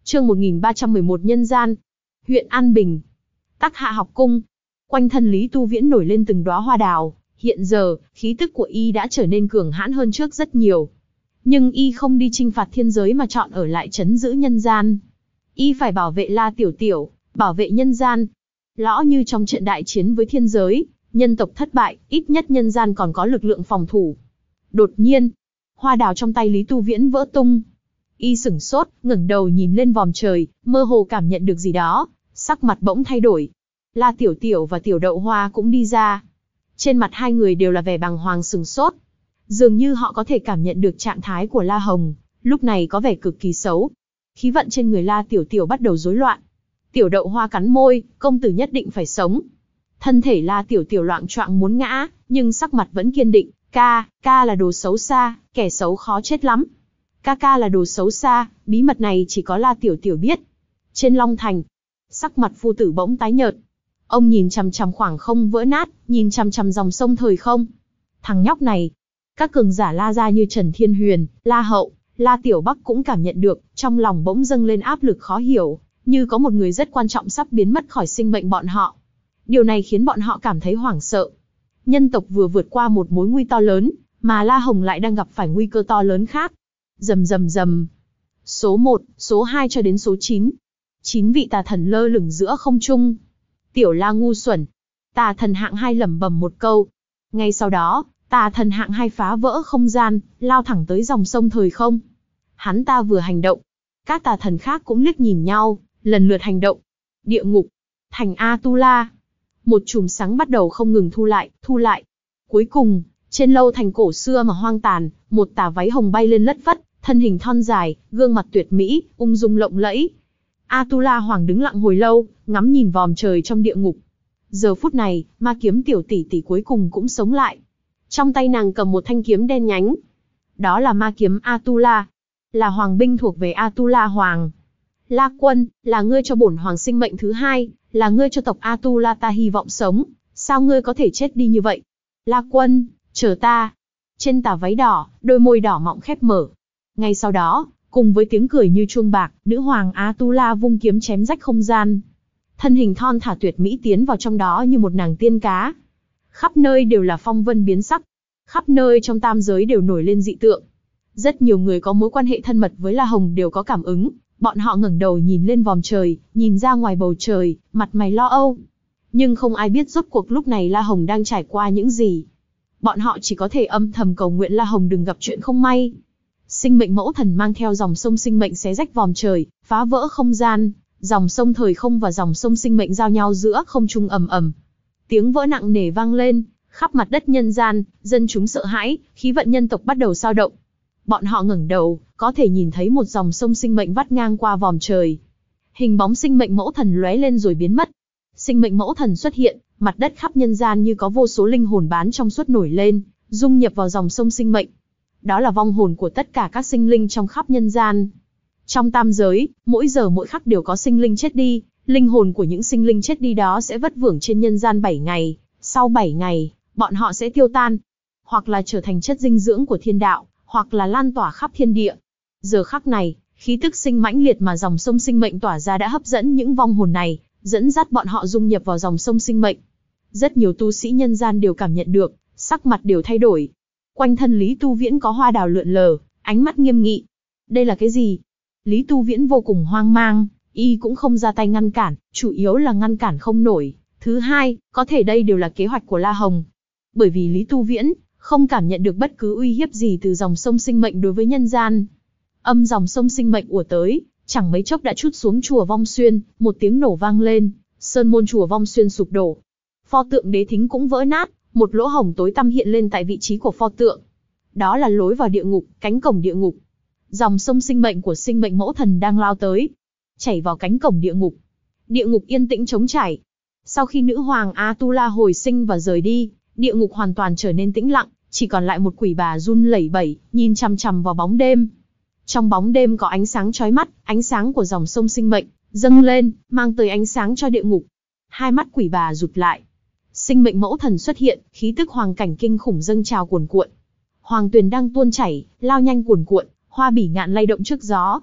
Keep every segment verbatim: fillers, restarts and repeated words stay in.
Chương một nghìn ba trăm mười một Nhân gian. Huyện An Bình. Tắc Hạ học cung. Quanh thân Lý Tu Viễn nổi lên từng đóa hoa đào, hiện giờ, khí tức của y đã trở nên cường hãn hơn trước rất nhiều. Nhưng y không đi chinh phạt thiên giới mà chọn ở lại trấn giữ nhân gian. Y phải bảo vệ La Tiểu Tiểu, bảo vệ nhân gian. Lõ như trong trận đại chiến với thiên giới, nhân tộc thất bại, ít nhất nhân gian còn có lực lượng phòng thủ. Đột nhiên, hoa đào trong tay Lý Tu Viễn vỡ tung. Y sửng sốt, ngẩng đầu nhìn lên vòm trời, mơ hồ cảm nhận được gì đó, sắc mặt bỗng thay đổi. La Tiểu Tiểu và Tiểu Đậu Hoa cũng đi ra. Trên mặt hai người đều là vẻ bàng hoàng sửng sốt. Dường như họ có thể cảm nhận được trạng thái của La Hồng, lúc này có vẻ cực kỳ xấu. Khí vận trên người La Tiểu Tiểu bắt đầu rối loạn. Tiểu Đậu Hoa cắn môi, công tử nhất định phải sống. Thân thể La Tiểu Tiểu loạng choạng muốn ngã, nhưng sắc mặt vẫn kiên định. Ca, ca là đồ xấu xa, kẻ xấu khó chết lắm. Ca ca là đồ xấu xa, bí mật này chỉ có La Tiểu Tiểu biết. Trên Long Thành, sắc mặt phu tử bỗng tái nhợt. Ông nhìn chằm chằm khoảng không vỡ nát, nhìn chằm chằm dòng sông thời không. Thằng nhóc này, các cường giả La gia như Trần Thiên Huyền, La Hậu, La Tiểu Bắc cũng cảm nhận được, trong lòng bỗng dâng lên áp lực khó hiểu, như có một người rất quan trọng sắp biến mất khỏi sinh mệnh bọn họ. Điều này khiến bọn họ cảm thấy hoảng sợ. Nhân tộc vừa vượt qua một mối nguy to lớn, mà La Hồng lại đang gặp phải nguy cơ to lớn khác. Rầm rầm rầm. Số một, số hai cho đến số chín. Chín vị tà thần lơ lửng giữa không trung. Tiểu La ngu xuẩn. Tà thần hạng hai lẩm bẩm một câu. Ngay sau đó, tà thần hạng hai phá vỡ không gian, lao thẳng tới dòng sông thời không. Hắn ta vừa hành động, các tà thần khác cũng liếc nhìn nhau, lần lượt hành động. Địa ngục, thành Atula. Một chùm sáng bắt đầu không ngừng thu lại, thu lại. Cuối cùng, trên lâu thành cổ xưa mà hoang tàn, một tà váy hồng bay lên lất phất, thân hình thon dài, gương mặt tuyệt mỹ, ung dung lộng lẫy. Atula Hoàng đứng lặng hồi lâu, ngắm nhìn vòm trời trong địa ngục. Giờ phút này, ma kiếm tiểu tỷ tỷ cuối cùng cũng sống lại. Trong tay nàng cầm một thanh kiếm đen nhánh. Đó là ma kiếm Atula, là hoàng binh thuộc về Atula Hoàng. La Quân, là ngươi cho bổn hoàng sinh mệnh thứ hai, là ngươi cho tộc Atula ta hy vọng sống, sao ngươi có thể chết đi như vậy? La Quân, chờ ta. Trên tà váy đỏ, đôi môi đỏ mọng khép mở. Ngay sau đó, cùng với tiếng cười như chuông bạc, nữ hoàng Atula vung kiếm chém rách không gian. Thân hình thon thả tuyệt mỹ tiến vào trong đó như một nàng tiên cá. Khắp nơi đều là phong vân biến sắc. Khắp nơi trong tam giới đều nổi lên dị tượng. Rất nhiều người có mối quan hệ thân mật với La Hồng đều có cảm ứng. Bọn họ ngẩng đầu nhìn lên vòm trời, nhìn ra ngoài bầu trời, mặt mày lo âu. Nhưng không ai biết rốt cuộc lúc này La Hồng đang trải qua những gì. Bọn họ chỉ có thể âm thầm cầu nguyện La Hồng đừng gặp chuyện không may. Sinh mệnh mẫu thần mang theo dòng sông sinh mệnh xé rách vòm trời, phá vỡ không gian. Dòng sông thời không và dòng sông sinh mệnh giao nhau giữa không trung ầm ầm. Tiếng vỡ nặng nề vang lên, khắp mặt đất nhân gian, dân chúng sợ hãi, khí vận nhân tộc bắt đầu dao động. Bọn họ ngẩng đầu, có thể nhìn thấy một dòng sông sinh mệnh vắt ngang qua vòm trời. Hình bóng sinh mệnh mẫu thần lóe lên rồi biến mất. Sinh mệnh mẫu thần xuất hiện, mặt đất khắp nhân gian như có vô số linh hồn bán trong suốt nổi lên, dung nhập vào dòng sông sinh mệnh. Đó là vong hồn của tất cả các sinh linh trong khắp nhân gian. Trong tam giới, mỗi giờ mỗi khắc đều có sinh linh chết đi, linh hồn của những sinh linh chết đi đó sẽ vất vưởng trên nhân gian bảy ngày, sau bảy ngày, bọn họ sẽ tiêu tan, hoặc là trở thành chất dinh dưỡng của thiên đạo, hoặc là lan tỏa khắp thiên địa. Giờ khắc này, khí tức sinh mãnh liệt mà dòng sông sinh mệnh tỏa ra đã hấp dẫn những vong hồn này, dẫn dắt bọn họ dung nhập vào dòng sông sinh mệnh. Rất nhiều tu sĩ nhân gian đều cảm nhận được, sắc mặt đều thay đổi. Quanh thân Lý Tu Viễn có hoa đào lượn lờ, ánh mắt nghiêm nghị. Đây là cái gì? Lý Tu Viễn vô cùng hoang mang, y cũng không ra tay ngăn cản, chủ yếu là ngăn cản không nổi. Thứ hai, có thể đây đều là kế hoạch của La Hồng. Bởi vì Lý Tu Viễn không cảm nhận được bất cứ uy hiếp gì từ dòng sông sinh mệnh đối với nhân gian. Âm dòng sông sinh mệnh ùa tới, chẳng mấy chốc đã trút xuống chùa Vong Xuyên, một tiếng nổ vang lên, sơn môn chùa Vong Xuyên sụp đổ. Pho tượng đế thính cũng vỡ nát, một lỗ hổng tối tăm hiện lên tại vị trí của pho tượng. Đó là lối vào địa ngục, cánh cổng địa ngục. Dòng sông sinh mệnh của sinh mệnh mẫu thần đang lao tới, chảy vào cánh cổng địa ngục. Địa ngục yên tĩnh trống trải. Sau khi nữ hoàng Atula hồi sinh và rời đi, địa ngục hoàn toàn trở nên tĩnh lặng, chỉ còn lại một quỷ bà run lẩy bẩy, nhìn chằm chằm vào bóng đêm. Trong bóng đêm có ánh sáng chói mắt, ánh sáng của dòng sông sinh mệnh dâng lên, mang tới ánh sáng cho địa ngục. Hai mắt quỷ bà rụt lại. Sinh mệnh mẫu thần xuất hiện, khí tức hoàng cảnh kinh khủng dâng trào cuồn cuộn. Hoàng tuyền đang tuôn chảy, lao nhanh cuồn cuộn, hoa bỉ ngạn lay động trước gió.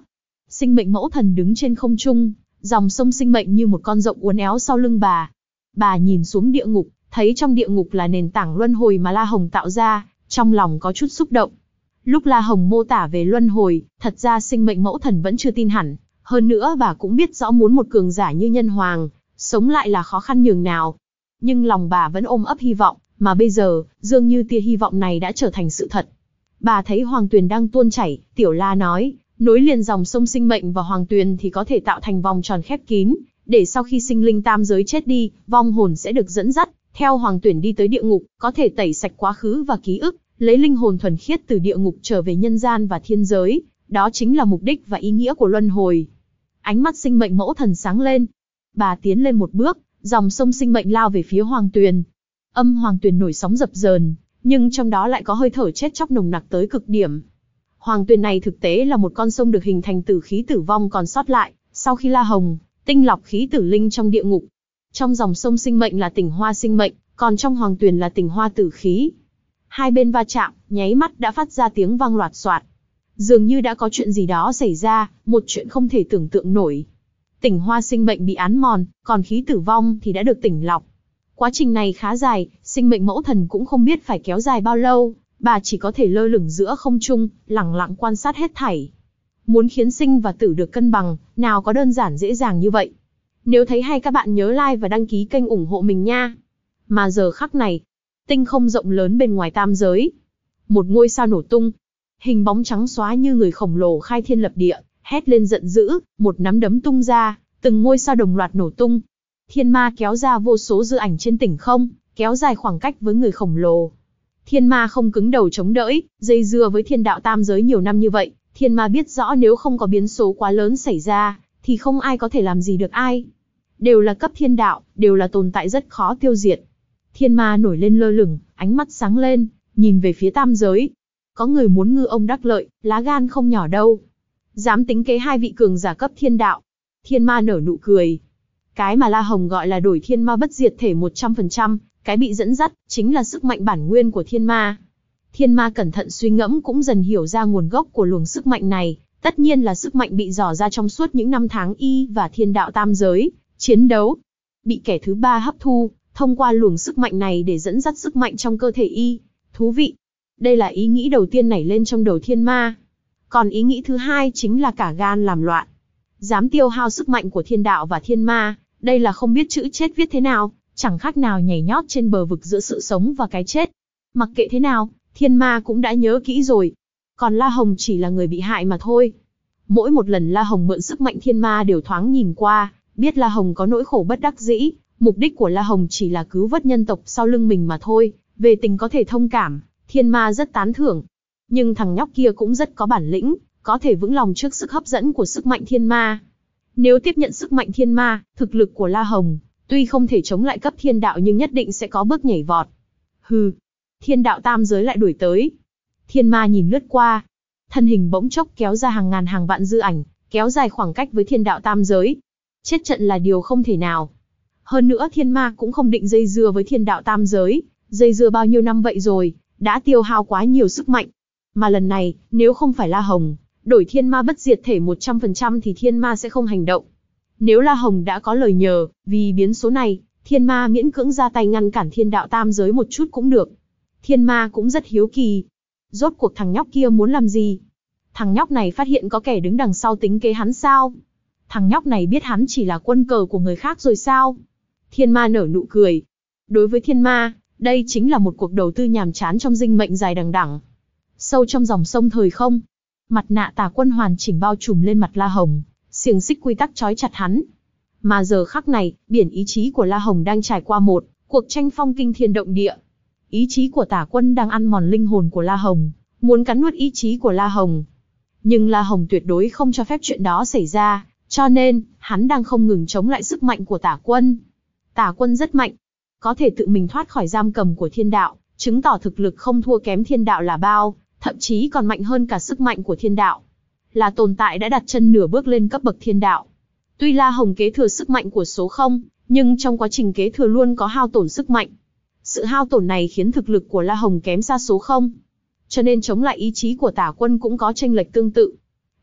Sinh mệnh mẫu thần đứng trên không trung, dòng sông sinh mệnh như một con rộng uốn éo sau lưng bà. Bà nhìn xuống địa ngục, thấy trong địa ngục là nền tảng luân hồi mà La Hồng tạo ra, trong lòng có chút xúc động. Lúc La Hồng mô tả về luân hồi, thật ra sinh mệnh mẫu thần vẫn chưa tin hẳn. Hơn nữa bà cũng biết rõ muốn một cường giả như Nhân Hoàng, sống lại là khó khăn nhường nào. Nhưng lòng bà vẫn ôm ấp hy vọng, mà bây giờ, dường như tia hy vọng này đã trở thành sự thật. Bà thấy Hoàng Tuyền đang tuôn chảy, Tiểu La nói, nối liền dòng sông sinh mệnh và Hoàng Tuyền thì có thể tạo thành vòng tròn khép kín, để sau khi sinh linh tam giới chết đi, vong hồn sẽ được dẫn dắt, theo Hoàng Tuyền đi tới địa ngục, có thể tẩy sạch quá khứ và ký ức, lấy linh hồn thuần khiết từ địa ngục trở về nhân gian và thiên giới, đó chính là mục đích và ý nghĩa của luân hồi. Ánh mắt sinh mệnh mẫu thần sáng lên. Bà tiến lên một bước, dòng sông sinh mệnh lao về phía Hoàng Tuyền. Âm Hoàng Tuyền nổi sóng dập dờn, nhưng trong đó lại có hơi thở chết chóc nồng nặc tới cực điểm. Hoàng Tuyền này thực tế là một con sông được hình thành từ khí tử vong còn sót lại, sau khi La Hồng tinh lọc khí tử linh trong địa ngục. Trong dòng sông sinh mệnh là tinh hoa sinh mệnh, còn trong Hoàng Tuyền là tinh hoa tử khí. Hai bên va chạm, nháy mắt đã phát ra tiếng vang loạt xoạt. Dường như đã có chuyện gì đó xảy ra, một chuyện không thể tưởng tượng nổi. Tinh hoa sinh mệnh bị án mòn, còn khí tử vong thì đã được tỉnh lọc. Quá trình này khá dài, sinh mệnh mẫu thần cũng không biết phải kéo dài bao lâu, bà chỉ có thể lơ lửng giữa không trung, lặng lặng quan sát hết thảy. Muốn khiến sinh và tử được cân bằng, nào có đơn giản dễ dàng như vậy. Nếu thấy hay các bạn nhớ like và đăng ký kênh ủng hộ mình nha. Mà giờ khắc này, tinh không rộng lớn bên ngoài tam giới. Một ngôi sao nổ tung, hình bóng trắng xóa như người khổng lồ khai thiên lập địa, hét lên giận dữ, một nắm đấm tung ra, từng ngôi sao đồng loạt nổ tung. Thiên ma kéo ra vô số dư ảnh trên tỉnh không, kéo dài khoảng cách với người khổng lồ. Thiên ma không cứng đầu chống đỡ, dây dưa với thiên đạo tam giới nhiều năm như vậy, thiên ma biết rõ nếu không có biến số quá lớn xảy ra, thì không ai có thể làm gì được ai. Đều là cấp thiên đạo, đều là tồn tại rất khó tiêu diệt. Thiên ma nổi lên lơ lửng, ánh mắt sáng lên, nhìn về phía tam giới. Có người muốn ngư ông đắc lợi, lá gan không nhỏ đâu. Dám tính kế hai vị cường giả cấp thiên đạo. Thiên ma nở nụ cười. Cái mà La Hồng gọi là đổi thiên ma bất diệt thể một trăm phần trăm, cái bị dẫn dắt, chính là sức mạnh bản nguyên của thiên ma. Thiên ma cẩn thận suy ngẫm cũng dần hiểu ra nguồn gốc của luồng sức mạnh này, tất nhiên là sức mạnh bị dò ra trong suốt những năm tháng y và thiên đạo tam giới, chiến đấu. Bị kẻ thứ ba hấp thu, thông qua luồng sức mạnh này để dẫn dắt sức mạnh trong cơ thể y. Thú vị. Đây là ý nghĩ đầu tiên nảy lên trong đầu thiên ma. Còn ý nghĩ thứ hai chính là cả gan làm loạn. Dám tiêu hao sức mạnh của thiên đạo và thiên ma, đây là không biết chữ chết viết thế nào, chẳng khác nào nhảy nhót trên bờ vực giữa sự sống và cái chết. Mặc kệ thế nào, thiên ma cũng đã nhớ kỹ rồi. Còn La Hồng chỉ là người bị hại mà thôi. Mỗi một lần La Hồng mượn sức mạnh thiên ma đều thoáng nhìn qua, biết La Hồng có nỗi khổ bất đắc dĩ, mục đích của La Hồng chỉ là cứu vớt nhân tộc sau lưng mình mà thôi, về tình có thể thông cảm, thiên ma rất tán thưởng. Nhưng thằng nhóc kia cũng rất có bản lĩnh, có thể vững lòng trước sức hấp dẫn của sức mạnh thiên ma. Nếu tiếp nhận sức mạnh thiên ma, thực lực của La Hồng, tuy không thể chống lại cấp thiên đạo nhưng nhất định sẽ có bước nhảy vọt. Hừ, thiên đạo tam giới lại đuổi tới. Thiên ma nhìn lướt qua, thân hình bỗng chốc kéo ra hàng ngàn hàng vạn dư ảnh, kéo dài khoảng cách với thiên đạo tam giới. Chết trận là điều không thể nào. Hơn nữa thiên ma cũng không định dây dưa với thiên đạo tam giới, dây dưa bao nhiêu năm vậy rồi, đã tiêu hao quá nhiều sức mạnh. Mà lần này, nếu không phải La Hồng đổi thiên ma bất diệt thể một trăm phần trăm thì thiên ma sẽ không hành động. Nếu La Hồng đã có lời nhờ, vì biến số này, thiên ma miễn cưỡng ra tay ngăn cản thiên đạo tam giới một chút cũng được. Thiên ma cũng rất hiếu kỳ. Rốt cuộc thằng nhóc kia muốn làm gì? Thằng nhóc này phát hiện có kẻ đứng đằng sau tính kế hắn sao? Thằng nhóc này biết hắn chỉ là quân cờ của người khác rồi sao? Thiên ma nở nụ cười. Đối với thiên ma, đây chính là một cuộc đầu tư nhàm chán trong dinh mệnh dài đằng đẵng. Sâu trong dòng sông thời không, mặt nạ Tà Quân hoàn chỉnh bao trùm lên mặt La Hồng, xiềng xích quy tắc trói chặt hắn. Mà giờ khắc này, biển ý chí của La Hồng đang trải qua một cuộc tranh phong kinh thiên động địa. Ý chí của Tà Quân đang ăn mòn linh hồn của La Hồng, muốn cắn nuốt ý chí của La Hồng. Nhưng La Hồng tuyệt đối không cho phép chuyện đó xảy ra, cho nên, hắn đang không ngừng chống lại sức mạnh của Tà Quân. Tà Quân rất mạnh, có thể tự mình thoát khỏi giam cầm của thiên đạo, chứng tỏ thực lực không thua kém thiên đạo là bao, thậm chí còn mạnh hơn cả sức mạnh của thiên đạo. Là tồn tại đã đặt chân nửa bước lên cấp bậc thiên đạo. Tuy La Hồng kế thừa sức mạnh của số không, nhưng trong quá trình kế thừa luôn có hao tổn sức mạnh. Sự hao tổn này khiến thực lực của La Hồng kém xa số không. Cho nên chống lại ý chí của Tà Quân cũng có chênh lệch tương tự.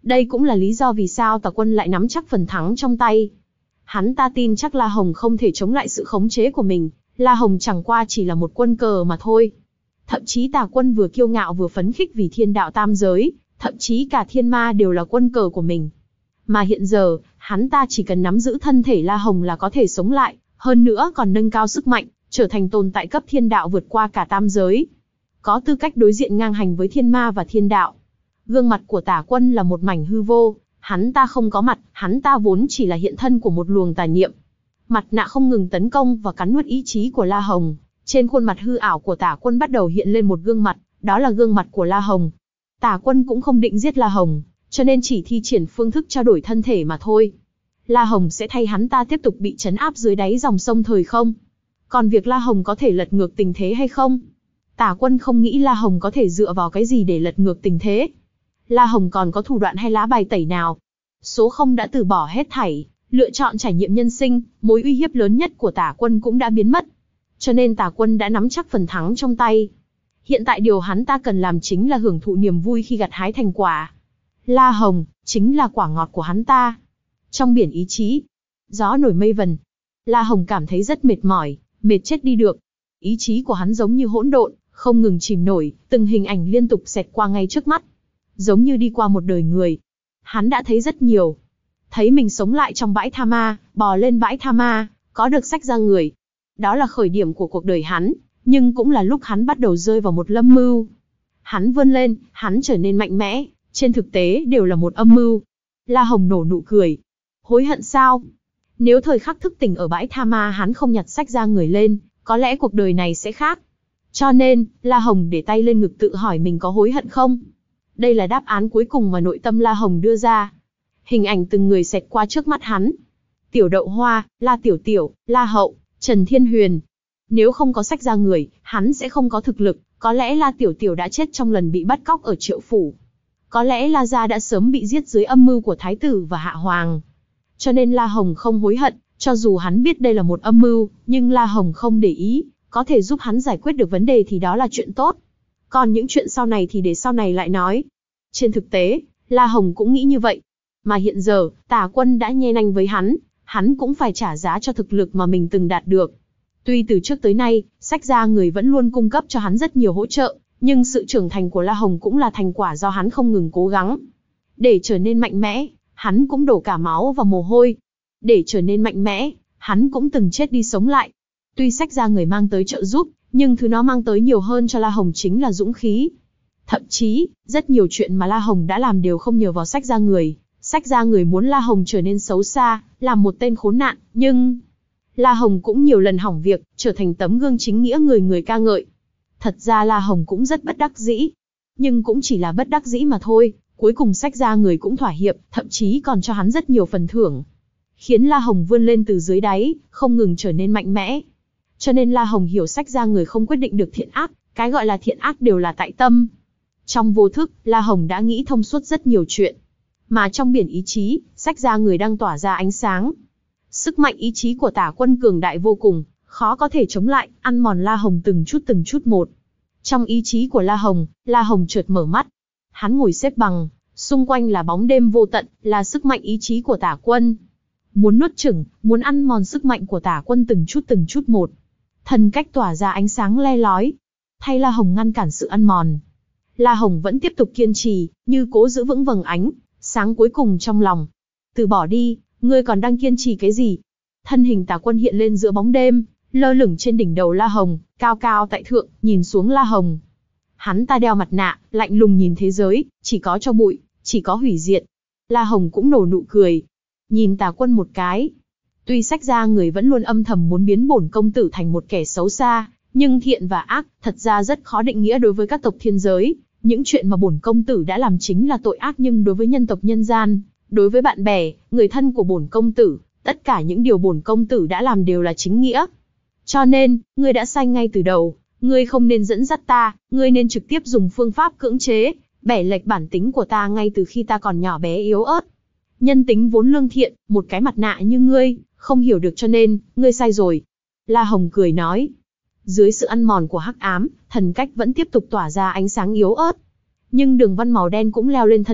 Đây cũng là lý do vì sao Tà Quân lại nắm chắc phần thắng trong tay. Hắn ta tin chắc La Hồng không thể chống lại sự khống chế của mình, La Hồng chẳng qua chỉ là một quân cờ mà thôi. Thậm chí Tà Quân vừa kiêu ngạo vừa phấn khích vì thiên đạo tam giới, thậm chí cả thiên ma đều là quân cờ của mình. Mà hiện giờ, hắn ta chỉ cần nắm giữ thân thể La Hồng là có thể sống lại, hơn nữa còn nâng cao sức mạnh, trở thành tồn tại cấp thiên đạo vượt qua cả tam giới. Có tư cách đối diện ngang hành với thiên ma và thiên đạo. Gương mặt của Tà Quân là một mảnh hư vô, hắn ta không có mặt, hắn ta vốn chỉ là hiện thân của một luồng tà niệm. Mặt nạ không ngừng tấn công và cắn nuốt ý chí của La Hồng. Trên khuôn mặt hư ảo của Tà Quân bắt đầu hiện lên một gương mặt, đó là gương mặt của La Hồng. Tà Quân cũng không định giết La Hồng, cho nên chỉ thi triển phương thức trao đổi thân thể mà thôi. La Hồng sẽ thay hắn ta tiếp tục bị trấn áp dưới đáy dòng sông thời không. Còn việc La Hồng có thể lật ngược tình thế hay không? Tà Quân không nghĩ La Hồng có thể dựa vào cái gì để lật ngược tình thế. La Hồng còn có thủ đoạn hay lá bài tẩy nào? Số không đã từ bỏ hết thảy, lựa chọn trải nghiệm nhân sinh, mối uy hiếp lớn nhất của Tà Quân cũng đã biến mất. Cho nên Tà Quân đã nắm chắc phần thắng trong tay. Hiện tại điều hắn ta cần làm chính là hưởng thụ niềm vui khi gặt hái thành quả. La Hồng, chính là quả ngọt của hắn ta. Trong biển ý chí, gió nổi mây vần. La Hồng cảm thấy rất mệt mỏi, mệt chết đi được. Ý chí của hắn giống như hỗn độn, không ngừng chìm nổi, từng hình ảnh liên tục xẹt qua ngay trước mắt. Giống như đi qua một đời người. Hắn đã thấy rất nhiều. Thấy mình sống lại trong bãi tha ma, bò lên bãi tha ma, có được sách ra người. Đó là khởi điểm của cuộc đời hắn, nhưng cũng là lúc hắn bắt đầu rơi vào một lâm mưu. Hắn vươn lên, hắn trở nên mạnh mẽ, trên thực tế đều là một âm mưu. La Hồng nổ nụ cười. Hối hận sao? Nếu thời khắc thức tỉnh ở bãi tha ma hắn không nhặt sách ra người lên, có lẽ cuộc đời này sẽ khác. Cho nên, La Hồng để tay lên ngực tự hỏi mình có hối hận không? Đây là đáp án cuối cùng mà nội tâm La Hồng đưa ra. Hình ảnh từng người xẹt qua trước mắt hắn. Tiểu Đậu Hoa, La Tiểu Tiểu, La Hậu, Trần Thiên Huyền. Nếu không có sách ra người, hắn sẽ không có thực lực, có lẽ La Tiểu Tiểu đã chết trong lần bị bắt cóc ở Triệu Phủ. Có lẽ La Gia đã sớm bị giết dưới âm mưu của Thái tử và Hạ Hoàng. Cho nên La Hồng không hối hận, cho dù hắn biết đây là một âm mưu, nhưng La Hồng không để ý, có thể giúp hắn giải quyết được vấn đề thì đó là chuyện tốt. Còn những chuyện sau này thì để sau này lại nói. Trên thực tế, La Hồng cũng nghĩ như vậy. Mà hiện giờ, Tà Quân đã nhe nanh với hắn, hắn cũng phải trả giá cho thực lực mà mình từng đạt được. Tuy từ trước tới nay, sách ra người vẫn luôn cung cấp cho hắn rất nhiều hỗ trợ, nhưng sự trưởng thành của La Hồng cũng là thành quả do hắn không ngừng cố gắng. Để trở nên mạnh mẽ, hắn cũng đổ cả máu và mồ hôi. Để trở nên mạnh mẽ, hắn cũng từng chết đi sống lại. Tuy sách ra người mang tới trợ giúp, nhưng thứ nó mang tới nhiều hơn cho La Hồng chính là dũng khí. Thậm chí, rất nhiều chuyện mà La Hồng đã làm đều không nhờ vào sách ra người. Sách ra người muốn La Hồng trở nên xấu xa, làm một tên khốn nạn, nhưng La Hồng cũng nhiều lần hỏng việc, trở thành tấm gương chính nghĩa người người ca ngợi. Thật ra La Hồng cũng rất bất đắc dĩ. Nhưng cũng chỉ là bất đắc dĩ mà thôi, cuối cùng sách ra người cũng thỏa hiệp, thậm chí còn cho hắn rất nhiều phần thưởng. Khiến La Hồng vươn lên từ dưới đáy, không ngừng trở nên mạnh mẽ. Cho nên La Hồng hiểu sách ra người không quyết định được thiện ác, cái gọi là thiện ác đều là tại tâm. Trong vô thức, La Hồng đã nghĩ thông suốt rất nhiều chuyện. Mà trong biển ý chí, sách ra người đang tỏa ra ánh sáng. Sức mạnh ý chí của Tà Quân cường đại vô cùng, khó có thể chống lại, ăn mòn La Hồng từng chút từng chút một. Trong ý chí của La Hồng, La Hồng chợt mở mắt. Hắn ngồi xếp bằng, xung quanh là bóng đêm vô tận, là sức mạnh ý chí của Tà Quân. Muốn nuốt chửng, muốn ăn mòn sức mạnh của Tà Quân từng chút từng chút một. Thần cách tỏa ra ánh sáng le lói, thay La Hồng ngăn cản sự ăn mòn. La Hồng vẫn tiếp tục kiên trì, như cố giữ vững vầng ánh sáng cuối cùng trong lòng. Từ bỏ đi, ngươi còn đang kiên trì cái gì? Thân hình Tà Quân hiện lên giữa bóng đêm, lơ lửng trên đỉnh đầu La Hồng, cao cao tại thượng, nhìn xuống La Hồng. Hắn ta đeo mặt nạ, lạnh lùng nhìn thế giới, chỉ có cho bụi, chỉ có hủy diệt. La Hồng cũng nở nụ cười, nhìn Tà Quân một cái. Tuy sách ra người vẫn luôn âm thầm muốn biến bổn công tử thành một kẻ xấu xa, nhưng thiện và ác, thật ra rất khó định nghĩa đối với các tộc thiên giới. Những chuyện mà bổn công tử đã làm chính là tội ác, nhưng đối với nhân tộc nhân gian, đối với bạn bè, người thân của bổn công tử, tất cả những điều bổn công tử đã làm đều là chính nghĩa. Cho nên, ngươi đã sai ngay từ đầu, ngươi không nên dẫn dắt ta, ngươi nên trực tiếp dùng phương pháp cưỡng chế, bẻ lệch bản tính của ta ngay từ khi ta còn nhỏ bé yếu ớt. Nhân tính vốn lương thiện, một cái mặt nạ như ngươi, không hiểu được cho nên, ngươi sai rồi. La Hồng cười nói. Dưới sự ăn mòn của hắc ám, thần cách vẫn tiếp tục tỏa ra ánh sáng yếu ớt. Nhưng đường văn màu đen cũng leo lên thân cách,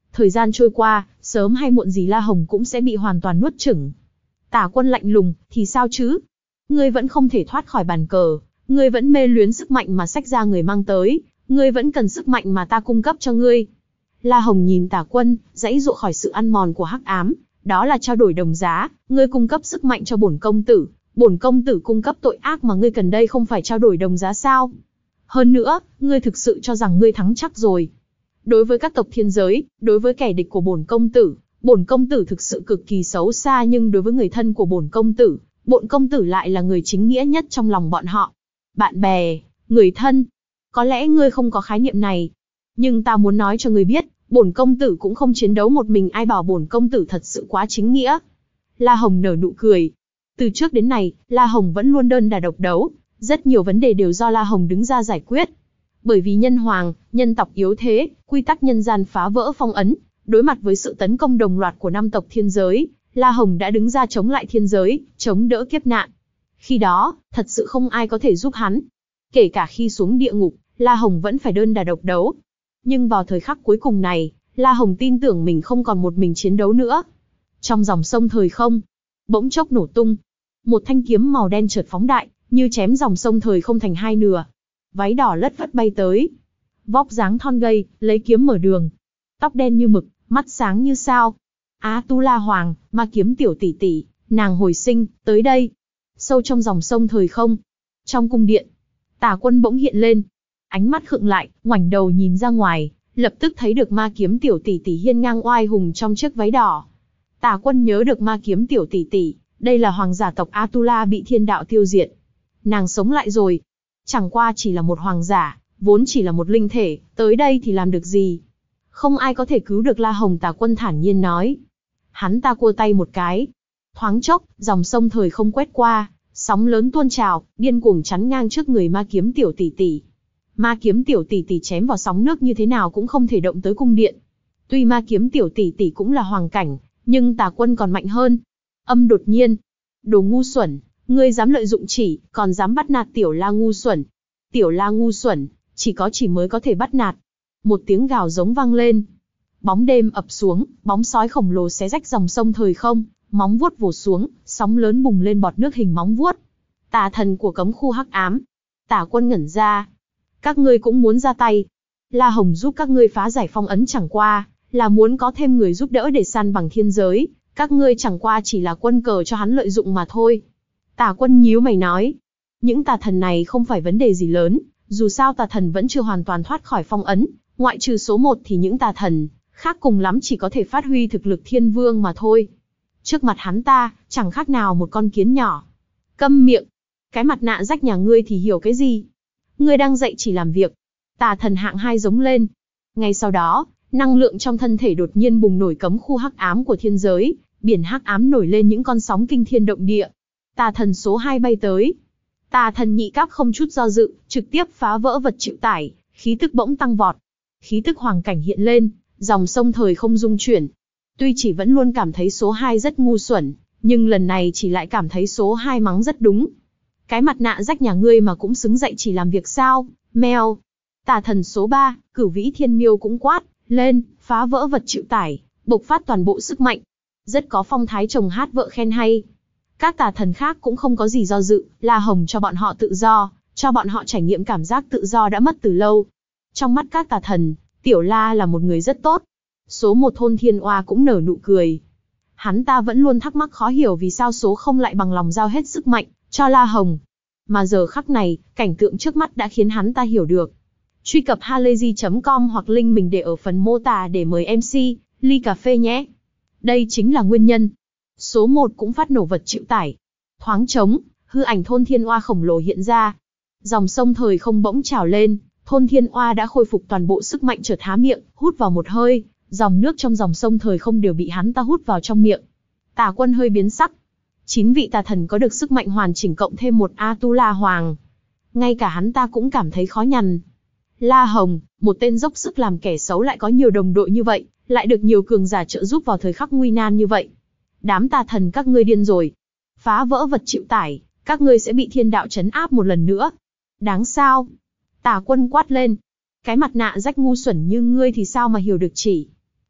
Thời gian trôi qua, sớm hay muộn gì La Hồng cũng sẽ bị hoàn toàn nuốt chửng. Tả Quân lạnh lùng, thì sao chứ? Ngươi vẫn không thể thoát khỏi bàn cờ, ngươi vẫn mê luyến sức mạnh mà sách ra người mang tới, ngươi vẫn cần sức mạnh mà ta cung cấp cho ngươi. La Hồng nhìn Tả Quân, giãy giụa khỏi sự ăn mòn của hắc ám, đó là trao đổi đồng giá, ngươi cung cấp sức mạnh cho bổn công tử, bổn công tử cung cấp tội ác mà ngươi cần đây không phải trao đổi đồng giá sao? Hơn nữa, ngươi thực sự cho rằng ngươi thắng chắc rồi. Đối với các tộc thiên giới, đối với kẻ địch của bổn công tử, bổn công tử thực sự cực kỳ xấu xa, nhưng đối với người thân của bổn công tử, bổn công tử lại là người chính nghĩa nhất trong lòng bọn họ. Bạn bè, người thân, có lẽ ngươi không có khái niệm này, nhưng ta muốn nói cho ngươi biết, bổn công tử cũng không chiến đấu một mình, ai bảo bổn công tử thật sự quá chính nghĩa. La Hồng nở nụ cười. Từ trước đến nay, La Hồng vẫn luôn đơn đà độc đấu, rất nhiều vấn đề đều do La Hồng đứng ra giải quyết. Bởi vì nhân hoàng, nhân tộc yếu thế, quy tắc nhân gian phá vỡ phong ấn, đối mặt với sự tấn công đồng loạt của năm tộc thiên giới, La Hồng đã đứng ra chống lại thiên giới, chống đỡ kiếp nạn. Khi đó, thật sự không ai có thể giúp hắn. Kể cả khi xuống địa ngục, La Hồng vẫn phải đơn đà độc đấu. Nhưng vào thời khắc cuối cùng này, La Hồng tin tưởng mình không còn một mình chiến đấu nữa. Trong dòng sông thời không, bỗng chốc nổ tung. Một thanh kiếm màu đen chợt phóng đại, như chém dòng sông thời không thành hai nửa. Váy đỏ lất phất bay tới. Vóc dáng thon gầy, lấy kiếm mở đường. Tóc đen như mực, mắt sáng như sao. A-tu-la Hoàng, ma kiếm tiểu tỷ tỷ, nàng hồi sinh, tới đây. Sâu trong dòng sông thời không. Trong cung điện, Tả Quân bỗng hiện lên. Ánh mắt khựng lại, ngoảnh đầu nhìn ra ngoài, lập tức thấy được ma kiếm tiểu tỷ tỷ hiên ngang oai hùng trong chiếc váy đỏ. Tả Quân nhớ được ma kiếm tiểu tỷ tỷ, đây là hoàng giả tộc A-tu-la bị thiên đạo tiêu diệt. Nàng sống lại rồi. Chẳng qua chỉ là một hoàng giả, vốn chỉ là một linh thể, tới đây thì làm được gì? Không ai có thể cứu được La Hồng, Tả Quân thản nhiên nói. Hắn ta cua tay một cái. Thoáng chốc, dòng sông thời không quét qua, sóng lớn tuôn trào, điên cuồng chắn ngang trước người ma kiếm tiểu tỷ tỷ. Ma kiếm tiểu tỷ tỷ chém vào sóng nước như thế nào cũng không thể động tới cung điện. Tuy ma kiếm tiểu tỷ tỷ cũng là hoàng cảnh, nhưng Tả Quân còn mạnh hơn. Âm đột nhiên. Đồ ngu xuẩn, ngươi dám lợi dụng chỉ, còn dám bắt nạt tiểu la ngu xuẩn. Tiểu la ngu xuẩn, chỉ có chỉ mới có thể bắt nạt. Một tiếng gào giống vang lên. Bóng đêm ập xuống, bóng sói khổng lồ xé rách dòng sông thời không, móng vuốt vồ xuống, sóng lớn bùng lên bọt nước hình móng vuốt. Tà thần của cấm khu hắc ám. Tả Quân ngẩn ra. Các ngươi cũng muốn ra tay. La Hồng giúp các ngươi phá giải phong ấn chẳng qua là muốn có thêm người giúp đỡ để san bằng thiên giới, các ngươi chẳng qua chỉ là quân cờ cho hắn lợi dụng mà thôi. Tả Quân nhíu mày nói. Những tà thần này không phải vấn đề gì lớn, dù sao tà thần vẫn chưa hoàn toàn thoát khỏi phong ấn, ngoại trừ số một thì những tà thần khác cùng lắm chỉ có thể phát huy thực lực thiên vương mà thôi. Trước mặt hắn ta, chẳng khác nào một con kiến nhỏ. Câm miệng. Cái mặt nạ rách nhà ngươi thì hiểu cái gì? Ngươi đang dạy chỉ làm việc. Tà thần hạng hai giống lên. Ngay sau đó, năng lượng trong thân thể đột nhiên bùng nổi cấm khu hắc ám của thiên giới, biển hắc ám nổi lên những con sóng kinh thiên động địa. Tà thần số hai bay tới. Tà thần nhị cấp không chút do dự, trực tiếp phá vỡ vật chịu tải, khí tức bỗng tăng vọt. Khí tức hoàng cảnh hiện lên, dòng sông thời không rung chuyển. Tuy chỉ vẫn luôn cảm thấy số hai rất ngu xuẩn, nhưng lần này chỉ lại cảm thấy số hai mắng rất đúng. Cái mặt nạ rách nhà ngươi mà cũng xứng dạy chỉ làm việc sao, mèo. Tà thần số ba, Cửu Vĩ Thiên Miêu cũng quát lên, phá vỡ vật chịu tải, bộc phát toàn bộ sức mạnh. Rất có phong thái chồng hát vợ khen hay. Các tà thần khác cũng không có gì do dự, La Hồng cho bọn họ tự do, cho bọn họ trải nghiệm cảm giác tự do đã mất từ lâu. Trong mắt các tà thần, Tiểu La là một người rất tốt. Số một Thôn Thiên Oa cũng nở nụ cười. Hắn ta vẫn luôn thắc mắc khó hiểu vì sao số không lại bằng lòng giao hết sức mạnh cho La Hồng. Mà giờ khắc này, cảnh tượng trước mắt đã khiến hắn ta hiểu được. Truy cập halayzi chấm com hoặc link mình để ở phần mô tả để mời em xê, ly cà phê nhé. Đây chính là nguyên nhân. Số một cũng phát nổ vật chịu tải. Thoáng trống, hư ảnh Thôn Thiên Oa khổng lồ hiện ra. Dòng sông thời không bỗng trào lên, Thôn Thiên Oa đã khôi phục toàn bộ sức mạnh, chợt há miệng, hút vào một hơi, dòng nước trong dòng sông thời không đều bị hắn ta hút vào trong miệng. Tả Quân hơi biến sắc. Chín vị tà thần có được sức mạnh hoàn chỉnh cộng thêm một A-tu-la Hoàng. Ngay cả hắn ta cũng cảm thấy khó nhằn. La Hồng, một tên dốc sức làm kẻ xấu lại có nhiều đồng đội như vậy, lại được nhiều cường giả trợ giúp vào thời khắc nguy nan như vậy. Đám tà thần các ngươi điên rồi. Phá vỡ vật chịu tải, các ngươi sẽ bị thiên đạo trấn áp một lần nữa. Đáng sao? Tả Quân quát lên. Cái mặt nạ rách ngu xuẩn như ngươi thì sao mà hiểu được chỉ.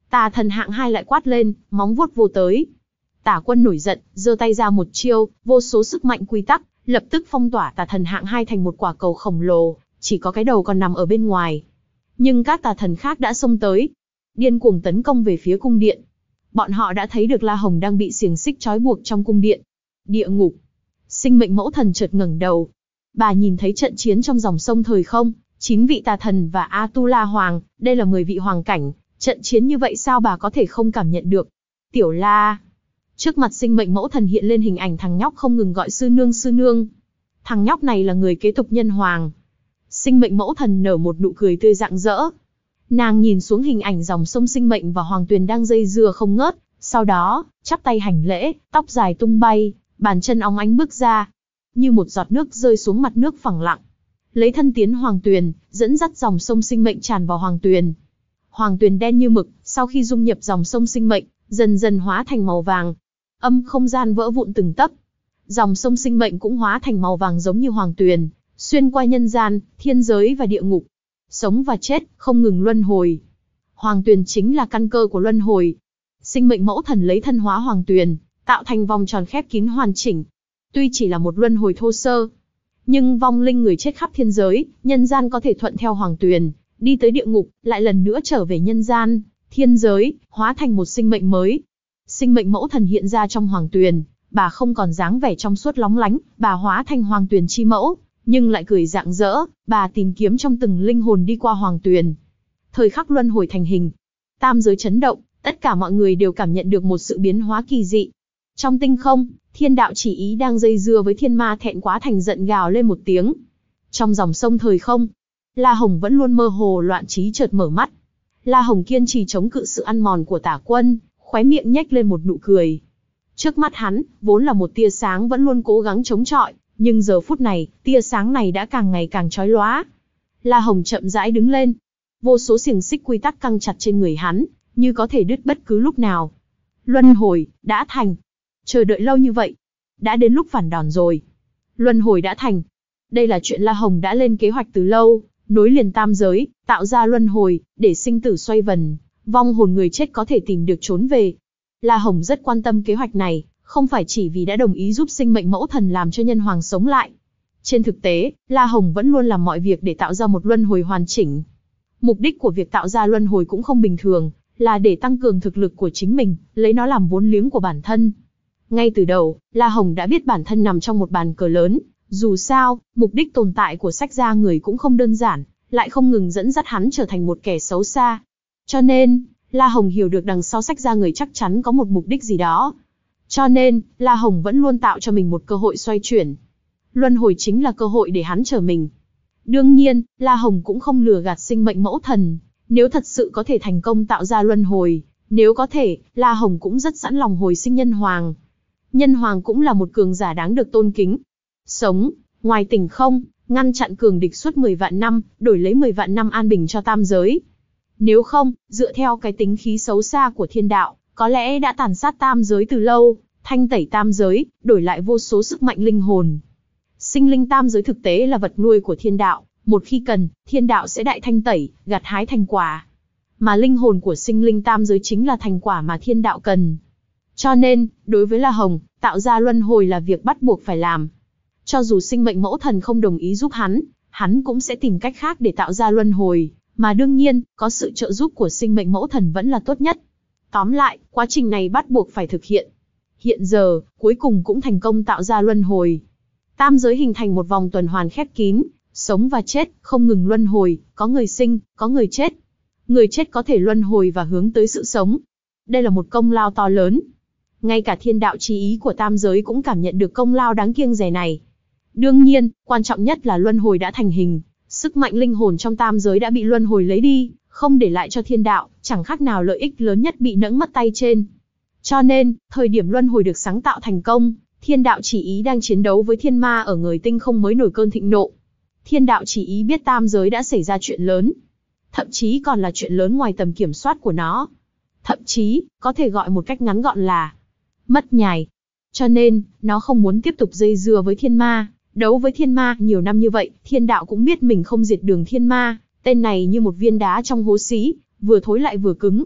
Tà thần hạng hai lại quát lên, móng vuốt vô tới. Tả Quân nổi giận, giơ tay ra một chiêu, vô số sức mạnh quy tắc, lập tức phong tỏa tà thần hạng hai thành một quả cầu khổng lồ, chỉ có cái đầu còn nằm ở bên ngoài. Nhưng các tà thần khác đã xông tới, điên cuồng tấn công về phía cung điện. Bọn họ đã thấy được La Hồng đang bị xiềng xích trói buộc trong cung điện. Địa ngục. Sinh mệnh mẫu thần chợt ngẩng đầu. Bà nhìn thấy trận chiến trong dòng sông thời không, chín vị tà thần và Atula Hoàng, đây là mười vị hoàng cảnh, trận chiến như vậy sao bà có thể không cảm nhận được. Tiểu La. Trước mặt sinh mệnh mẫu thần hiện lên hình ảnh thằng nhóc không ngừng gọi sư nương sư nương. Thằng nhóc này là người kế tục nhân hoàng. Sinh mệnh mẫu thần nở một nụ cười tươi rạng rỡ. Nàng nhìn xuống hình ảnh dòng sông sinh mệnh và hoàng tuyền đang dây dưa không ngớt, sau đó, chắp tay hành lễ, tóc dài tung bay, bàn chân óng ánh bước ra. Như một giọt nước rơi xuống mặt nước phẳng lặng. Lấy thân tiến hoàng tuyền, dẫn dắt dòng sông sinh mệnh tràn vào hoàng tuyền. Hoàng tuyền đen như mực, sau khi dung nhập dòng sông sinh mệnh, dần dần hóa thành màu vàng. Âm không gian vỡ vụn từng tấc. Dòng sông sinh mệnh cũng hóa thành màu vàng giống như hoàng tuyền, xuyên qua nhân gian, thiên giới và địa ngục. Sống và chết, không ngừng luân hồi. Hoàng tuyền chính là căn cơ của luân hồi. Sinh mệnh mẫu thần lấy thân hóa hoàng tuyền, tạo thành vòng tròn khép kín hoàn chỉnh. Tuy chỉ là một luân hồi thô sơ, nhưng vong linh người chết khắp thiên giới, nhân gian có thể thuận theo hoàng tuyền, đi tới địa ngục, lại lần nữa trở về nhân gian, thiên giới, hóa thành một sinh mệnh mới. Sinh mệnh mẫu thần hiện ra trong hoàng tuyền, bà không còn dáng vẻ trong suốt lóng lánh, bà hóa thành hoàng tuyền chi mẫu, nhưng lại cười rạng rỡ, bà tìm kiếm trong từng linh hồn đi qua hoàng tuyền. Thời khắc luân hồi thành hình, tam giới chấn động, tất cả mọi người đều cảm nhận được một sự biến hóa kỳ dị. Trong tinh không, thiên đạo chỉ ý đang dây dưa với thiên ma thẹn quá thành giận gào lên một tiếng. Trong dòng sông thời không, La Hồng vẫn luôn mơ hồ loạn trí chợt mở mắt. La Hồng kiên trì chống cự sự ăn mòn của Tả Quân, khóe miệng nhếch lên một nụ cười. Trước mắt hắn, vốn là một tia sáng vẫn luôn cố gắng chống chọi, nhưng giờ phút này, tia sáng này đã càng ngày càng chói lóa. La Hồng chậm rãi đứng lên. Vô số xiềng xích quy tắc căng chặt trên người hắn, như có thể đứt bất cứ lúc nào. Luân hồi, đã thành. Chờ đợi lâu như vậy, đã đến lúc phản đòn rồi. Luân hồi đã thành. Đây là chuyện La Hồng đã lên kế hoạch từ lâu, nối liền tam giới, tạo ra luân hồi, để sinh tử xoay vần, vong hồn người chết có thể tìm được trốn về. La Hồng rất quan tâm kế hoạch này, không phải chỉ vì đã đồng ý giúp sinh mệnh mẫu thần làm cho nhân hoàng sống lại. Trên thực tế, La Hồng vẫn luôn làm mọi việc để tạo ra một luân hồi hoàn chỉnh. Mục đích của việc tạo ra luân hồi cũng không bình thường, là để tăng cường thực lực của chính mình, lấy nó làm vốn liếng của bản thân. Ngay từ đầu, La Hồng đã biết bản thân nằm trong một bàn cờ lớn, dù sao, mục đích tồn tại của sách gia người cũng không đơn giản, lại không ngừng dẫn dắt hắn trở thành một kẻ xấu xa. Cho nên, La Hồng hiểu được đằng sau sách gia người chắc chắn có một mục đích gì đó. Cho nên, La Hồng vẫn luôn tạo cho mình một cơ hội xoay chuyển. Luân hồi chính là cơ hội để hắn trở mình. Đương nhiên, La Hồng cũng không lừa gạt sinh mệnh mẫu thần. Nếu thật sự có thể thành công tạo ra luân hồi, nếu có thể, La Hồng cũng rất sẵn lòng hồi sinh nhân hoàng. Nhân hoàng cũng là một cường giả đáng được tôn kính. Sống, ngoài tình không, ngăn chặn cường địch suốt mười vạn năm, đổi lấy mười vạn năm an bình cho tam giới. Nếu không, dựa theo cái tính khí xấu xa của thiên đạo, có lẽ đã tàn sát tam giới từ lâu, thanh tẩy tam giới, đổi lại vô số sức mạnh linh hồn. Sinh linh tam giới thực tế là vật nuôi của thiên đạo, một khi cần, thiên đạo sẽ đại thanh tẩy, gặt hái thành quả. Mà linh hồn của sinh linh tam giới chính là thành quả mà thiên đạo cần. Cho nên, đối với La Hồng, tạo ra luân hồi là việc bắt buộc phải làm. Cho dù sinh mệnh mẫu thần không đồng ý giúp hắn, hắn cũng sẽ tìm cách khác để tạo ra luân hồi, mà đương nhiên, có sự trợ giúp của sinh mệnh mẫu thần vẫn là tốt nhất. Tóm lại, quá trình này bắt buộc phải thực hiện. Hiện giờ, cuối cùng cũng thành công tạo ra luân hồi. Tam giới hình thành một vòng tuần hoàn khép kín, sống và chết, không ngừng luân hồi, có người sinh, có người chết. Người chết có thể luân hồi và hướng tới sự sống. Đây là một công lao to lớn. Ngay cả thiên đạo chí ý của tam giới cũng cảm nhận được công lao đáng kiêng dè này. Đương nhiên, quan trọng nhất là luân hồi đã thành hình, sức mạnh linh hồn trong tam giới đã bị luân hồi lấy đi, không để lại cho thiên đạo, chẳng khác nào lợi ích lớn nhất bị nẫng mất tay trên. Cho nên, thời điểm luân hồi được sáng tạo thành công, thiên đạo chỉ ý đang chiến đấu với thiên ma ở người tinh không mới nổi cơn thịnh nộ. Thiên đạo chỉ ý biết tam giới đã xảy ra chuyện lớn, thậm chí còn là chuyện lớn ngoài tầm kiểm soát của nó. Thậm chí, có thể gọi một cách ngắn gọn là mất nhài. Cho nên, nó không muốn tiếp tục dây dưa với thiên ma, đấu với thiên ma nhiều năm như vậy, thiên đạo cũng biết mình không diệt đường thiên ma, tên này như một viên đá trong hố xí, vừa thối lại vừa cứng.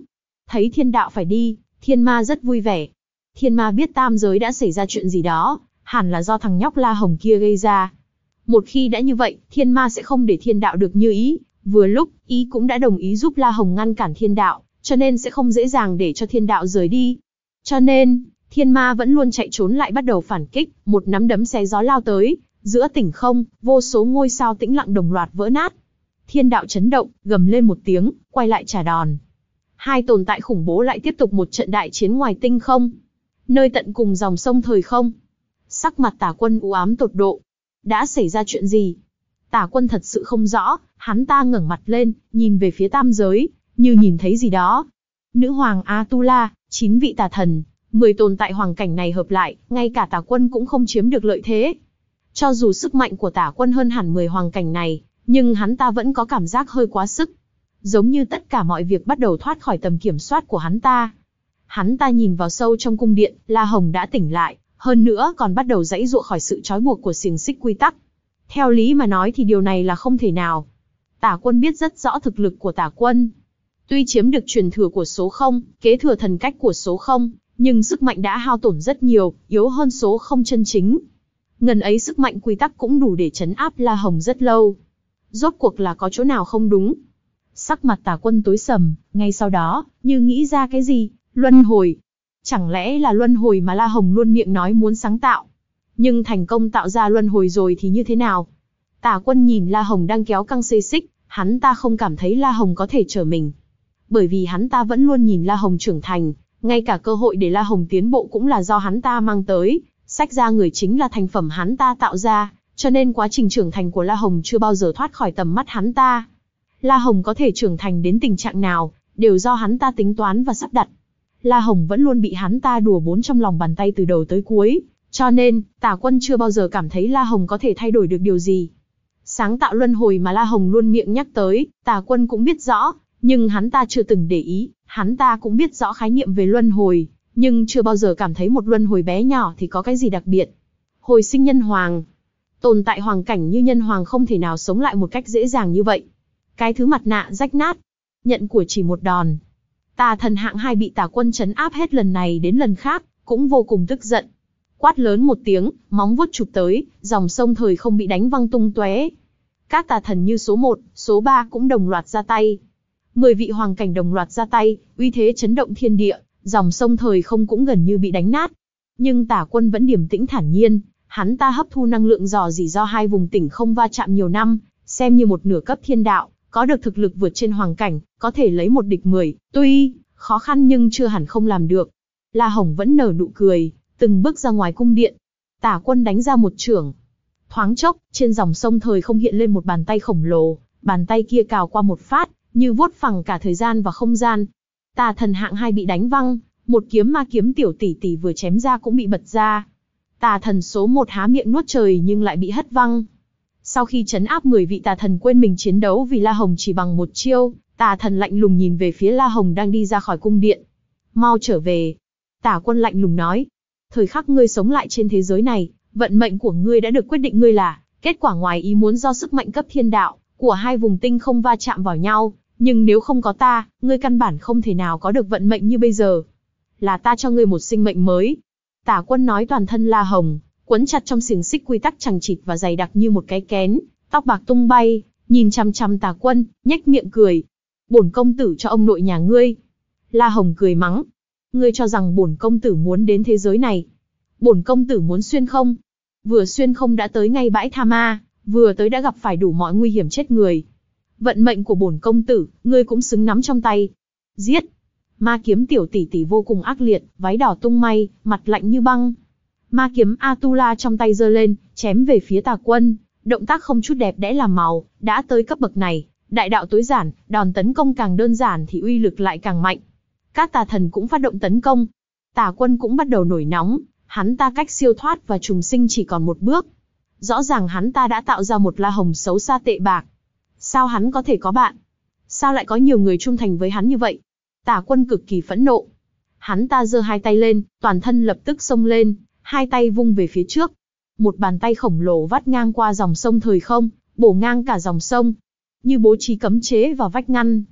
Thấy thiên đạo phải đi, thiên ma rất vui vẻ. Thiên ma biết tam giới đã xảy ra chuyện gì đó, hẳn là do thằng nhóc La Hồng kia gây ra. Một khi đã như vậy, thiên ma sẽ không để thiên đạo được như ý. Vừa lúc, ý cũng đã đồng ý giúp La Hồng ngăn cản thiên đạo, cho nên sẽ không dễ dàng để cho thiên đạo rời đi. Cho nên, thiên ma vẫn luôn chạy trốn lại bắt đầu phản kích, một nắm đấm xé gió lao tới, giữa tỉnh không, vô số ngôi sao tĩnh lặng đồng loạt vỡ nát. Thiên đạo chấn động, gầm lên một tiếng, quay lại trả đòn. Hai tồn tại khủng bố lại tiếp tục một trận đại chiến ngoài tinh không, nơi tận cùng dòng sông thời không. Sắc mặt Tả Quân u ám tột độ. Đã xảy ra chuyện gì? Tả Quân thật sự không rõ, hắn ta ngẩng mặt lên, nhìn về phía tam giới, như nhìn thấy gì đó. Nữ hoàng Atula, chín vị tà thần, mười tồn tại hoàng cảnh này hợp lại, ngay cả Tả Quân cũng không chiếm được lợi thế. Cho dù sức mạnh của Tả Quân hơn hẳn mười hoàng cảnh này, nhưng hắn ta vẫn có cảm giác hơi quá sức. Giống như tất cả mọi việc bắt đầu thoát khỏi tầm kiểm soát của hắn ta. Hắn ta nhìn vào sâu trong cung điện, La Hồng đã tỉnh lại, hơn nữa còn bắt đầu giãy giụa khỏi sự trói buộc của xiềng xích quy tắc. Theo lý mà nói thì điều này là không thể nào. Tả Quân biết rất rõ thực lực của Tả Quân. Tuy chiếm được truyền thừa của số không, kế thừa thần cách của số không, nhưng sức mạnh đã hao tổn rất nhiều, yếu hơn số không chân chính. Ngần ấy sức mạnh quy tắc cũng đủ để trấn áp La Hồng rất lâu. Rốt cuộc là có chỗ nào không đúng? Sắc mặt Tả Quân tối sầm, ngay sau đó, như nghĩ ra cái gì, luân hồi. Chẳng lẽ là luân hồi mà La Hồng luôn miệng nói muốn sáng tạo? Nhưng thành công tạo ra luân hồi rồi thì như thế nào? Tả Quân nhìn La Hồng đang kéo căng xê xích, hắn ta không cảm thấy La Hồng có thể chở mình. Bởi vì hắn ta vẫn luôn nhìn La Hồng trưởng thành, ngay cả cơ hội để La Hồng tiến bộ cũng là do hắn ta mang tới, sách ra người chính là thành phẩm hắn ta tạo ra, cho nên quá trình trưởng thành của La Hồng chưa bao giờ thoát khỏi tầm mắt hắn ta. La Hồng có thể trưởng thành đến tình trạng nào, đều do hắn ta tính toán và sắp đặt. La Hồng vẫn luôn bị hắn ta đùa bỡn trong lòng bàn tay từ đầu tới cuối, cho nên, Tả Quân chưa bao giờ cảm thấy La Hồng có thể thay đổi được điều gì. Sáng tạo luân hồi mà La Hồng luôn miệng nhắc tới, Tả Quân cũng biết rõ, nhưng hắn ta chưa từng để ý, hắn ta cũng biết rõ khái niệm về luân hồi, nhưng chưa bao giờ cảm thấy một luân hồi bé nhỏ thì có cái gì đặc biệt. Hồi sinh nhân hoàng. Tồn tại hoàng cảnh như nhân hoàng không thể nào sống lại một cách dễ dàng như vậy. Cái thứ mặt nạ rách nát, nhận của chỉ một đòn. Tà thần hạng hai bị Tả Quân trấn áp hết lần này đến lần khác, cũng vô cùng tức giận. Quát lớn một tiếng, móng vuốt chụp tới, dòng sông thời không bị đánh văng tung tóe. Các tà thần như số một, số ba cũng đồng loạt ra tay. Mười vị hoàng cảnh đồng loạt ra tay, uy thế chấn động thiên địa, dòng sông thời không cũng gần như bị đánh nát. Nhưng Tả Quân vẫn điềm tĩnh thản nhiên, hắn ta hấp thu năng lượng dò dỉ do hai vùng tỉnh không va chạm nhiều năm, xem như một nửa cấp thiên đạo, có được thực lực vượt trên hoàng cảnh, có thể lấy một địch mười, tuy khó khăn nhưng chưa hẳn không làm được. La Hồng vẫn nở nụ cười, từng bước ra ngoài cung điện. Tả Quân đánh ra một chưởng. Thoáng chốc, trên dòng sông thời không hiện lên một bàn tay khổng lồ, bàn tay kia cào qua một phát, như vuốt phẳng cả thời gian và không gian. Tà thần hạng hai bị đánh văng, một kiếm ma kiếm tiểu tỷ tỷ vừa chém ra cũng bị bật ra. Tà thần số một há miệng nuốt trời nhưng lại bị hất văng. Sau khi trấn áp mười vị tà thần quên mình chiến đấu vì La Hồng chỉ bằng một chiêu, tà thần lạnh lùng nhìn về phía La Hồng đang đi ra khỏi cung điện. Mau trở về. Tả Quân lạnh lùng nói. Thời khắc ngươi sống lại trên thế giới này, vận mệnh của ngươi đã được quyết định, ngươi là kết quả ngoài ý muốn do sức mạnh cấp thiên đạo của hai vùng tinh không va chạm vào nhau, nhưng nếu không có ta, ngươi căn bản không thể nào có được vận mệnh như bây giờ. Là ta cho ngươi một sinh mệnh mới. Tả Quân nói, toàn thân La Hồng quấn chặt trong xiềng xích quy tắc chằng chịt và dày đặc như một cái kén, tóc bạc tung bay, nhìn chằm chằm Tả Quân, nhếch miệng cười. Bổn công tử cho ông nội nhà ngươi. La Hồng cười mắng. Ngươi cho rằng bổn công tử muốn đến thế giới này? Bổn công tử muốn xuyên không? Vừa xuyên không đã tới ngay bãi tha ma, vừa tới đã gặp phải đủ mọi nguy hiểm chết người. Vận mệnh của bổn công tử, ngươi cũng xứng nắm trong tay. Giết! Ma kiếm tiểu tỷ tỷ vô cùng ác liệt, váy đỏ tung bay, mặt lạnh như băng. Ma kiếm Atula trong tay giơ lên, chém về phía Tả Quân, động tác không chút đẹp đẽ làm màu, đã tới cấp bậc này, đại đạo tối giản, đòn tấn công càng đơn giản thì uy lực lại càng mạnh. Các tà thần cũng phát động tấn công. Tả Quân cũng bắt đầu nổi nóng, hắn ta cách siêu thoát và trùng sinh chỉ còn một bước. Rõ ràng hắn ta đã tạo ra một La Hồng xấu xa tệ bạc. Sao hắn có thể có bạn? Sao lại có nhiều người trung thành với hắn như vậy? Tả Quân cực kỳ phẫn nộ. Hắn ta giơ hai tay lên, toàn thân lập tức xông lên, hai tay vung về phía trước. Một bàn tay khổng lồ vắt ngang qua dòng sông thời không, bổ ngang cả dòng sông, như bố trí cấm chế vào vách ngăn.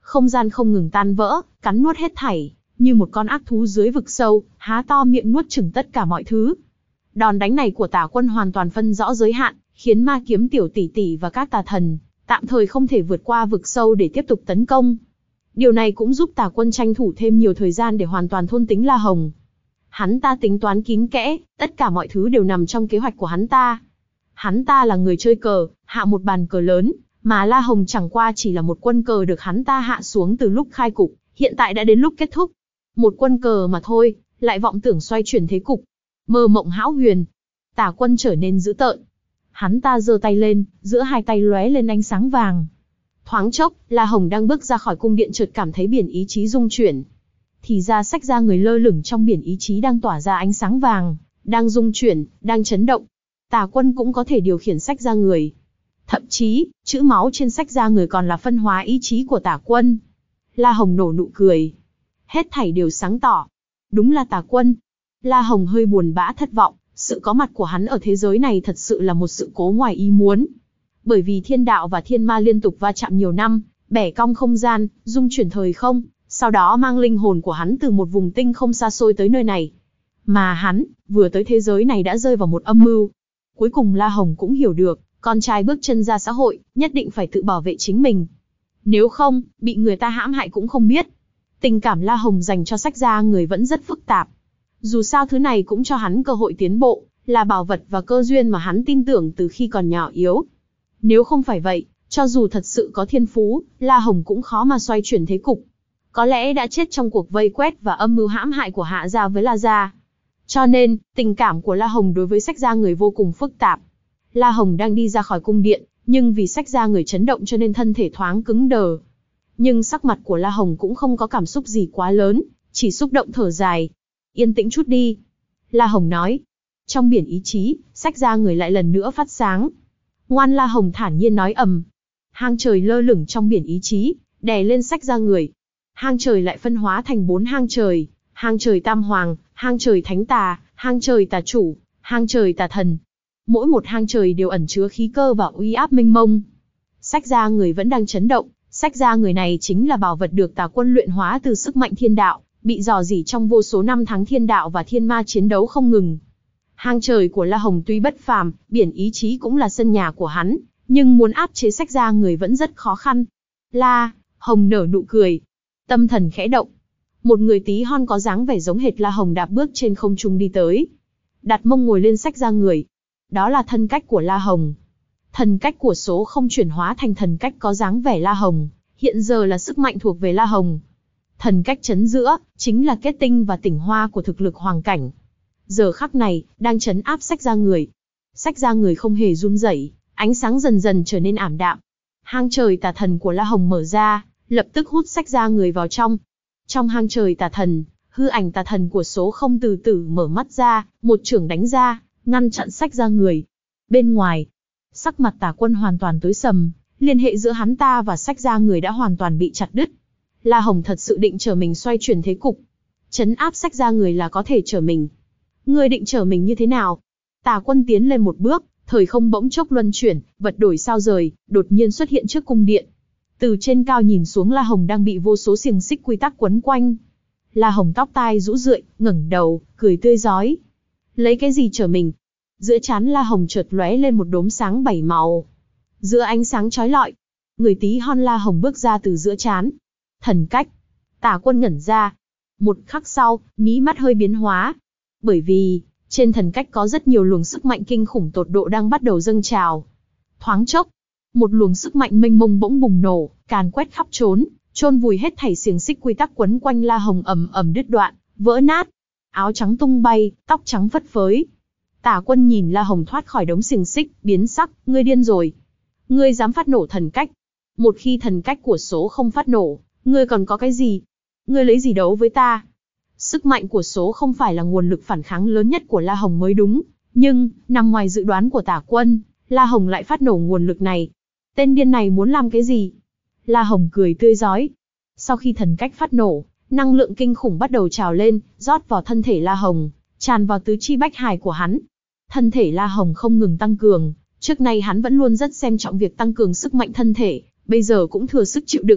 Không gian không ngừng tan vỡ, cắn nuốt hết thảy, như một con ác thú dưới vực sâu, há to miệng nuốt chửng tất cả mọi thứ. Đòn đánh này của Tả Quân hoàn toàn phân rõ giới hạn, khiến ma kiếm tiểu tỷ tỷ và các tà thần tạm thời không thể vượt qua vực sâu để tiếp tục tấn công. Điều này cũng giúp Tả Quân tranh thủ thêm nhiều thời gian để hoàn toàn thôn tính La Hồng. Hắn ta tính toán kín kẽ, tất cả mọi thứ đều nằm trong kế hoạch của hắn ta. Hắn ta là người chơi cờ, hạ một bàn cờ lớn, mà La Hồng chẳng qua chỉ là một quân cờ được hắn ta hạ xuống từ lúc khai cục, hiện tại đã đến lúc kết thúc. Một quân cờ mà thôi, lại vọng tưởng xoay chuyển thế cục. Mơ mộng hão huyền. Tả Quân trở nên dữ tợn. Hắn ta giơ tay lên, giữa hai tay lóe lên ánh sáng vàng. Thoáng chốc, La Hồng đang bước ra khỏi cung điện chợt cảm thấy biển ý chí rung chuyển. Thì ra sách ra người lơ lửng trong biển ý chí đang tỏa ra ánh sáng vàng, đang rung chuyển, đang chấn động. Tả Quân cũng có thể điều khiển sách ra người. Thậm chí, chữ máu trên sách ra người còn là phân hóa ý chí của Tả Quân. La Hồng nổ nụ cười. Hết thảy đều sáng tỏ. Đúng là Tả Quân. La Hồng hơi buồn bã thất vọng, sự có mặt của hắn ở thế giới này thật sự là một sự cố ngoài ý muốn. Bởi vì thiên đạo và thiên ma liên tục va chạm nhiều năm, bẻ cong không gian, dung chuyển thời không, sau đó mang linh hồn của hắn từ một vùng tinh không xa xôi tới nơi này. Mà hắn, vừa tới thế giới này đã rơi vào một âm mưu. Cuối cùng La Hồng cũng hiểu được, con trai bước chân ra xã hội, nhất định phải tự bảo vệ chính mình. Nếu không, bị người ta hãm hại cũng không biết. Tình cảm La Hồng dành cho sách gia người vẫn rất phức tạp. Dù sao thứ này cũng cho hắn cơ hội tiến bộ, là bảo vật và cơ duyên mà hắn tin tưởng từ khi còn nhỏ yếu. Nếu không phải vậy, cho dù thật sự có thiên phú, La Hồng cũng khó mà xoay chuyển thế cục. Có lẽ đã chết trong cuộc vây quét và âm mưu hãm hại của Hạ gia với La gia. Cho nên, tình cảm của La Hồng đối với sách gia người vô cùng phức tạp. La Hồng đang đi ra khỏi cung điện, nhưng vì sách gia người chấn động cho nên thân thể thoáng cứng đờ. Nhưng sắc mặt của La Hồng cũng không có cảm xúc gì quá lớn, chỉ xúc động thở dài. Yên tĩnh chút đi. La Hồng nói. Trong biển ý chí, sách gia người lại lần nữa phát sáng. Ngoan La Hồng thản nhiên nói ầm. Hang trời lơ lửng trong biển ý chí, đè lên sách gia người. Hang trời lại phân hóa thành bốn hang trời. Hang trời tam hoàng, hang trời thánh tà, hang trời tà chủ, hang trời tà thần. Mỗi một hang trời đều ẩn chứa khí cơ và uy áp mênh mông. Sách gia người vẫn đang chấn động. Sách gia người này chính là bảo vật được Tả Quân luyện hóa từ sức mạnh thiên đạo, bị rò rỉ trong vô số năm tháng thiên đạo và thiên ma chiến đấu không ngừng. Hang trời của La Hồng tuy bất phàm, biển ý chí cũng là sân nhà của hắn, nhưng muốn áp chế sách gia người vẫn rất khó khăn. La Hồng nở nụ cười. Tâm thần khẽ động. Một người tí hon có dáng vẻ giống hệt La Hồng đạp bước trên không trung đi tới. Đặt mông ngồi lên sách gia người. Đó là thân cách của La Hồng. Thần cách của số không chuyển hóa thành thần cách có dáng vẻ La Hồng, hiện giờ là sức mạnh thuộc về La Hồng. Thần cách chấn giữa, chính là kết tinh và tỉnh hoa của thực lực hoàng cảnh. Giờ khắc này, đang chấn áp sách gia người. Sách gia người không hề run rẩy, ánh sáng dần dần trở nên ảm đạm. Hang trời tà thần của La Hồng mở ra, lập tức hút sách gia người vào trong. Trong hang trời tà thần, hư ảnh tà thần của số không từ từ mở mắt ra, một chưởng đánh ra, ngăn chặn sách gia người. Bên ngoài, sắc mặt Tả Quân hoàn toàn tối sầm, liên hệ giữa hắn ta và sách gia người đã hoàn toàn bị chặt đứt. La Hồng thật sự định trở mình xoay chuyển thế cục. Chấn áp sách gia người là có thể trở mình. Ngươi định trở mình như thế nào? Tả Quân tiến lên một bước, thời không bỗng chốc luân chuyển, vật đổi sao rời, đột nhiên xuất hiện trước cung điện. Từ trên cao nhìn xuống La Hồng đang bị vô số xiềng xích quy tắc quấn quanh. La Hồng tóc tai rũ rượi, ngẩng đầu, cười tươi rói. Lấy cái gì trở mình? Giữa trán La Hồng chợt lóe lên một đốm sáng bảy màu. Giữa ánh sáng chói lọi, người tí hon La Hồng bước ra từ giữa trán. Thần cách. Tả Quân ngẩn ra. Một khắc sau, mí mắt hơi biến hóa. Bởi vì, trên thần cách có rất nhiều luồng sức mạnh kinh khủng tột độ đang bắt đầu dâng trào. Thoáng chốc, một luồng sức mạnh mênh mông bỗng bùng nổ, càn quét khắp trốn, chôn vùi hết thảy xiềng xích quy tắc quấn quanh La Hồng ầm ầm đứt đoạn, vỡ nát. Áo trắng tung bay, tóc trắng phất phới. Tả Quân nhìn La Hồng thoát khỏi đống xiềng xích, biến sắc, ngươi điên rồi. Ngươi dám phát nổ thần cách. Một khi thần cách của số không phát nổ, ngươi còn có cái gì? Ngươi lấy gì đấu với ta? Sức mạnh của số không phải là nguồn lực phản kháng lớn nhất của La Hồng mới đúng, nhưng, nằm ngoài dự đoán của Tả Quân, La Hồng lại phát nổ nguồn lực này. Tên điên này muốn làm cái gì? La Hồng cười tươi rói. Sau khi thần cách phát nổ, năng lượng kinh khủng bắt đầu trào lên, rót vào thân thể La Hồng, tràn vào tứ chi bách hài của hắn. Thân thể La Hồng không ngừng tăng cường, trước nay hắn vẫn luôn rất xem trọng việc tăng cường sức mạnh thân thể, bây giờ cũng thừa sức chịu đựng.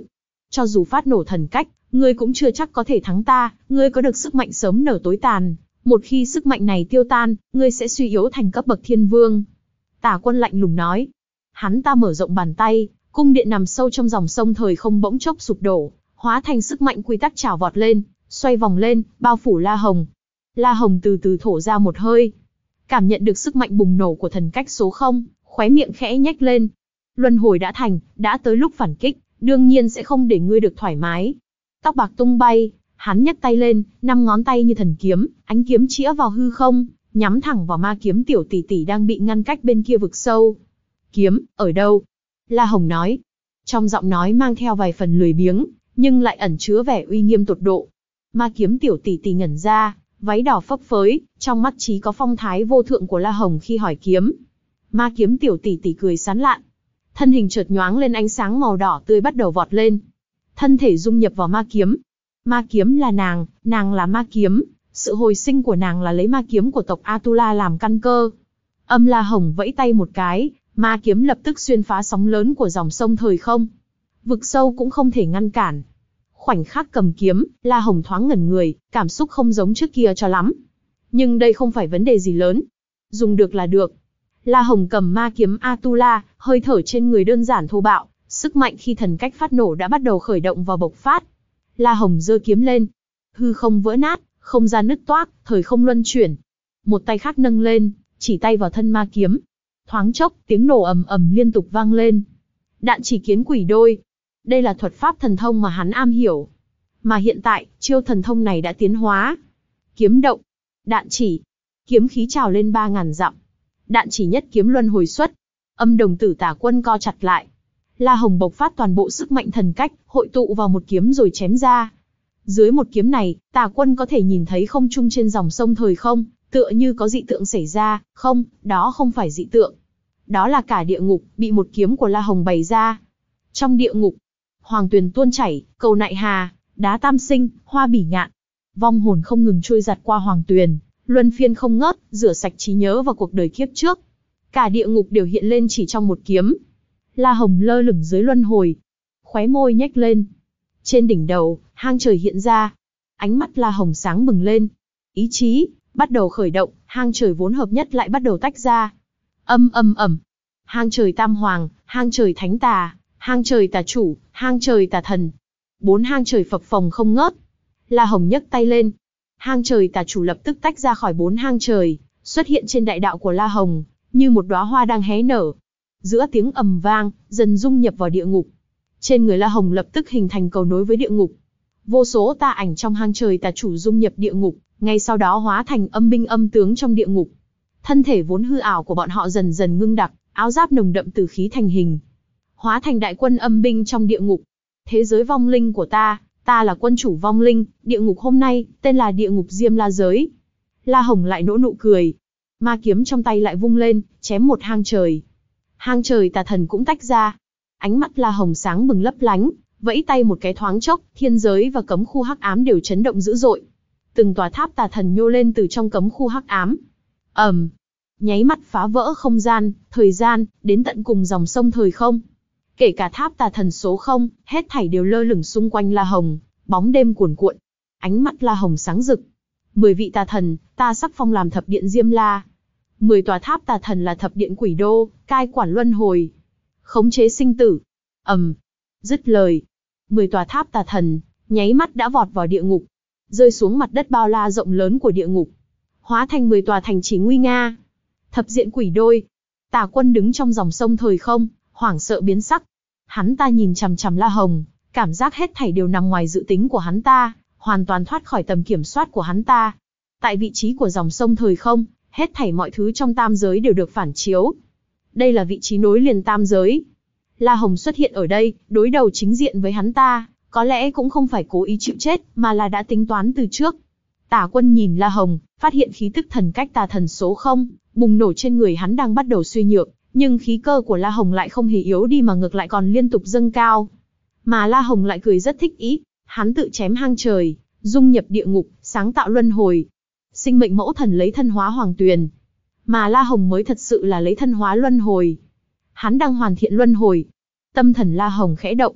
Cho dù phát nổ thần cách, ngươi cũng chưa chắc có thể thắng ta, ngươi có được sức mạnh sớm nở tối tàn. Một khi sức mạnh này tiêu tan, ngươi sẽ suy yếu thành cấp bậc thiên vương. Tả Quân lạnh lùng nói. Hắn ta mở rộng bàn tay, cung điện nằm sâu trong dòng sông thời không bỗng chốc sụp đổ, hóa thành sức mạnh quy tắc trào vọt lên, xoay vòng lên, bao phủ La Hồng. La Hồng từ từ thổ ra một hơi, cảm nhận được sức mạnh bùng nổ của thần cách số không, khóe miệng khẽ nhếch lên. Luân hồi đã thành, đã tới lúc phản kích, đương nhiên sẽ không để ngươi được thoải mái. Tóc bạc tung bay, hắn nhấc tay lên, năm ngón tay như thần kiếm, ánh kiếm chĩa vào hư không, nhắm thẳng vào ma kiếm tiểu tỷ tỷ đang bị ngăn cách bên kia vực sâu. Kiếm, ở đâu? La Hồng nói. Trong giọng nói mang theo vài phần lười biếng, nhưng lại ẩn chứa vẻ uy nghiêm tột độ. Ma kiếm tiểu tỷ tỷ ngẩn ra, váy đỏ phấp phới, trong mắt trí có phong thái vô thượng của La Hồng khi hỏi kiếm. Ma kiếm tiểu tỷ tỷ cười sán lạn. Thân hình chợt nhoáng lên ánh sáng màu đỏ tươi bắt đầu vọt lên. Thân thể dung nhập vào ma kiếm. Ma kiếm là nàng, nàng là ma kiếm. Sự hồi sinh của nàng là lấy ma kiếm của tộc Atula làm căn cơ. Âm La Hồng vẫy tay một cái, ma kiếm lập tức xuyên phá sóng lớn của dòng sông thời không. Vực sâu cũng không thể ngăn cản. Khoảnh khắc cầm kiếm, La Hồng thoáng ngẩn người, cảm xúc không giống trước kia cho lắm. Nhưng đây không phải vấn đề gì lớn. Dùng được là được. La Hồng cầm ma kiếm Atula, hơi thở trên người đơn giản thô bạo, sức mạnh khi thần cách phát nổ đã bắt đầu khởi động và bộc phát. La Hồng giơ kiếm lên. Hư không vỡ nát, không gian nứt toác, thời không luân chuyển. Một tay khác nâng lên, chỉ tay vào thân ma kiếm. Thoáng chốc, tiếng nổ ầm ầm liên tục vang lên. Đạn chỉ kiến quỷ đôi. Đây là thuật pháp thần thông mà hắn am hiểu. Mà hiện tại, chiêu thần thông này đã tiến hóa. Kiếm động, đạn chỉ, kiếm khí trào lên ba ngàn dặm. Đạn chỉ nhất kiếm luân hồi xuất. Âm đồng tử Tả Quân co chặt lại. La Hồng bộc phát toàn bộ sức mạnh thần cách, hội tụ vào một kiếm rồi chém ra. Dưới một kiếm này, Tả Quân có thể nhìn thấy không trung trên dòng sông thời không, tựa như có dị tượng xảy ra. Không, đó không phải dị tượng. Đó là cả địa ngục, bị một kiếm của La Hồng bày ra. Trong địa ngục, hoàng tuyền tuôn chảy, cầu nại hà, đá tam sinh, hoa bỉ ngạn. Vong hồn không ngừng trôi giặt qua hoàng tuyền, luân phiên không ngớt, rửa sạch trí nhớ và cuộc đời kiếp trước. Cả địa ngục đều hiện lên chỉ trong một kiếm. La Hồng lơ lửng dưới luân hồi, khóe môi nhếch lên. Trên đỉnh đầu, hang trời hiện ra. Ánh mắt La Hồng sáng bừng lên. Ý chí bắt đầu khởi động, hang trời vốn hợp nhất lại bắt đầu tách ra. Âm âm ầm. Hang trời tam hoàng, hang trời thánh tà, hang trời tà chủ, hang trời tà thần. Bốn hang trời phập phồng không ngớt. La Hồng nhấc tay lên. Hang trời tà chủ lập tức tách ra khỏi bốn hang trời, xuất hiện trên đại đạo của La Hồng, như một đóa hoa đang hé nở. Giữa tiếng ầm vang, dần dung nhập vào địa ngục. Trên người La Hồng lập tức hình thành cầu nối với địa ngục. Vô số tà ảnh trong hang trời tà chủ dung nhập địa ngục, ngay sau đó hóa thành âm binh âm tướng trong địa ngục. Thân thể vốn hư ảo của bọn họ dần dần ngưng đặc, áo giáp nồng đậm tử khí thành hình, hóa thành đại quân âm binh trong địa ngục. Thế giới vong linh của ta, ta là quân chủ vong linh, địa ngục hôm nay, tên là địa ngục Diêm La giới. La Hồng lại nỗ nụ cười. Ma kiếm trong tay lại vung lên, chém một hang trời. Hang trời tà thần cũng tách ra. Ánh mắt La Hồng sáng bừng lấp lánh, vẫy tay một cái thoáng chốc, thiên giới và cấm khu hắc ám đều chấn động dữ dội. Từng tòa tháp tà thần nhô lên từ trong cấm khu hắc ám. ầm, nháy mắt phá vỡ không gian, thời gian, đến tận cùng dòng sông thời không. Kể cả tháp tà thần số không, hết thảy đều lơ lửng xung quanh La Hồng, bóng đêm cuồn cuộn. Ánh mắt La Hồng sáng rực. Mười vị tà thần, ta sắc phong làm thập điện Diêm La. Mười tòa tháp tà thần là thập điện quỷ đô, cai quản luân hồi, khống chế sinh tử. ầm, dứt lời, mười tòa tháp tà thần nháy mắt đã vọt vào địa ngục, rơi xuống mặt đất bao la rộng lớn của địa ngục, hóa thành mười tòa thành trì nguy nga. Thập diện quỷ đôi. Tả Quân đứng trong dòng sông thời không, hoảng sợ biến sắc. Hắn ta nhìn chằm chằm La Hồng, cảm giác hết thảy đều nằm ngoài dự tính của hắn ta, hoàn toàn thoát khỏi tầm kiểm soát của hắn ta. Tại vị trí của dòng sông thời không, hết thảy mọi thứ trong tam giới đều được phản chiếu. Đây là vị trí nối liền tam giới. La Hồng xuất hiện ở đây, đối đầu chính diện với hắn ta, có lẽ cũng không phải cố ý chịu chết, mà là đã tính toán từ trước. Tả Quân nhìn La Hồng, phát hiện khí tức thần cách tà thần số không, bùng nổ trên người hắn đang bắt đầu suy nhược, nhưng khí cơ của La Hồng lại không hề yếu đi mà ngược lại còn liên tục dâng cao. Mà La Hồng lại cười rất thích ý, hắn tự chém hang trời, dung nhập địa ngục, sáng tạo luân hồi. Sinh mệnh mẫu thần lấy thân hóa hoàng tuyền, mà La Hồng mới thật sự là lấy thân hóa luân hồi. Hắn đang hoàn thiện luân hồi. Tâm thần La Hồng khẽ động.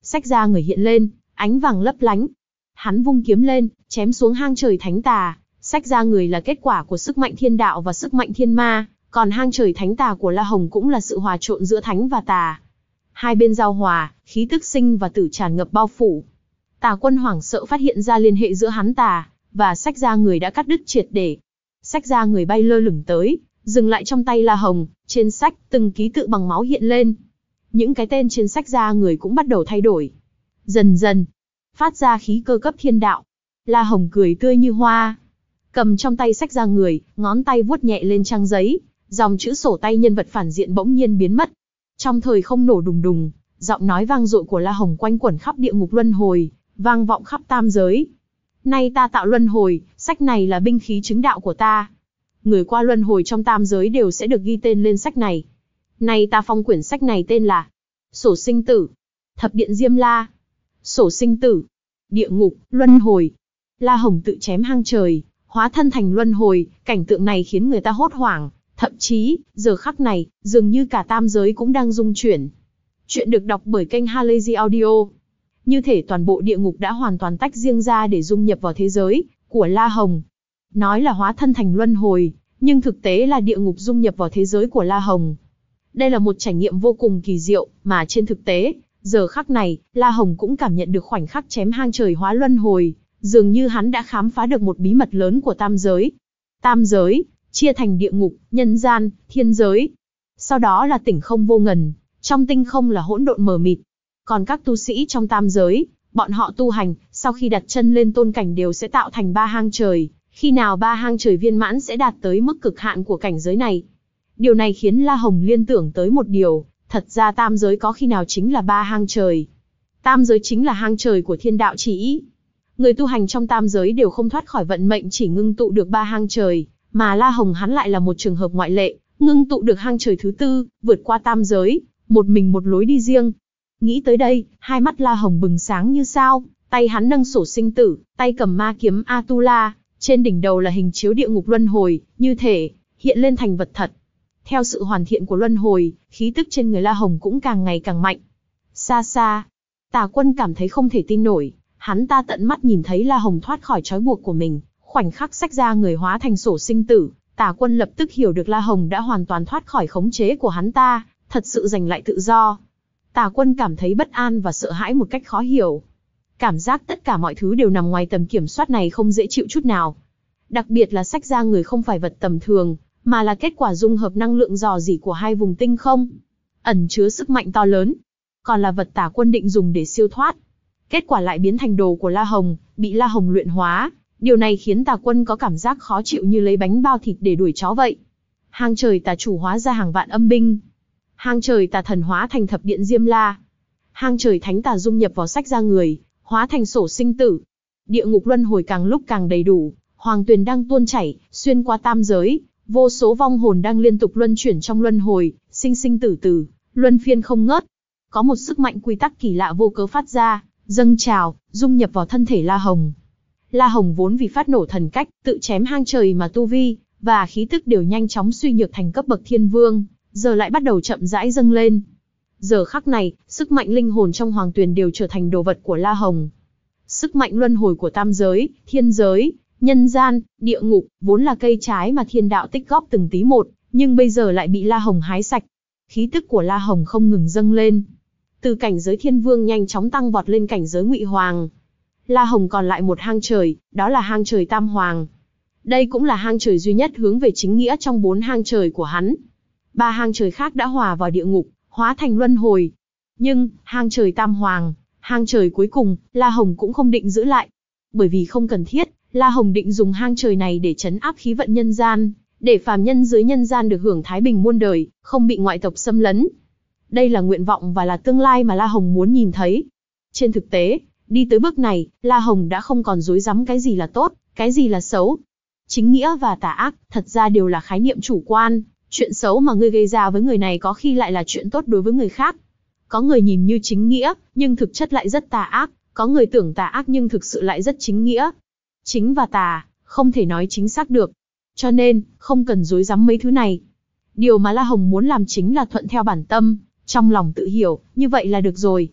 Sách ra người hiện lên, ánh vàng lấp lánh. Hắn vung kiếm lên, chém xuống hang trời thánh tà. Sách ra người là kết quả của sức mạnh thiên đạo và sức mạnh thiên ma, còn hang trời thánh tà của La Hồng cũng là sự hòa trộn giữa thánh và tà. Hai bên giao hòa, khí tức sinh và tử tràn ngập bao phủ. Tà Quân hoảng sợ phát hiện ra liên hệ giữa hắn tà và sách ra người đã cắt đứt triệt để. Sách ra người bay lơ lửng tới, dừng lại trong tay La Hồng, trên sách từng ký tự bằng máu hiện lên. Những cái tên trên sách ra người cũng bắt đầu thay đổi. Dần dần, phát ra khí cơ cấp thiên đạo. La Hồng cười tươi như hoa. Cầm trong tay sách ra người, ngón tay vuốt nhẹ lên trang giấy, dòng chữ sổ tay nhân vật phản diện bỗng nhiên biến mất. Trong thời không nổ đùng đùng, giọng nói vang dội của La Hồng quanh quẩn khắp địa ngục luân hồi, vang vọng khắp tam giới. Nay ta tạo luân hồi, sách này là binh khí chứng đạo của ta. Người qua luân hồi trong tam giới đều sẽ được ghi tên lên sách này. Nay ta phong quyển sách này tên là Sổ Sinh Tử, Thập Điện Diêm La, Sổ Sinh Tử, Địa Ngục, Luân Hồi. La Hồng tự chém hang trời, hóa thân thành luân hồi, cảnh tượng này khiến người ta hốt hoảng. Thậm chí, giờ khắc này, dường như cả tam giới cũng đang rung chuyển. Chuyện được đọc bởi kênh Halazy Audio. Như thể toàn bộ địa ngục đã hoàn toàn tách riêng ra để dung nhập vào thế giới của La Hồng. Nói là hóa thân thành luân hồi, nhưng thực tế là địa ngục dung nhập vào thế giới của La Hồng. Đây là một trải nghiệm vô cùng kỳ diệu, mà trên thực tế, giờ khắc này, La Hồng cũng cảm nhận được khoảnh khắc chém hang trời hóa luân hồi, dường như hắn đã khám phá được một bí mật lớn của tam giới. Tam giới chia thành địa ngục, nhân gian, thiên giới. Sau đó là tỉnh không vô ngần, trong tinh không là hỗn độn mờ mịt. Còn các tu sĩ trong tam giới, bọn họ tu hành, sau khi đặt chân lên tôn cảnh đều sẽ tạo thành ba hang trời. Khi nào ba hang trời viên mãn sẽ đạt tới mức cực hạn của cảnh giới này. Điều này khiến La Hồng liên tưởng tới một điều, thật ra tam giới có khi nào chính là ba hang trời. Tam giới chính là hang trời của thiên đạo chỉ. Người tu hành trong tam giới đều không thoát khỏi vận mệnh chỉ ngưng tụ được ba hang trời. Mà La Hồng hắn lại là một trường hợp ngoại lệ, ngưng tụ được hang trời thứ tư, vượt qua tam giới, một mình một lối đi riêng. Nghĩ tới đây, hai mắt La Hồng bừng sáng như sao, tay hắn nâng sổ sinh tử, tay cầm ma kiếm Atula, trên đỉnh đầu là hình chiếu địa ngục luân hồi, như thể hiện lên thành vật thật. Theo sự hoàn thiện của luân hồi, khí tức trên người La Hồng cũng càng ngày càng mạnh. Xa xa, Tà Quân cảm thấy không thể tin nổi, hắn ta tận mắt nhìn thấy La Hồng thoát khỏi trói buộc của mình. Khoảnh khắc sách ra người hóa thành sổ sinh tử, Tà Quân lập tức hiểu được La Hồng đã hoàn toàn thoát khỏi khống chế của hắn ta, thật sự giành lại tự do. Tà Quân cảm thấy bất an và sợ hãi một cách khó hiểu. Cảm giác tất cả mọi thứ đều nằm ngoài tầm kiểm soát này không dễ chịu chút nào. Đặc biệt là sách ra người không phải vật tầm thường, mà là kết quả dung hợp năng lượng rò rỉ của hai vùng tinh không, ẩn chứa sức mạnh to lớn. Còn là vật Tà Quân định dùng để siêu thoát. Kết quả lại biến thành đồ của La Hồng, bị La Hồng luyện hóa. Điều này khiến Tà Quân có cảm giác khó chịu như lấy bánh bao thịt để đuổi chó vậy. Hang trời tà chủ hóa ra hàng vạn âm binh. Hang trời tà thần hóa thành thập điện Diêm La. Hang trời thánh tà dung nhập vào sách ra người, hóa thành sổ sinh tử. Địa ngục luân hồi càng lúc càng đầy đủ, hoàng tuyền đang tuôn chảy, xuyên qua tam giới, vô số vong hồn đang liên tục luân chuyển trong luân hồi, sinh sinh tử tử, luân phiên không ngớt. Có một sức mạnh quy tắc kỳ lạ vô cớ phát ra, dâng trào, dung nhập vào thân thể La Hồng. La Hồng vốn vì phát nổ thần cách, tự chém hang trời mà tu vi và khí tức đều nhanh chóng suy nhược thành cấp bậc thiên vương, giờ lại bắt đầu chậm rãi dâng lên. Giờ khắc này, sức mạnh linh hồn trong hoàng tuyền đều trở thành đồ vật của La Hồng. Sức mạnh luân hồi của tam giới, thiên giới, nhân gian, địa ngục, vốn là cây trái mà thiên đạo tích góp từng tí một, nhưng bây giờ lại bị La Hồng hái sạch. Khí tức của La Hồng không ngừng dâng lên. Từ cảnh giới thiên vương nhanh chóng tăng vọt lên cảnh giới ngụy hoàng. La Hồng còn lại một hang trời, đó là hang trời tam hoàng. Đây cũng là hang trời duy nhất hướng về chính nghĩa trong bốn hang trời của hắn. Ba hang trời khác đã hòa vào địa ngục, hóa thành luân hồi. Nhưng, hang trời tam hoàng, hang trời cuối cùng, La Hồng cũng không định giữ lại. Bởi vì không cần thiết, La Hồng định dùng hang trời này để trấn áp khí vận nhân gian, để phàm nhân dưới nhân gian được hưởng thái bình muôn đời, không bị ngoại tộc xâm lấn. Đây là nguyện vọng và là tương lai mà La Hồng muốn nhìn thấy. Trên thực tế, đi tới bước này, La Hồng đã không còn rối rắm cái gì là tốt, cái gì là xấu. Chính nghĩa và tà ác, thật ra đều là khái niệm chủ quan. Chuyện xấu mà ngươi gây ra với người này có khi lại là chuyện tốt đối với người khác. Có người nhìn như chính nghĩa, nhưng thực chất lại rất tà ác. Có người tưởng tà ác nhưng thực sự lại rất chính nghĩa. Chính và tà, không thể nói chính xác được. Cho nên, không cần rối rắm mấy thứ này. Điều mà La Hồng muốn làm chính là thuận theo bản tâm, trong lòng tự hiểu, như vậy là được rồi.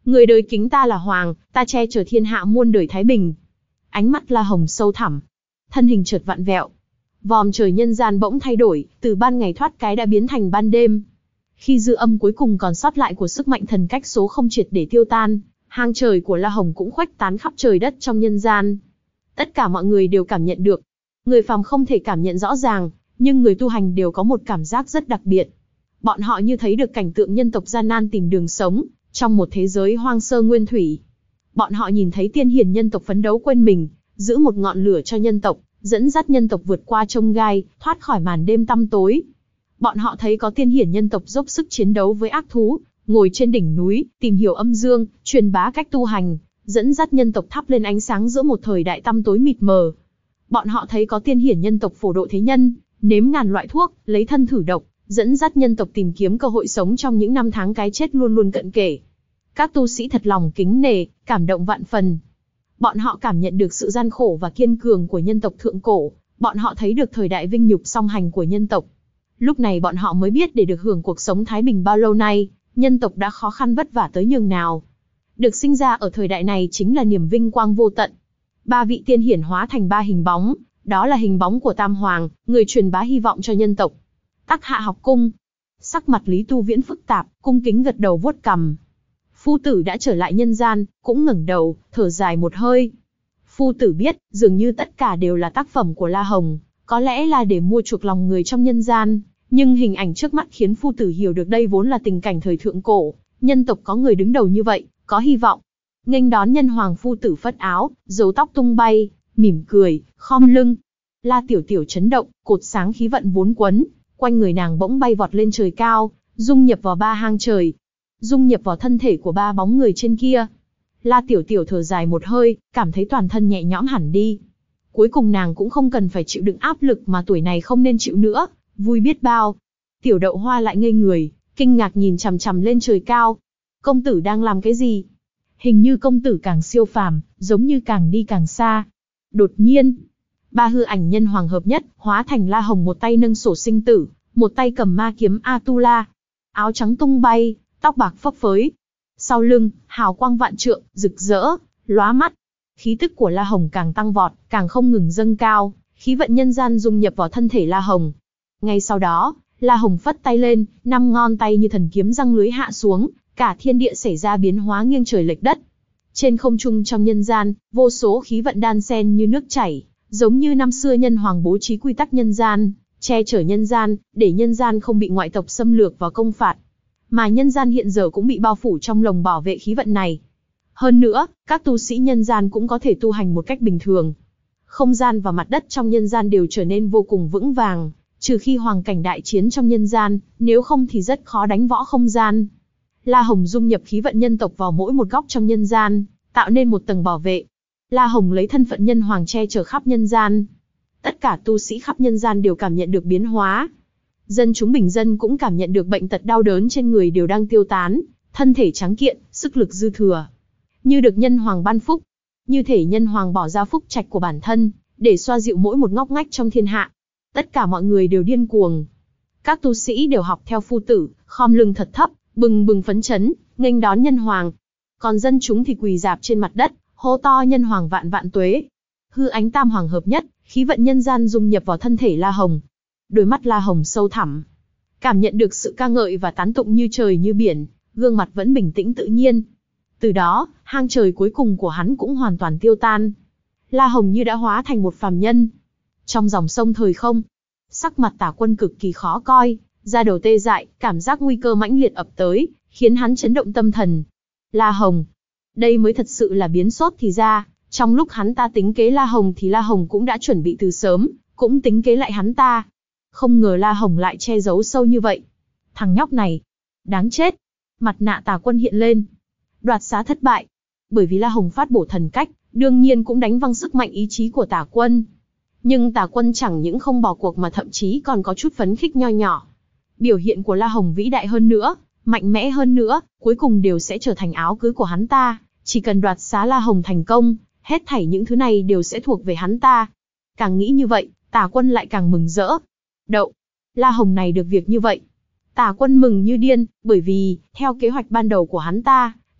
Người đời kính ta là hoàng, ta che chở thiên hạ muôn đời thái bình. Ánh mắt La Hồng sâu thẳm, thân hình chợt vặn vẹo. Vòm trời nhân gian bỗng thay đổi, từ ban ngày thoát cái đã biến thành ban đêm. Khi dư âm cuối cùng còn sót lại của sức mạnh thần cách số không triệt để tiêu tan, hang trời của La Hồng cũng khuếch tán khắp trời đất trong nhân gian. Tất cả mọi người đều cảm nhận được. Người phàm không thể cảm nhận rõ ràng, nhưng người tu hành đều có một cảm giác rất đặc biệt. Bọn họ như thấy được cảnh tượng nhân tộc gian nan tìm đường sống, trong một thế giới hoang sơ nguyên thủy. Bọn họ nhìn thấy tiên hiền nhân tộc phấn đấu quên mình, giữ một ngọn lửa cho nhân tộc, dẫn dắt nhân tộc vượt qua chông gai, thoát khỏi màn đêm tăm tối. Bọn họ thấy có tiên hiển nhân tộc dốc sức chiến đấu với ác thú, ngồi trên đỉnh núi, tìm hiểu âm dương, truyền bá cách tu hành, dẫn dắt nhân tộc thắp lên ánh sáng giữa một thời đại tăm tối mịt mờ. Bọn họ thấy có tiên hiển nhân tộc phổ độ thế nhân, nếm ngàn loại thuốc, lấy thân thử độc, dẫn dắt nhân tộc tìm kiếm cơ hội sống trong những năm tháng cái chết luôn luôn cận kề. Các tu sĩ thật lòng kính nể, cảm động vạn phần. Bọn họ cảm nhận được sự gian khổ và kiên cường của nhân tộc thượng cổ, bọn họ thấy được thời đại vinh nhục song hành của nhân tộc. Lúc này bọn họ mới biết để được hưởng cuộc sống thái bình bao lâu nay, nhân tộc đã khó khăn vất vả tới nhường nào. Được sinh ra ở thời đại này chính là niềm vinh quang vô tận. Ba vị tiên hiển hóa thành ba hình bóng, đó là hình bóng của Tam Hoàng, người truyền bá hy vọng cho nhân tộc. Tắc Hạ học cung. Sắc mặt Lý Tu Viễn phức tạp, cung kính gật đầu vuốt cằm. Phu tử đã trở lại nhân gian, cũng ngẩng đầu, thở dài một hơi. Phu tử biết, dường như tất cả đều là tác phẩm của La Hồng, có lẽ là để mua chuộc lòng người trong nhân gian, nhưng hình ảnh trước mắt khiến phu tử hiểu được đây vốn là tình cảnh thời thượng cổ, nhân tộc có người đứng đầu như vậy, có hy vọng. Nghênh đón nhân hoàng phu tử phất áo, râu tóc tung bay, mỉm cười, khom lưng. La Tiểu Tiểu chấn động, cột sáng khí vận vốn quấn, quanh người nàng bỗng bay vọt lên trời cao, dung nhập vào ba hang trời, dung nhập vào thân thể của ba bóng người trên kia. La Tiểu Tiểu thở dài một hơi, cảm thấy toàn thân nhẹ nhõm hẳn đi. Cuối cùng nàng cũng không cần phải chịu đựng áp lực mà tuổi này không nên chịu nữa, vui biết bao. Tiểu Đậu Hoa lại ngây người, kinh ngạc nhìn chằm chằm lên trời cao. Công tử đang làm cái gì? Hình như công tử càng siêu phàm, giống như càng đi càng xa. Đột nhiên, ba hư ảnh nhân hoàng hợp nhất, hóa thành La Hồng, một tay nâng sổ sinh tử, một tay cầm ma kiếm Atula. Áo trắng tung bay, tóc bạc phấp phới. Sau lưng, hào quang vạn trượng, rực rỡ, lóa mắt. Khí tức của La Hồng càng tăng vọt, càng không ngừng dâng cao, khí vận nhân gian dung nhập vào thân thể La Hồng. Ngay sau đó, La Hồng phất tay lên, năm ngón tay như thần kiếm răng lưới hạ xuống, cả thiên địa xảy ra biến hóa nghiêng trời lệch đất. Trên không trung trong nhân gian, vô số khí vận đan xen như nước chảy, giống như năm xưa nhân hoàng bố trí quy tắc nhân gian, che chở nhân gian, để nhân gian không bị ngoại tộc xâm lược và công phạt. Mà nhân gian hiện giờ cũng bị bao phủ trong lồng bảo vệ khí vận này. Hơn nữa, các tu sĩ nhân gian cũng có thể tu hành một cách bình thường. Không gian và mặt đất trong nhân gian đều trở nên vô cùng vững vàng, trừ khi hoàng cảnh đại chiến trong nhân gian, nếu không thì rất khó đánh võ không gian. La Hồng dung nhập khí vận nhân tộc vào mỗi một góc trong nhân gian, tạo nên một tầng bảo vệ. La Hồng lấy thân phận nhân hoàng che chở khắp nhân gian. Tất cả tu sĩ khắp nhân gian đều cảm nhận được biến hóa. Dân chúng bình dân cũng cảm nhận được bệnh tật đau đớn trên người đều đang tiêu tán, thân thể trắng kiện, sức lực dư thừa. Như được nhân hoàng ban phúc, như thể nhân hoàng bỏ ra phúc trạch của bản thân, để xoa dịu mỗi một ngóc ngách trong thiên hạ. Tất cả mọi người đều điên cuồng. Các tu sĩ đều học theo phu tử, khom lưng thật thấp, bừng bừng phấn chấn, nghênh đón nhân hoàng. Còn dân chúng thì quỳ rạp trên mặt đất, hô to nhân hoàng vạn vạn tuế. Hư ánh tam hoàng hợp nhất, khí vận nhân gian dung nhập vào thân thể La Hồng. Đôi mắt La Hồng sâu thẳm, cảm nhận được sự ca ngợi và tán tụng như trời như biển, gương mặt vẫn bình tĩnh tự nhiên. Từ đó, hang trời cuối cùng của hắn cũng hoàn toàn tiêu tan. La Hồng như đã hóa thành một phàm nhân. Trong dòng sông thời không, sắc mặt Tả Quân cực kỳ khó coi, da đầu tê dại, cảm giác nguy cơ mãnh liệt ập tới, khiến hắn chấn động tâm thần. La Hồng, đây mới thật sự là biến sốt thì ra, trong lúc hắn ta tính kế La Hồng thì La Hồng cũng đã chuẩn bị từ sớm, cũng tính kế lại hắn ta. Không ngờ La Hồng lại che giấu sâu như vậy. Thằng nhóc này, đáng chết. Mặt nạ Tà Quân hiện lên. Đoạt xá thất bại. Bởi vì La Hồng phát bổ thần cách, đương nhiên cũng đánh văng sức mạnh ý chí của Tà Quân. Nhưng Tà Quân chẳng những không bỏ cuộc mà thậm chí còn có chút phấn khích nho nhỏ. Biểu hiện của La Hồng vĩ đại hơn nữa, mạnh mẽ hơn nữa, cuối cùng đều sẽ trở thành áo cưới của hắn ta. Chỉ cần đoạt xá La Hồng thành công, hết thảy những thứ này đều sẽ thuộc về hắn ta. Càng nghĩ như vậy, Tà Quân lại càng mừng rỡ. Đậu, La Hồng này được việc như vậy. Tà Quân mừng như điên, bởi vì, theo kế hoạch ban đầu của hắn ta,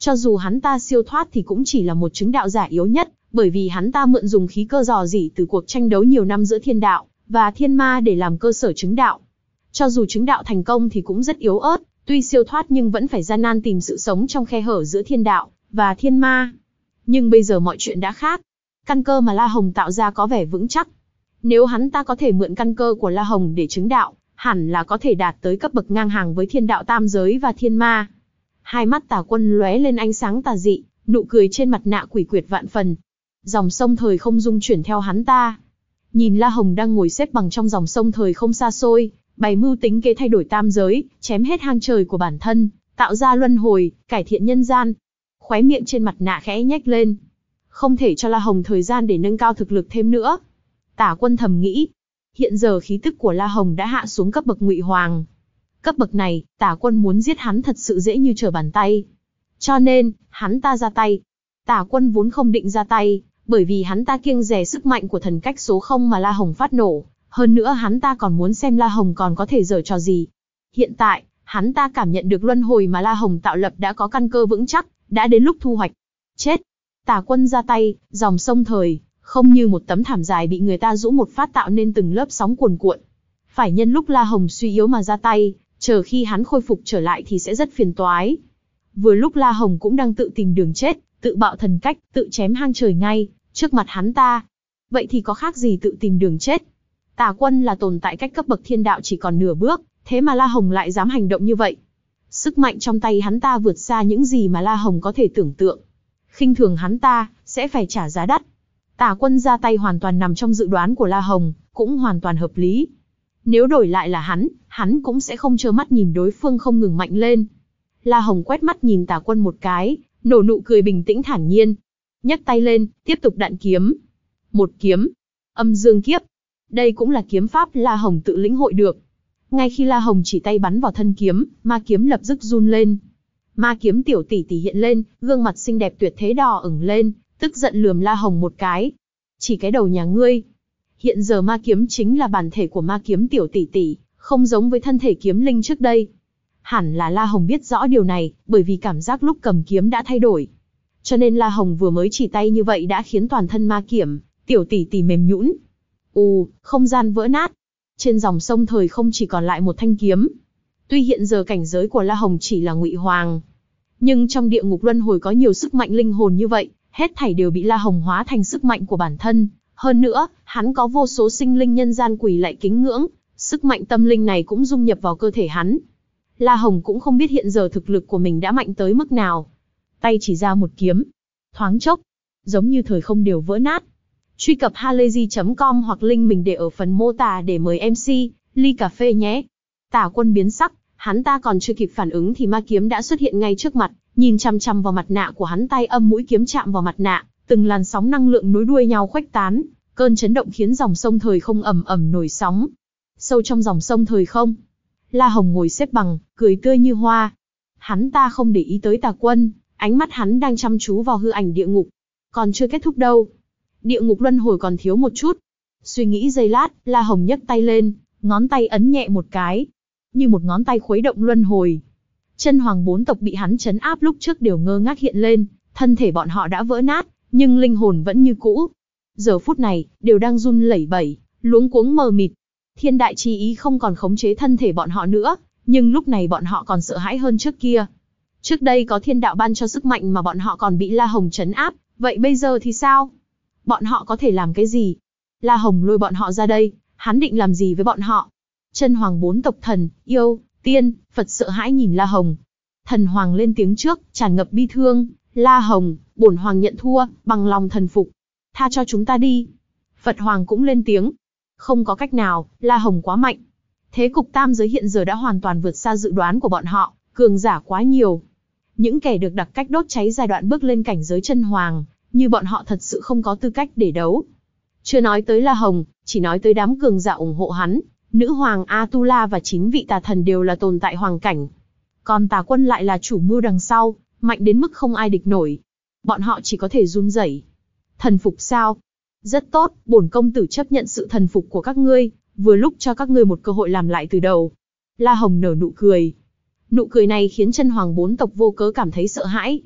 Cho dù hắn ta siêu thoát thì cũng chỉ là một chứng đạo giả yếu nhất, bởi vì hắn ta mượn dùng khí cơ rò rỉ từ cuộc tranh đấu nhiều năm giữa thiên đạo và thiên ma để làm cơ sở chứng đạo. Cho dù chứng đạo thành công thì cũng rất yếu ớt, tuy siêu thoát nhưng vẫn phải gian nan tìm sự sống trong khe hở giữa thiên đạo và thiên ma. Nhưng bây giờ mọi chuyện đã khác. Căn cơ mà La Hồng tạo ra có vẻ vững chắc. Nếu hắn ta có thể mượn căn cơ của La Hồng để chứng đạo, hẳn là có thể đạt tới cấp bậc ngang hàng với thiên đạo tam giới và thiên ma. Hai mắt Tả Quân lóe lên ánh sáng tà dị, nụ cười trên mặt nạ quỷ quyệt vạn phần. Dòng sông thời không dung chuyển theo hắn ta. Nhìn La Hồng đang ngồi xếp bằng trong dòng sông thời không xa xôi, bày mưu tính kế thay đổi tam giới, chém hết hang trời của bản thân, tạo ra luân hồi, cải thiện nhân gian. Khóe miệng trên mặt nạ khẽ nhếch lên. Không thể cho La Hồng thời gian để nâng cao thực lực thêm nữa. Tả Quân thầm nghĩ. Hiện giờ khí tức của La Hồng đã hạ xuống cấp bậc Ngụy Hoàng. Cấp bậc này, Tả Quân muốn giết hắn thật sự dễ như trở bàn tay. Cho nên, hắn ta ra tay. Tả Quân vốn không định ra tay, bởi vì hắn ta kiêng dè sức mạnh của thần cách số không mà La Hồng phát nổ. Hơn nữa hắn ta còn muốn xem La Hồng còn có thể giở trò gì. Hiện tại, hắn ta cảm nhận được luân hồi mà La Hồng tạo lập đã có căn cơ vững chắc, đã đến lúc thu hoạch. Chết! Tả Quân ra tay, dòng sông thời không như một tấm thảm dài bị người ta rũ một phát tạo nên từng lớp sóng cuồn cuộn. Phải nhân lúc La Hồng suy yếu mà ra tay, chờ khi hắn khôi phục trở lại thì sẽ rất phiền toái. Vừa lúc La Hồng cũng đang tự tìm đường chết, tự bạo thần cách, tự chém hang trời ngay trước mặt hắn ta. Vậy thì có khác gì tự tìm đường chết? Tả Quân là tồn tại cách cấp bậc thiên đạo chỉ còn nửa bước, thế mà La Hồng lại dám hành động như vậy. Sức mạnh trong tay hắn ta vượt xa những gì mà La Hồng có thể tưởng tượng. Khinh thường hắn ta, sẽ phải trả giá đắt. Tả Quân ra tay hoàn toàn nằm trong dự đoán của La Hồng, cũng hoàn toàn hợp lý. Nếu đổi lại là hắn, hắn cũng sẽ không trơ mắt nhìn đối phương không ngừng mạnh lên. La Hồng quét mắt nhìn Tả Quân một cái, nở nụ cười bình tĩnh thản nhiên. Nhấc tay lên, tiếp tục đạn kiếm. Một kiếm. Âm dương kiếp. Đây cũng là kiếm pháp La Hồng tự lĩnh hội được. Ngay khi La Hồng chỉ tay bắn vào thân kiếm, ma kiếm lập tức run lên. Ma kiếm tiểu tỷ tỷ hiện lên, gương mặt xinh đẹp tuyệt thế đỏ ửng lên, tức giận lườm La Hồng một cái. Chỉ cái đầu nhà ngươi. Hiện giờ ma kiếm chính là bản thể của ma kiếm tiểu tỷ tỷ, không giống với thân thể kiếm linh trước đây. Hẳn là La Hồng biết rõ điều này, bởi vì cảm giác lúc cầm kiếm đã thay đổi. Cho nên La Hồng vừa mới chỉ tay như vậy đã khiến toàn thân ma kiếm tiểu tỷ tỷ mềm nhũn. Ù, không gian vỡ nát. Trên dòng sông thời không chỉ còn lại một thanh kiếm. Tuy hiện giờ cảnh giới của La Hồng chỉ là Ngụy Hoàng, nhưng trong địa ngục luân hồi có nhiều sức mạnh linh hồn như vậy, hết thảy đều bị La Hồng hóa thành sức mạnh của bản thân. Hơn nữa, hắn có vô số sinh linh nhân gian quỳ lạy kính ngưỡng, sức mạnh tâm linh này cũng dung nhập vào cơ thể hắn. La Hồng cũng không biết hiện giờ thực lực của mình đã mạnh tới mức nào. Tay chỉ ra một kiếm. Thoáng chốc, giống như thời không đều vỡ nát. Truy cập halayzi chấm com hoặc link mình để ở phần mô tả để mời em xê, ly cà phê nhé. Tả Quân biến sắc, hắn ta còn chưa kịp phản ứng thì ma kiếm đã xuất hiện ngay trước mặt, nhìn chằm chằm vào mặt nạ của hắn, tay âm mũi kiếm chạm vào mặt nạ, từng làn sóng năng lượng nối đuôi nhau khuếch tán, cơn chấn động khiến dòng sông thời không ầm ầm nổi sóng. Sâu trong dòng sông thời không, La Hồng ngồi xếp bằng, cười tươi như hoa. Hắn ta không để ý tới Tả Quân, ánh mắt hắn đang chăm chú vào hư ảnh địa ngục. Còn chưa kết thúc đâu. Địa ngục luân hồi còn thiếu một chút. Suy nghĩ giây lát, La Hồng nhấc tay lên, ngón tay ấn nhẹ một cái, như một ngón tay khuấy động luân hồi. Chân hoàng bốn tộc bị hắn trấn áp lúc trước đều ngơ ngác hiện lên, thân thể bọn họ đã vỡ nát, nhưng linh hồn vẫn như cũ. Giờ phút này, đều đang run lẩy bẩy, luống cuống mờ mịt. Thiên đại chi ý không còn khống chế thân thể bọn họ nữa, nhưng lúc này bọn họ còn sợ hãi hơn trước kia. Trước đây có thiên đạo ban cho sức mạnh mà bọn họ còn bị La Hồng trấn áp, vậy bây giờ thì sao? Bọn họ có thể làm cái gì? La Hồng lôi bọn họ ra đây, hắn định làm gì với bọn họ? Chân hoàng bốn tộc thần, yêu, tiên, Phật sợ hãi nhìn La Hồng. Thần hoàng lên tiếng trước, tràn ngập bi thương. La Hồng, bổn hoàng nhận thua, bằng lòng thần phục. Tha cho chúng ta đi. Phật hoàng cũng lên tiếng. Không có cách nào, La Hồng quá mạnh. Thế cục tam giới hiện giờ đã hoàn toàn vượt xa dự đoán của bọn họ, cường giả quá nhiều. Những kẻ được đặc cách đốt cháy giai đoạn bước lên cảnh giới chân hoàng, như bọn họ thật sự không có tư cách để đấu. Chưa nói tới La Hồng, chỉ nói tới đám cường giả ủng hộ hắn, nữ hoàng Atula và chín vị tà thần đều là tồn tại hoàng cảnh. Còn Tả Quân lại là chủ mưu đằng sau, mạnh đến mức không ai địch nổi. Bọn họ chỉ có thể run rẩy. Thần phục sao? Rất tốt, bổn công tử chấp nhận sự thần phục của các ngươi, vừa lúc cho các ngươi một cơ hội làm lại từ đầu. La Hồng nở nụ cười. Nụ cười này khiến chân hoàng bốn tộc vô cớ cảm thấy sợ hãi.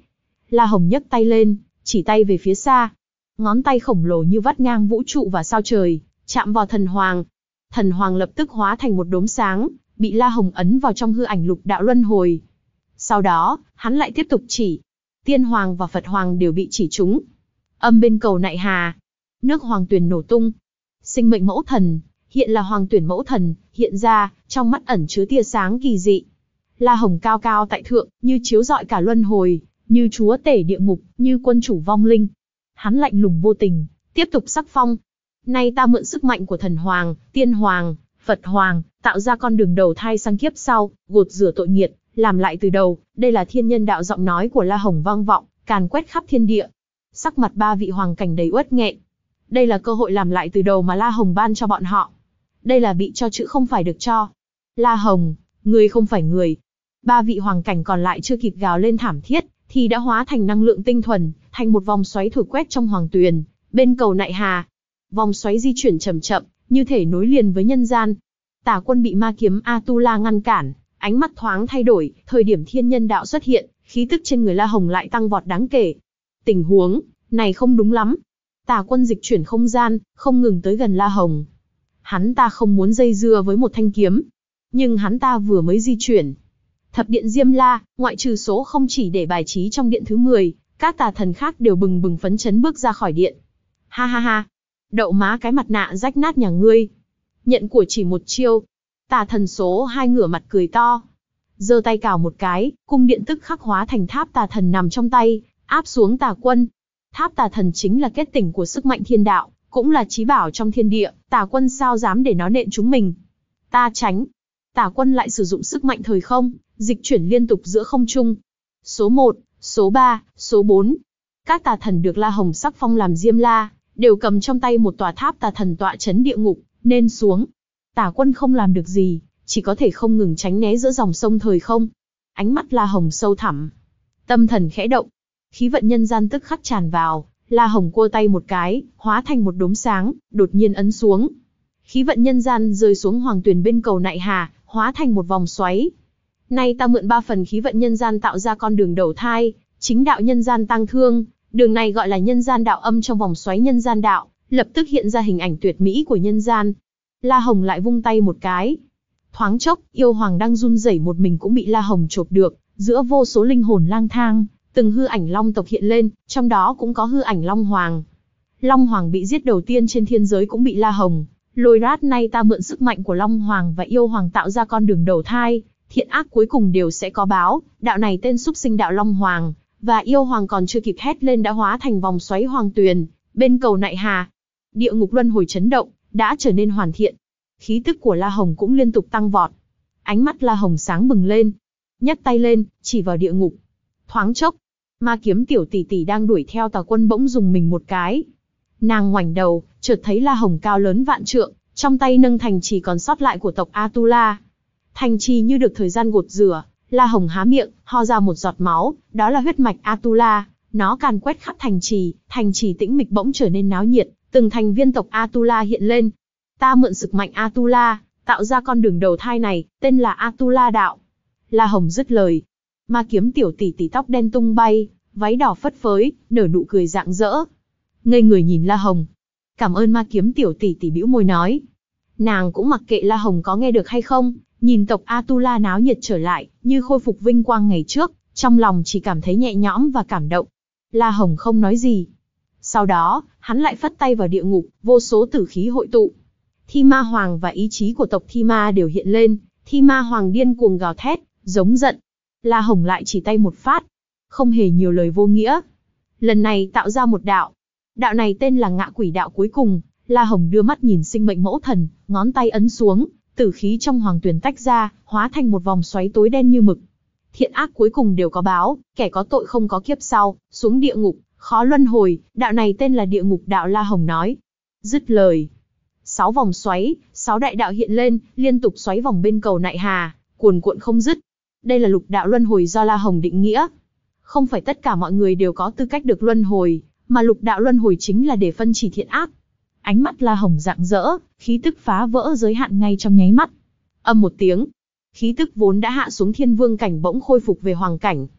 La Hồng nhấc tay lên, chỉ tay về phía xa. Ngón tay khổng lồ như vắt ngang vũ trụ và sao trời, chạm vào thần hoàng. Thần hoàng lập tức hóa thành một đốm sáng, bị La Hồng ấn vào trong hư ảnh lục đạo luân hồi. Sau đó, hắn lại tiếp tục chỉ. Tiên hoàng và Phật hoàng đều bị chỉ trúng. Âm bên cầu Nại Hà, nước hoàng tuyền nổ tung. Sinh mệnh mẫu thần, hiện là hoàng tuyển mẫu thần, hiện ra, trong mắt ẩn chứa tia sáng kỳ dị. La Hồng cao cao tại thượng, như chiếu rọi cả luân hồi, như chúa tể địa ngục, như quân chủ vong linh. Hắn lạnh lùng vô tình, tiếp tục sắc phong. Nay ta mượn sức mạnh của thần hoàng, tiên hoàng, Phật hoàng, tạo ra con đường đầu thai sang kiếp sau, gột rửa tội nghiệt, làm lại từ đầu. Đây là thiên nhân đạo giọng nói của La Hồng vang vọng, càn quét khắp thiên địa. Sắc mặt ba vị hoàng cảnh đầy uất nghẹn. Đây là cơ hội làm lại từ đầu mà La Hồng ban cho bọn họ. Đây là bị cho chứ không phải được cho. La Hồng, người không phải người. Ba vị hoàng cảnh còn lại chưa kịp gào lên thảm thiết, thì đã hóa thành năng lượng tinh thuần, thành một vòng xoáy thổi quét trong hoàng tuyền, bên cầu Nại Hà. Vòng xoáy di chuyển chậm chậm, như thể nối liền với nhân gian. Tà Quân bị ma kiếm Atula ngăn cản, ánh mắt thoáng thay đổi, thời điểm thiên nhân đạo xuất hiện, khí tức trên người La Hồng lại tăng vọt đáng kể. Tình huống này không đúng lắm. Tà Quân dịch chuyển không gian, không ngừng tới gần La Hồng. Hắn ta không muốn dây dưa với một thanh kiếm, nhưng hắn ta vừa mới di chuyển. Thập điện Diêm La, ngoại trừ số không chỉ để bài trí trong điện thứ mười, các tà thần khác đều bừng bừng phấn chấn bước ra khỏi điện. Ha ha ha, đậu má cái mặt nạ rách nát nhà ngươi. Nhận của chỉ một chiêu. Tà thần số hai ngửa mặt cười to. Giơ tay cào một cái, cung điện tức khắc hóa thành tháp tà thần nằm trong tay, áp xuống Tà Quân. Tháp tà thần chính là kết tỉnh của sức mạnh thiên đạo, cũng là chí bảo trong thiên địa, Tà Quân sao dám để nó nện chúng mình. Ta tránh. Tà Quân lại sử dụng sức mạnh thời không, dịch chuyển liên tục giữa không trung. Số một, số ba, số bốn. Các tà thần được La Hồng sắc phong làm Diêm La, đều cầm trong tay một tòa tháp tà thần tọa chấn địa ngục, nên xuống. Tà Quân không làm được gì, chỉ có thể không ngừng tránh né giữa dòng sông thời không. Ánh mắt La Hồng sâu thẳm, tâm thần khẽ động, khí vận nhân gian tức khắc tràn vào. La Hồng cua tay một cái, hóa thành một đốm sáng, đột nhiên ấn xuống. Khí vận nhân gian rơi xuống hoàng tuyền bên cầu Nại Hà, hóa thành một vòng xoáy. Nay ta mượn ba phần khí vận nhân gian tạo ra con đường đầu thai, chính đạo nhân gian tăng thương, đường này gọi là nhân gian đạo âm trong vòng xoáy nhân gian đạo, lập tức hiện ra hình ảnh tuyệt mỹ của nhân gian. La Hồng lại vung tay một cái. Thoáng chốc, yêu hoàng đang run rẩy một mình cũng bị La Hồng chộp được, giữa vô số linh hồn lang thang, từng hư ảnh long tộc hiện lên, trong đó cũng có hư ảnh Long Hoàng. Long Hoàng bị giết đầu tiên trên thiên giới cũng bị La Hồng lôi rát. Nay ta mượn sức mạnh của Long Hoàng và yêu hoàng tạo ra con đường đầu thai, thiện ác cuối cùng đều sẽ có báo. Đạo này tên súc sinh đạo Long Hoàng, và yêu hoàng còn chưa kịp hét lên đã hóa thành vòng xoáy hoàng tuyền bên cầu Nại Hà. Địa ngục luân hồi chấn động, đã trở nên hoàn thiện. Khí tức của La Hồng cũng liên tục tăng vọt. Ánh mắt La Hồng sáng bừng lên, nhấc tay lên, chỉ vào địa ngục. Thoáng chốc, ma kiếm tiểu tỷ tỷ đang đuổi theo Tà Quân bỗng dùng mình một cái. Nàng ngoảnh đầu, chợt thấy La Hồng cao lớn vạn trượng, trong tay nâng thành trì còn sót lại của tộc Atula. Thành trì như được thời gian gột rửa, La Hồng há miệng, ho ra một giọt máu, đó là huyết mạch Atula, nó càn quét khắp thành trì, thành trì tĩnh mịch bỗng trở nên náo nhiệt, từng thành viên tộc Atula hiện lên. Ta mượn sức mạnh Atula, tạo ra con đường đầu thai này, tên là Atula đạo. La Hồng dứt lời, ma kiếm tiểu tỷ tỷ tóc đen tung bay, váy đỏ phất phới, nở nụ cười rạng rỡ. Ngây người nhìn La Hồng. Cảm ơn ma kiếm tiểu tỷ tỷ bĩu môi nói. Nàng cũng mặc kệ La Hồng có nghe được hay không, nhìn tộc Atula náo nhiệt trở lại, như khôi phục vinh quang ngày trước, trong lòng chỉ cảm thấy nhẹ nhõm và cảm động. La Hồng không nói gì. Sau đó, hắn lại phất tay vào địa ngục, vô số tử khí hội tụ. Thi Ma Hoàng và ý chí của tộc Thi Ma đều hiện lên, Thi Ma Hoàng điên cuồng gào thét, giống giận. La Hồng lại chỉ tay một phát, không hề nhiều lời vô nghĩa. Lần này tạo ra một đạo. Đạo này tên là Ngạ Quỷ đạo cuối cùng. La Hồng đưa mắt nhìn sinh mệnh mẫu thần, ngón tay ấn xuống, tử khí trong hoàng tuyền tách ra, hóa thành một vòng xoáy tối đen như mực. Thiện ác cuối cùng đều có báo, kẻ có tội không có kiếp sau, xuống địa ngục, khó luân hồi, đạo này tên là địa ngục đạo. La Hồng nói. Dứt lời, sáu vòng xoáy, sáu đại đạo hiện lên, liên tục xoáy vòng bên cầu Nại Hà, cuồn cuộn không dứt. Đây là lục đạo luân hồi do La Hồng định nghĩa. Không phải tất cả mọi người đều có tư cách được luân hồi, mà lục đạo luân hồi chính là để phân chỉ thiện ác. Ánh mắt La Hồng rạng rỡ, khí tức phá vỡ giới hạn ngay trong nháy mắt. Âm một tiếng, khí tức vốn đã hạ xuống thiên vương cảnh bỗng khôi phục về hoàng cảnh.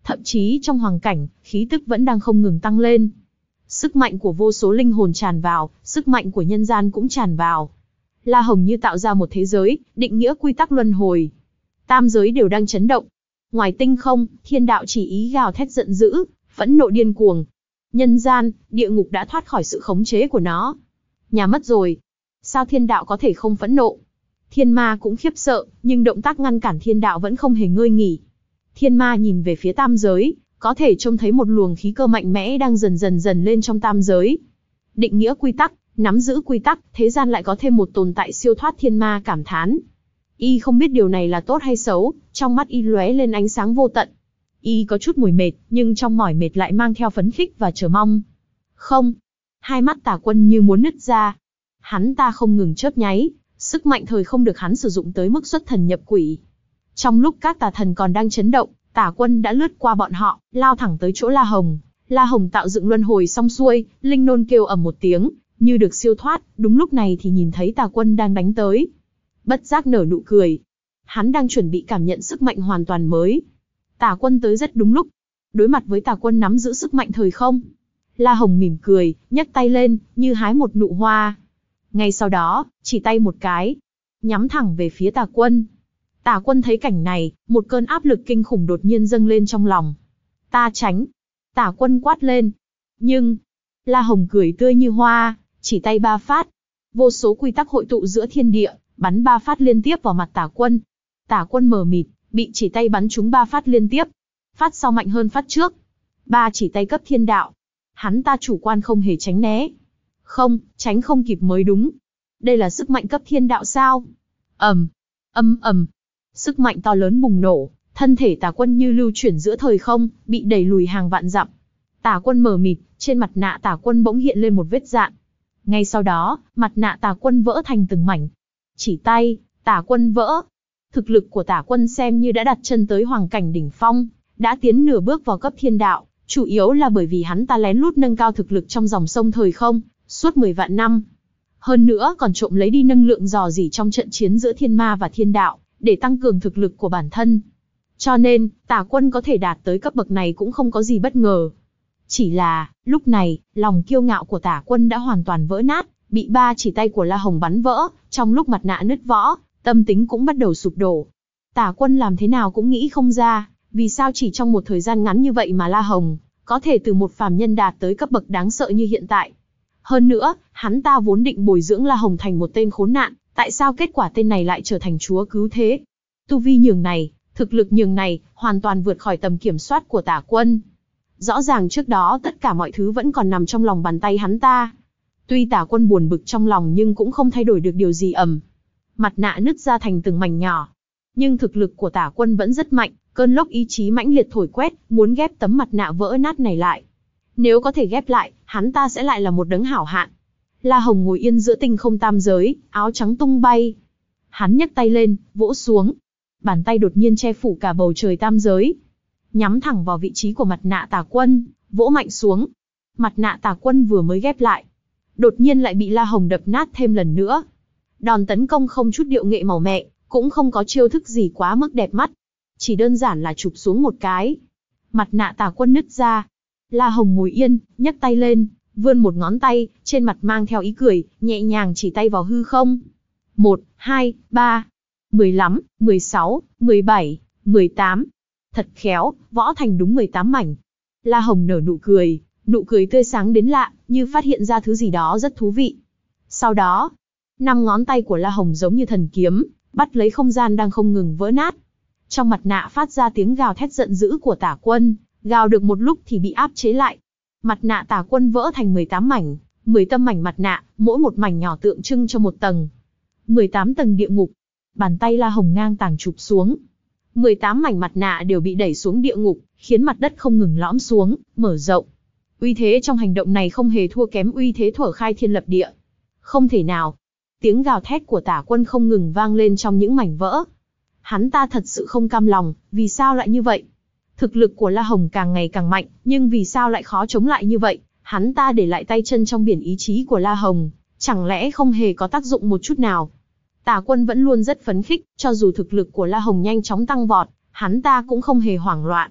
Thậm chí trong hoàng cảnh, khí tức vẫn đang không ngừng tăng lên. Sức mạnh của vô số linh hồn tràn vào, sức mạnh của nhân gian cũng tràn vào. La Hồng như tạo ra một thế giới, định nghĩa quy tắc luân hồi. Tam giới đều đang chấn động. Ngoài tinh không, thiên đạo chỉ ý gào thét giận dữ, phẫn nộ điên cuồng. Nhân gian, địa ngục đã thoát khỏi sự khống chế của nó. Nhà mất rồi. Sao thiên đạo có thể không phẫn nộ? Thiên ma cũng khiếp sợ, nhưng động tác ngăn cản thiên đạo vẫn không hề ngơi nghỉ. Thiên ma nhìn về phía tam giới, có thể trông thấy một luồng khí cơ mạnh mẽ đang dần dần dần lên trong tam giới. Định nghĩa quy tắc, nắm giữ quy tắc, thế gian lại có thêm một tồn tại siêu thoát. Thiên ma cảm thán. Y không biết điều này là tốt hay xấu, trong mắt y lóe lên ánh sáng vô tận. Y có chút mỏi mệt, nhưng trong mỏi mệt lại mang theo phấn khích và chờ mong. Không, hai mắt Tà Quân như muốn nứt ra. Hắn ta không ngừng chớp nháy, sức mạnh thời không được hắn sử dụng tới mức xuất thần nhập quỷ. Trong lúc các tà thần còn đang chấn động, Tà Quân đã lướt qua bọn họ, lao thẳng tới chỗ La Hồng. La Hồng tạo dựng luân hồi xong xuôi, linh nôn kêu ầm một tiếng, như được siêu thoát. Đúng lúc này thì nhìn thấy Tà Quân đang đánh tới, bất giác nở nụ cười. Hắn đang chuẩn bị cảm nhận sức mạnh hoàn toàn mới. Tà Quân tới rất đúng lúc. Đối mặt với Tà Quân nắm giữ sức mạnh thời không, La Hồng mỉm cười, nhấc tay lên, như hái một nụ hoa. Ngay sau đó, chỉ tay một cái, nhắm thẳng về phía Tà Quân. Tà Quân thấy cảnh này, một cơn áp lực kinh khủng đột nhiên dâng lên trong lòng. Ta tránh. Tà Quân quát lên. Nhưng, La Hồng cười tươi như hoa, chỉ tay ba phát. Vô số quy tắc hội tụ giữa thiên địa, bắn ba phát liên tiếp vào mặt Tà Quân. Tà Quân mờ mịt, bị chỉ tay bắn trúng ba phát liên tiếp. Phát sau mạnh hơn phát trước. Ba chỉ tay cấp thiên đạo. Hắn ta chủ quan không hề tránh né. Không, tránh không kịp mới đúng. Đây là sức mạnh cấp thiên đạo sao? Ầm, ầm ầm. Sức mạnh to lớn bùng nổ, thân thể Tà Quân như lưu chuyển giữa thời không, bị đẩy lùi hàng vạn dặm. Tà Quân mờ mịt, trên mặt nạ Tà Quân bỗng hiện lên một vết rạn. Ngay sau đó, mặt nạ Tà Quân vỡ thành từng mảnh. Chỉ tay, Tà Quân vỡ. Thực lực của Tà Quân xem như đã đặt chân tới hoàng cảnh đỉnh phong, đã tiến nửa bước vào cấp thiên đạo, chủ yếu là bởi vì hắn ta lén lút nâng cao thực lực trong dòng sông thời không, suốt mười vạn năm. Hơn nữa còn trộm lấy đi năng lượng rò rỉ trong trận chiến giữa thiên ma và thiên đạo, để tăng cường thực lực của bản thân. Cho nên, Tà Quân có thể đạt tới cấp bậc này cũng không có gì bất ngờ. Chỉ là, lúc này, lòng kiêu ngạo của Tà Quân đã hoàn toàn vỡ nát, bị ba chỉ tay của La Hồng bắn vỡ, trong lúc mặt nạ nứt võ, tâm tính cũng bắt đầu sụp đổ. Tà Quân làm thế nào cũng nghĩ không ra, vì sao chỉ trong một thời gian ngắn như vậy mà La Hồng có thể từ một phàm nhân đạt tới cấp bậc đáng sợ như hiện tại. Hơn nữa, hắn ta vốn định bồi dưỡng La Hồng thành một tên khốn nạn, tại sao kết quả tên này lại trở thành chúa cứu thế? Tu vi nhường này, thực lực nhường này, hoàn toàn vượt khỏi tầm kiểm soát của Tà Quân. Rõ ràng trước đó tất cả mọi thứ vẫn còn nằm trong lòng bàn tay hắn ta. Tuy Tà Quân buồn bực trong lòng nhưng cũng không thay đổi được điều gì. Ầm. Mặt nạ nứt ra thành từng mảnh nhỏ. Nhưng thực lực của Tà Quân vẫn rất mạnh, cơn lốc ý chí mãnh liệt thổi quét, muốn ghép tấm mặt nạ vỡ nát này lại. Nếu có thể ghép lại, hắn ta sẽ lại là một đấng hảo hạn. La Hồng ngồi yên giữa tinh không tam giới, áo trắng tung bay. Hắn nhấc tay lên, vỗ xuống. Bàn tay đột nhiên che phủ cả bầu trời tam giới. Nhắm thẳng vào vị trí của mặt nạ Tà Quân, vỗ mạnh xuống. Mặt nạ Tà Quân vừa mới ghép lại, đột nhiên lại bị La Hồng đập nát thêm lần nữa. Đòn tấn công không chút điệu nghệ màu mẹ, cũng không có chiêu thức gì quá mức đẹp mắt. Chỉ đơn giản là chụp xuống một cái. Mặt nạ Tà Quân nứt ra. La Hồng ngồi yên, nhấc tay lên, vươn một ngón tay, trên mặt mang theo ý cười, nhẹ nhàng chỉ tay vào hư không. Một, hai, ba, mười lăm, mười sáu, mười bảy, mười tám. Thật khéo, võ thành đúng mười tám mảnh. La Hồng nở nụ cười, nụ cười tươi sáng đến lạ, như phát hiện ra thứ gì đó rất thú vị. Sau đó, năm ngón tay của La Hồng giống như thần kiếm, bắt lấy không gian đang không ngừng vỡ nát. Trong mặt nạ phát ra tiếng gào thét giận dữ của Tà Quân, gào được một lúc thì bị áp chế lại. Mặt nạ Tà Quân vỡ thành mười tám mảnh, mười tâm mảnh mặt nạ, mỗi một mảnh nhỏ tượng trưng cho một tầng. mười tám tầng địa ngục. Bàn tay La Hồng ngang tàng chụp xuống. mười tám mảnh mặt nạ đều bị đẩy xuống địa ngục, khiến mặt đất không ngừng lõm xuống, mở rộng. Uy thế trong hành động này không hề thua kém uy thế thuở khai thiên lập địa. Không thể nào. Tiếng gào thét của Tà Quân không ngừng vang lên trong những mảnh vỡ. Hắn ta thật sự không cam lòng, vì sao lại như vậy? Thực lực của La Hồng càng ngày càng mạnh, nhưng vì sao lại khó chống lại như vậy? Hắn ta để lại tay chân trong biển ý chí của La Hồng, chẳng lẽ không hề có tác dụng một chút nào? Tà Quân vẫn luôn rất phấn khích, cho dù thực lực của La Hồng nhanh chóng tăng vọt, hắn ta cũng không hề hoảng loạn.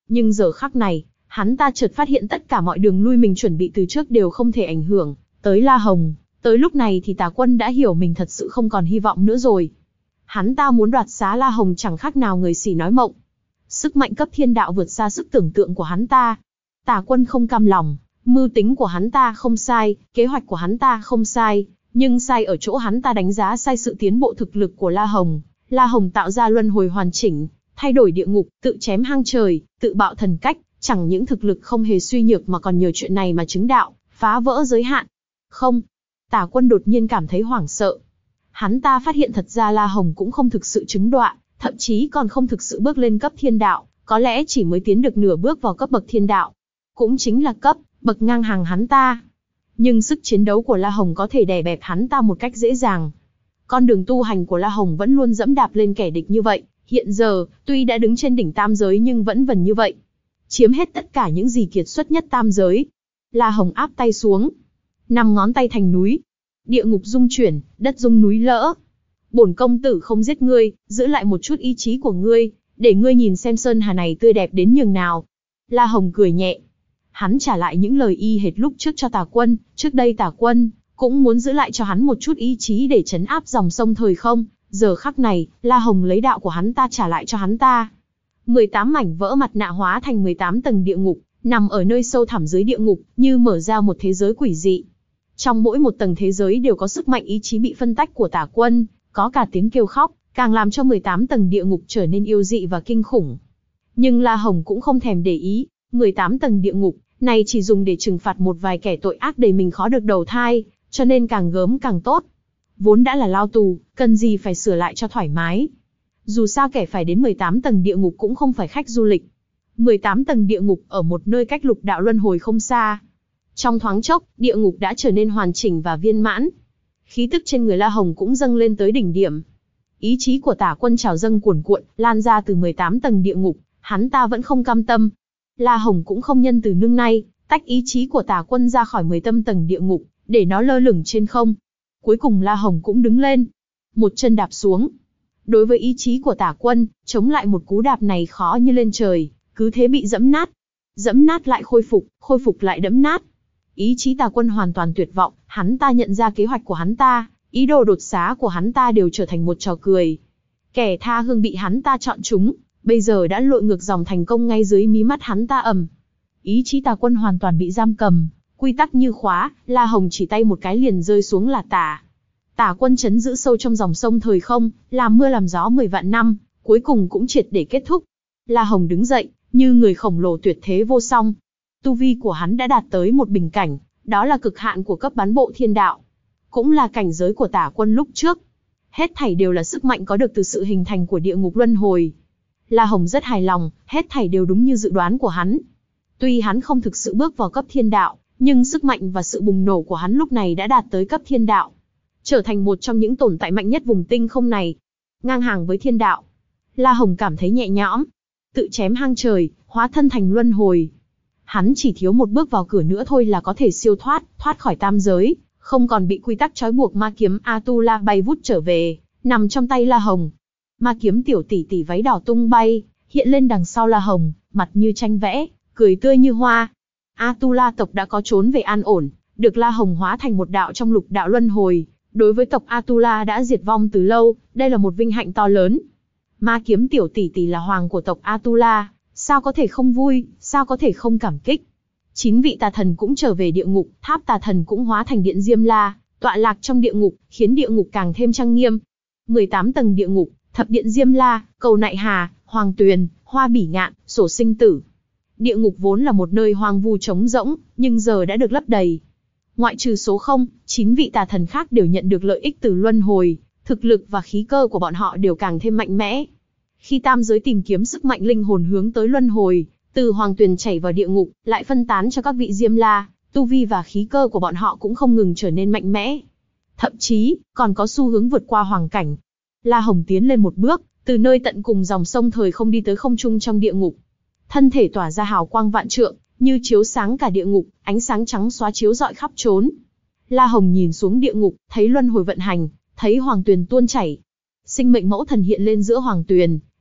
Nhưng giờ khắc này, hắn ta chợt phát hiện tất cả mọi đường lui mình chuẩn bị từ trước đều không thể ảnh hưởng tới La Hồng. Tới lúc này thì Tà Quân đã hiểu mình thật sự không còn hy vọng nữa rồi. Hắn ta muốn đoạt xá La Hồng chẳng khác nào người xỉ nói mộng. Sức mạnh cấp thiên đạo vượt xa sức tưởng tượng của hắn ta. Tà Quân không cam lòng, mưu tính của hắn ta không sai, kế hoạch của hắn ta không sai, nhưng sai ở chỗ hắn ta đánh giá sai sự tiến bộ thực lực của La Hồng. La Hồng tạo ra luân hồi hoàn chỉnh, thay đổi địa ngục, tự chém hang trời, tự bạo thần cách, chẳng những thực lực không hề suy nhược mà còn nhờ chuyện này mà chứng đạo, phá vỡ giới hạn. Không, Tà Quân đột nhiên cảm thấy hoảng sợ. Hắn ta phát hiện thật ra La Hồng cũng không thực sự chứng đọa, thậm chí còn không thực sự bước lên cấp thiên đạo, có lẽ chỉ mới tiến được nửa bước vào cấp bậc thiên đạo. Cũng chính là cấp, bậc ngang hàng hắn ta. Nhưng sức chiến đấu của La Hồng có thể đè bẹp hắn ta một cách dễ dàng. Con đường tu hành của La Hồng vẫn luôn dẫm đạp lên kẻ địch như vậy, hiện giờ, tuy đã đứng trên đỉnh tam giới nhưng vẫn vần như vậy. Chiếm hết tất cả những gì kiệt xuất nhất tam giới. La Hồng áp tay xuống. Năm ngón tay thành núi. Địa ngục rung chuyển, đất rung núi lỡ. Bổn công tử không giết ngươi, giữ lại một chút ý chí của ngươi, để ngươi nhìn xem sơn hà này tươi đẹp đến nhường nào. La Hồng cười nhẹ. Hắn trả lại những lời y hệt lúc trước cho Tà Quân, trước đây Tà Quân cũng muốn giữ lại cho hắn một chút ý chí để trấn áp dòng sông thời không, giờ khắc này, La Hồng lấy đạo của hắn ta trả lại cho hắn ta. mười tám mảnh vỡ mặt nạ hóa thành mười tám tầng địa ngục, nằm ở nơi sâu thẳm dưới địa ngục, như mở ra một thế giới quỷ dị. Trong mỗi một tầng thế giới đều có sức mạnh ý chí bị phân tách của Tà Quân, có cả tiếng kêu khóc, càng làm cho mười tám tầng địa ngục trở nên yêu dị và kinh khủng. Nhưng La Hồng cũng không thèm để ý, mười tám tầng địa ngục này chỉ dùng để trừng phạt một vài kẻ tội ác đầy mình khó được đầu thai, cho nên càng gớm càng tốt. Vốn đã là lao tù, cần gì phải sửa lại cho thoải mái. Dù sao kẻ phải đến mười tám tầng địa ngục cũng không phải khách du lịch. mười tám tầng địa ngục ở một nơi cách lục đạo luân hồi không xa. Trong thoáng chốc, địa ngục đã trở nên hoàn chỉnh và viên mãn. Khí tức trên người La Hồng cũng dâng lên tới đỉnh điểm. Ý chí của Tà Quân trào dâng cuồn cuộn, lan ra từ mười tám tầng địa ngục, hắn ta vẫn không cam tâm. La Hồng cũng không nhân từ nương nay, tách ý chí của Tà Quân ra khỏi mười tâm tầng địa ngục, để nó lơ lửng trên không. Cuối cùng La Hồng cũng đứng lên, một chân đạp xuống. Đối với ý chí của Tà Quân, chống lại một cú đạp này khó như lên trời, cứ thế bị dẫm nát. Dẫm nát lại khôi phục, khôi phục lại đẫm nát. Ý chí Tà Quân hoàn toàn tuyệt vọng, hắn ta nhận ra kế hoạch của hắn ta, ý đồ đột xá của hắn ta đều trở thành một trò cười. Kẻ tha hương bị hắn ta chọn chúng, bây giờ đã lội ngược dòng thành công ngay dưới mí mắt hắn ta ầm. Ý chí Tà Quân hoàn toàn bị giam cầm, quy tắc như khóa, La Hồng chỉ tay một cái liền rơi xuống là tả. Tà Quân chấn giữ sâu trong dòng sông thời không, làm mưa làm gió mười vạn năm, cuối cùng cũng triệt để kết thúc. La Hồng đứng dậy, như người khổng lồ tuyệt thế vô song. Tu vi của hắn đã đạt tới một bình cảnh, đó là cực hạn của cấp bán bộ thiên đạo. Cũng là cảnh giới của Tà Quân lúc trước. Hết thảy đều là sức mạnh có được từ sự hình thành của địa ngục luân hồi. La Hồng rất hài lòng, hết thảy đều đúng như dự đoán của hắn. Tuy hắn không thực sự bước vào cấp thiên đạo, nhưng sức mạnh và sự bùng nổ của hắn lúc này đã đạt tới cấp thiên đạo. Trở thành một trong những tồn tại mạnh nhất vùng tinh không này. Ngang hàng với thiên đạo. La Hồng cảm thấy nhẹ nhõm. Tự chém hang trời, hóa thân thành luân hồi. Hắn chỉ thiếu một bước vào cửa nữa thôi là có thể siêu thoát, thoát khỏi tam giới, không còn bị quy tắc trói buộc. Ma kiếm Atula bay vút trở về, nằm trong tay La Hồng. Ma kiếm tiểu tỷ tỷ váy đỏ tung bay, hiện lên đằng sau La Hồng, mặt như tranh vẽ, cười tươi như hoa. Atula tộc đã có trốn về an ổn, được La Hồng hóa thành một đạo trong lục đạo luân hồi. Đối với tộc Atula đã diệt vong từ lâu, đây là một vinh hạnh to lớn. Ma kiếm tiểu tỷ tỷ là hoàng của tộc Atula, sao có thể không vui, sao có thể không cảm kích. Chín vị tà thần cũng trở về địa ngục, tháp tà thần cũng hóa thành điện Diêm La, tọa lạc trong địa ngục, khiến địa ngục càng thêm trang nghiêm. mười tám tầng địa ngục, thập điện Diêm La, cầu nại hà, hoàng tuyền, hoa bỉ ngạn, sổ sinh tử. Địa ngục vốn là một nơi hoang vu trống rỗng, nhưng giờ đã được lấp đầy. Ngoại trừ số không, chín vị tà thần khác đều nhận được lợi ích từ luân hồi, thực lực và khí cơ của bọn họ đều càng thêm mạnh mẽ. Khi tam giới tìm kiếm sức mạnh linh hồn hướng tới luân hồi, từ hoàng tuyền chảy vào địa ngục, lại phân tán cho các vị Diêm La, tu vi và khí cơ của bọn họ cũng không ngừng trở nên mạnh mẽ. Thậm chí, còn có xu hướng vượt qua hoàng cảnh. La Hồng tiến lên một bước, từ nơi tận cùng dòng sông thời không đi tới không trung trong địa ngục. Thân thể tỏa ra hào quang vạn trượng, như chiếu sáng cả địa ngục, ánh sáng trắng xóa chiếu rọi khắp trốn. La Hồng nhìn xuống địa ngục, thấy luân hồi vận hành, thấy hoàng tuyền tuôn chảy. Sinh mệnh mẫu thần hiện lên giữa hoàng tuyền,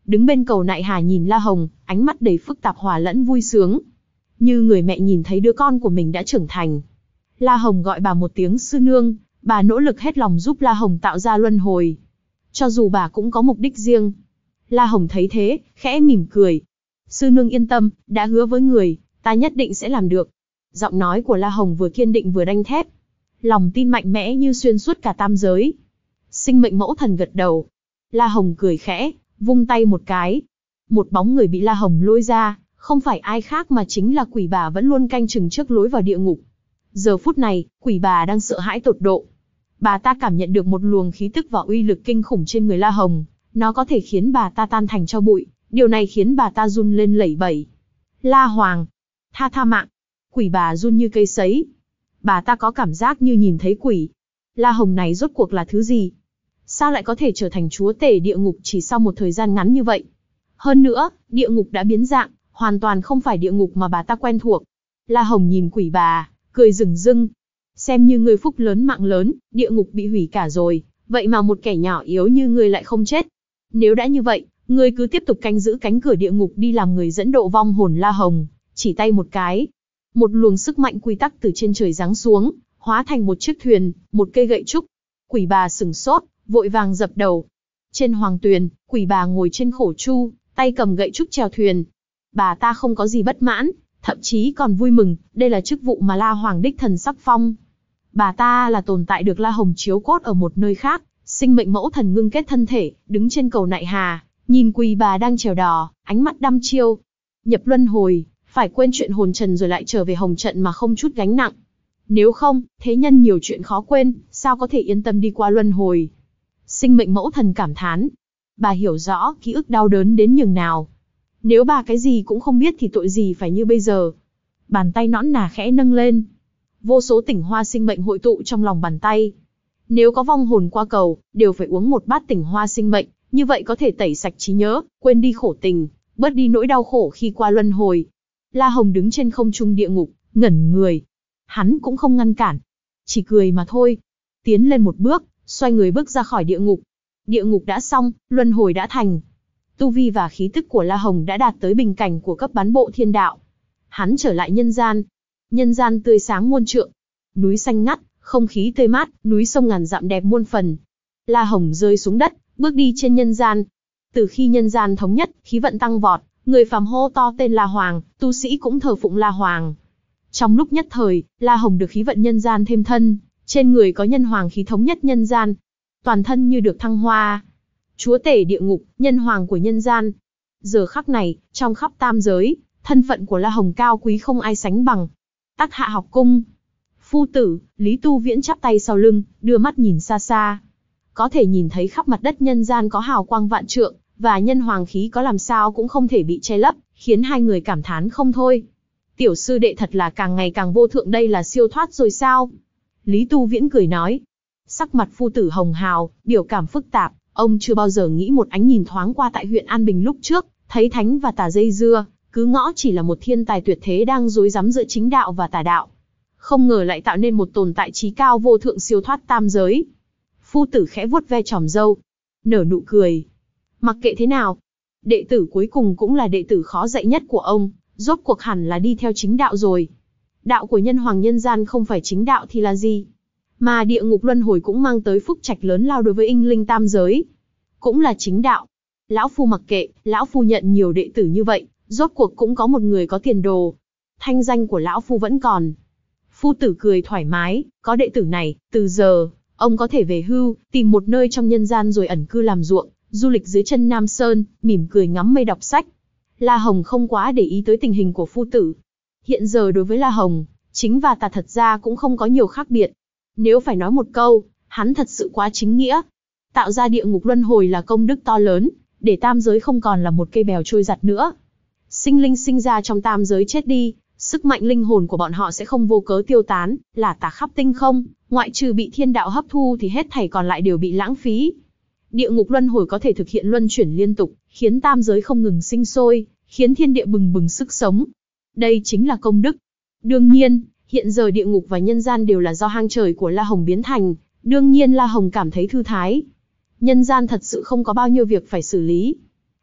đứng bên cầu nại hà nhìn La Hồng, ánh mắt đầy phức tạp hòa lẫn vui sướng. Như người mẹ nhìn thấy đứa con của mình đã trưởng thành. La Hồng gọi bà một tiếng sư nương, bà nỗ lực hết lòng giúp La Hồng tạo ra luân hồi. Cho dù bà cũng có mục đích riêng. La Hồng thấy thế, khẽ mỉm cười. Sư nương yên tâm, đã hứa với người, ta nhất định sẽ làm được. Giọng nói của La Hồng vừa kiên định vừa đanh thép. Lòng tin mạnh mẽ như xuyên suốt cả tam giới. Sinh mệnh mẫu thần gật đầu. La Hồng cười khẽ, vung tay một cái. Một bóng người bị La Hồng lôi ra, không phải ai khác mà chính là quỷ bà vẫn luôn canh chừng trước lối vào địa ngục. Giờ phút này, quỷ bà đang sợ hãi tột độ. Bà ta cảm nhận được một luồng khí tức và uy lực kinh khủng trên người La Hồng. Nó có thể khiến bà ta tan thành tro bụi. Điều này khiến bà ta run lên lẩy bẩy. La Hoàng, tha tha mạng. Quỷ bà run như cây sấy. Bà ta có cảm giác như nhìn thấy quỷ. La Hồng này rốt cuộc là thứ gì? Sao lại có thể trở thành chúa tể địa ngục chỉ sau một thời gian ngắn như vậy? Hơn nữa, địa ngục đã biến dạng, hoàn toàn không phải địa ngục mà bà ta quen thuộc. La Hồng nhìn quỷ bà, cười rừng rưng. Xem như người phúc lớn mạng lớn, địa ngục bị hủy cả rồi, vậy mà một kẻ nhỏ yếu như ngươi lại không chết. Nếu đã như vậy, ngươi cứ tiếp tục canh giữ cánh cửa địa ngục đi làm người dẫn độ vong hồn. La Hồng chỉ tay một cái. Một luồng sức mạnh quy tắc từ trên trời giáng xuống, hóa thành một chiếc thuyền, một cây gậy trúc. Quỷ bà sừng sốt, vội vàng dập đầu. Trên hoàng tuyền, quỷ bà ngồi trên khổ chu, tay cầm gậy trúc chèo thuyền. Bà ta không có gì bất mãn, thậm chí còn vui mừng, đây là chức vụ mà La Hoàng đích thần sắc phong. Bà ta là tồn tại được La Hồng chiếu cốt ở một nơi khác, sinh mệnh mẫu thần ngưng kết thân thể, đứng trên cầu nại hà, nhìn quỷ bà đang chèo đò, ánh mắt đăm chiêu. Nhập luân hồi, phải quên chuyện hồn trần rồi lại trở về hồng trận mà không chút gánh nặng. Nếu không, thế nhân nhiều chuyện khó quên, sao có thể yên tâm đi qua luân hồi. Sinh mệnh mẫu thần cảm thán. Bà hiểu rõ ký ức đau đớn đến nhường nào. Nếu bà cái gì cũng không biết thì tội gì phải như bây giờ. Bàn tay nõn nà khẽ nâng lên. Vô số tỉnh hoa sinh mệnh hội tụ trong lòng bàn tay. Nếu có vong hồn qua cầu, đều phải uống một bát tỉnh hoa sinh mệnh, như vậy có thể tẩy sạch trí nhớ, quên đi khổ tình, bớt đi nỗi đau khổ khi qua luân hồi. La Hồng đứng trên không trung địa ngục, ngẩn người. Hắn cũng không ngăn cản, chỉ cười mà thôi. Tiến lên một bước, xoay người bước ra khỏi địa ngục. Địa ngục đã xong, luân hồi đã thành. Tu vi và khí tức của La Hồng đã đạt tới bình cảnh của cấp bán bộ thiên đạo. Hắn trở lại nhân gian. Nhân gian tươi sáng muôn trượng. Núi xanh ngắt, không khí tươi mát, núi sông ngàn dặm đẹp muôn phần. La Hồng rơi xuống đất, bước đi trên nhân gian. Từ khi nhân gian thống nhất, khí vận tăng vọt, người phàm hô to tên La Hoàng, tu sĩ cũng thờ phụng La Hoàng. Trong lúc nhất thời, La Hồng được khí vận nhân gian thêm thân, trên người có nhân hoàng khí thống nhất nhân gian. Toàn thân như được thăng hoa. Chúa tể địa ngục, nhân hoàng của nhân gian. Giờ khắc này, trong khắp tam giới, thân phận của La Hồng cao quý không ai sánh bằng. Tắc Hạ học cung. Phu tử, Lý Tu Viễn chắp tay sau lưng, đưa mắt nhìn xa xa. Có thể nhìn thấy khắp mặt đất nhân gian có hào quang vạn trượng, và nhân hoàng khí có làm sao cũng không thể bị che lấp, khiến hai người cảm thán không thôi. Tiểu sư đệ thật là càng ngày càng vô thượng, đây là siêu thoát rồi sao? Lý Tu Viễn cười nói. Sắc mặt phu tử hồng hào, biểu cảm phức tạp, ông chưa bao giờ nghĩ một ánh nhìn thoáng qua tại huyện An Bình lúc trước, thấy thánh và tà dây dưa, cứ ngõ chỉ là một thiên tài tuyệt thế đang rối rắm giữa chính đạo và tà đạo. Không ngờ lại tạo nên một tồn tại trí cao vô thượng siêu thoát tam giới. Phu tử khẽ vuốt ve tròm râu, nở nụ cười. Mặc kệ thế nào, đệ tử cuối cùng cũng là đệ tử khó dạy nhất của ông, rốt cuộc hẳn là đi theo chính đạo rồi. Đạo của nhân hoàng nhân gian không phải chính đạo thì là gì? Mà địa ngục luân hồi cũng mang tới phúc trạch lớn lao đối với sinh linh tam giới. Cũng là chính đạo. Lão phu mặc kệ, lão phu nhận nhiều đệ tử như vậy, rốt cuộc cũng có một người có tiền đồ. Thanh danh của lão phu vẫn còn. Phu tử cười thoải mái, có đệ tử này, từ giờ, ông có thể về hưu, tìm một nơi trong nhân gian rồi ẩn cư làm ruộng, du lịch dưới chân Nam Sơn, mỉm cười ngắm mây đọc sách. La Hồng không quá để ý tới tình hình của phu tử. Hiện giờ đối với La Hồng, chính và tà thật ra cũng không có nhiều khác biệt. Nếu phải nói một câu, hắn thật sự quá chính nghĩa. Tạo ra địa ngục luân hồi là công đức to lớn, để tam giới không còn là một cây bèo trôi giạt nữa. Sinh linh sinh ra trong tam giới chết đi, sức mạnh linh hồn của bọn họ sẽ không vô cớ tiêu tán, là tả khắp tinh không, ngoại trừ bị thiên đạo hấp thu thì hết thảy còn lại đều bị lãng phí. Địa ngục luân hồi có thể thực hiện luân chuyển liên tục, khiến tam giới không ngừng sinh sôi, khiến thiên địa bừng bừng sức sống. Đây chính là công đức. Đương nhiên, hiện giờ địa ngục và nhân gian đều là do hang trời của La Hồng biến thành, đương nhiên La Hồng cảm thấy thư thái. Nhân gian thật sự không có bao nhiêu việc phải xử lý.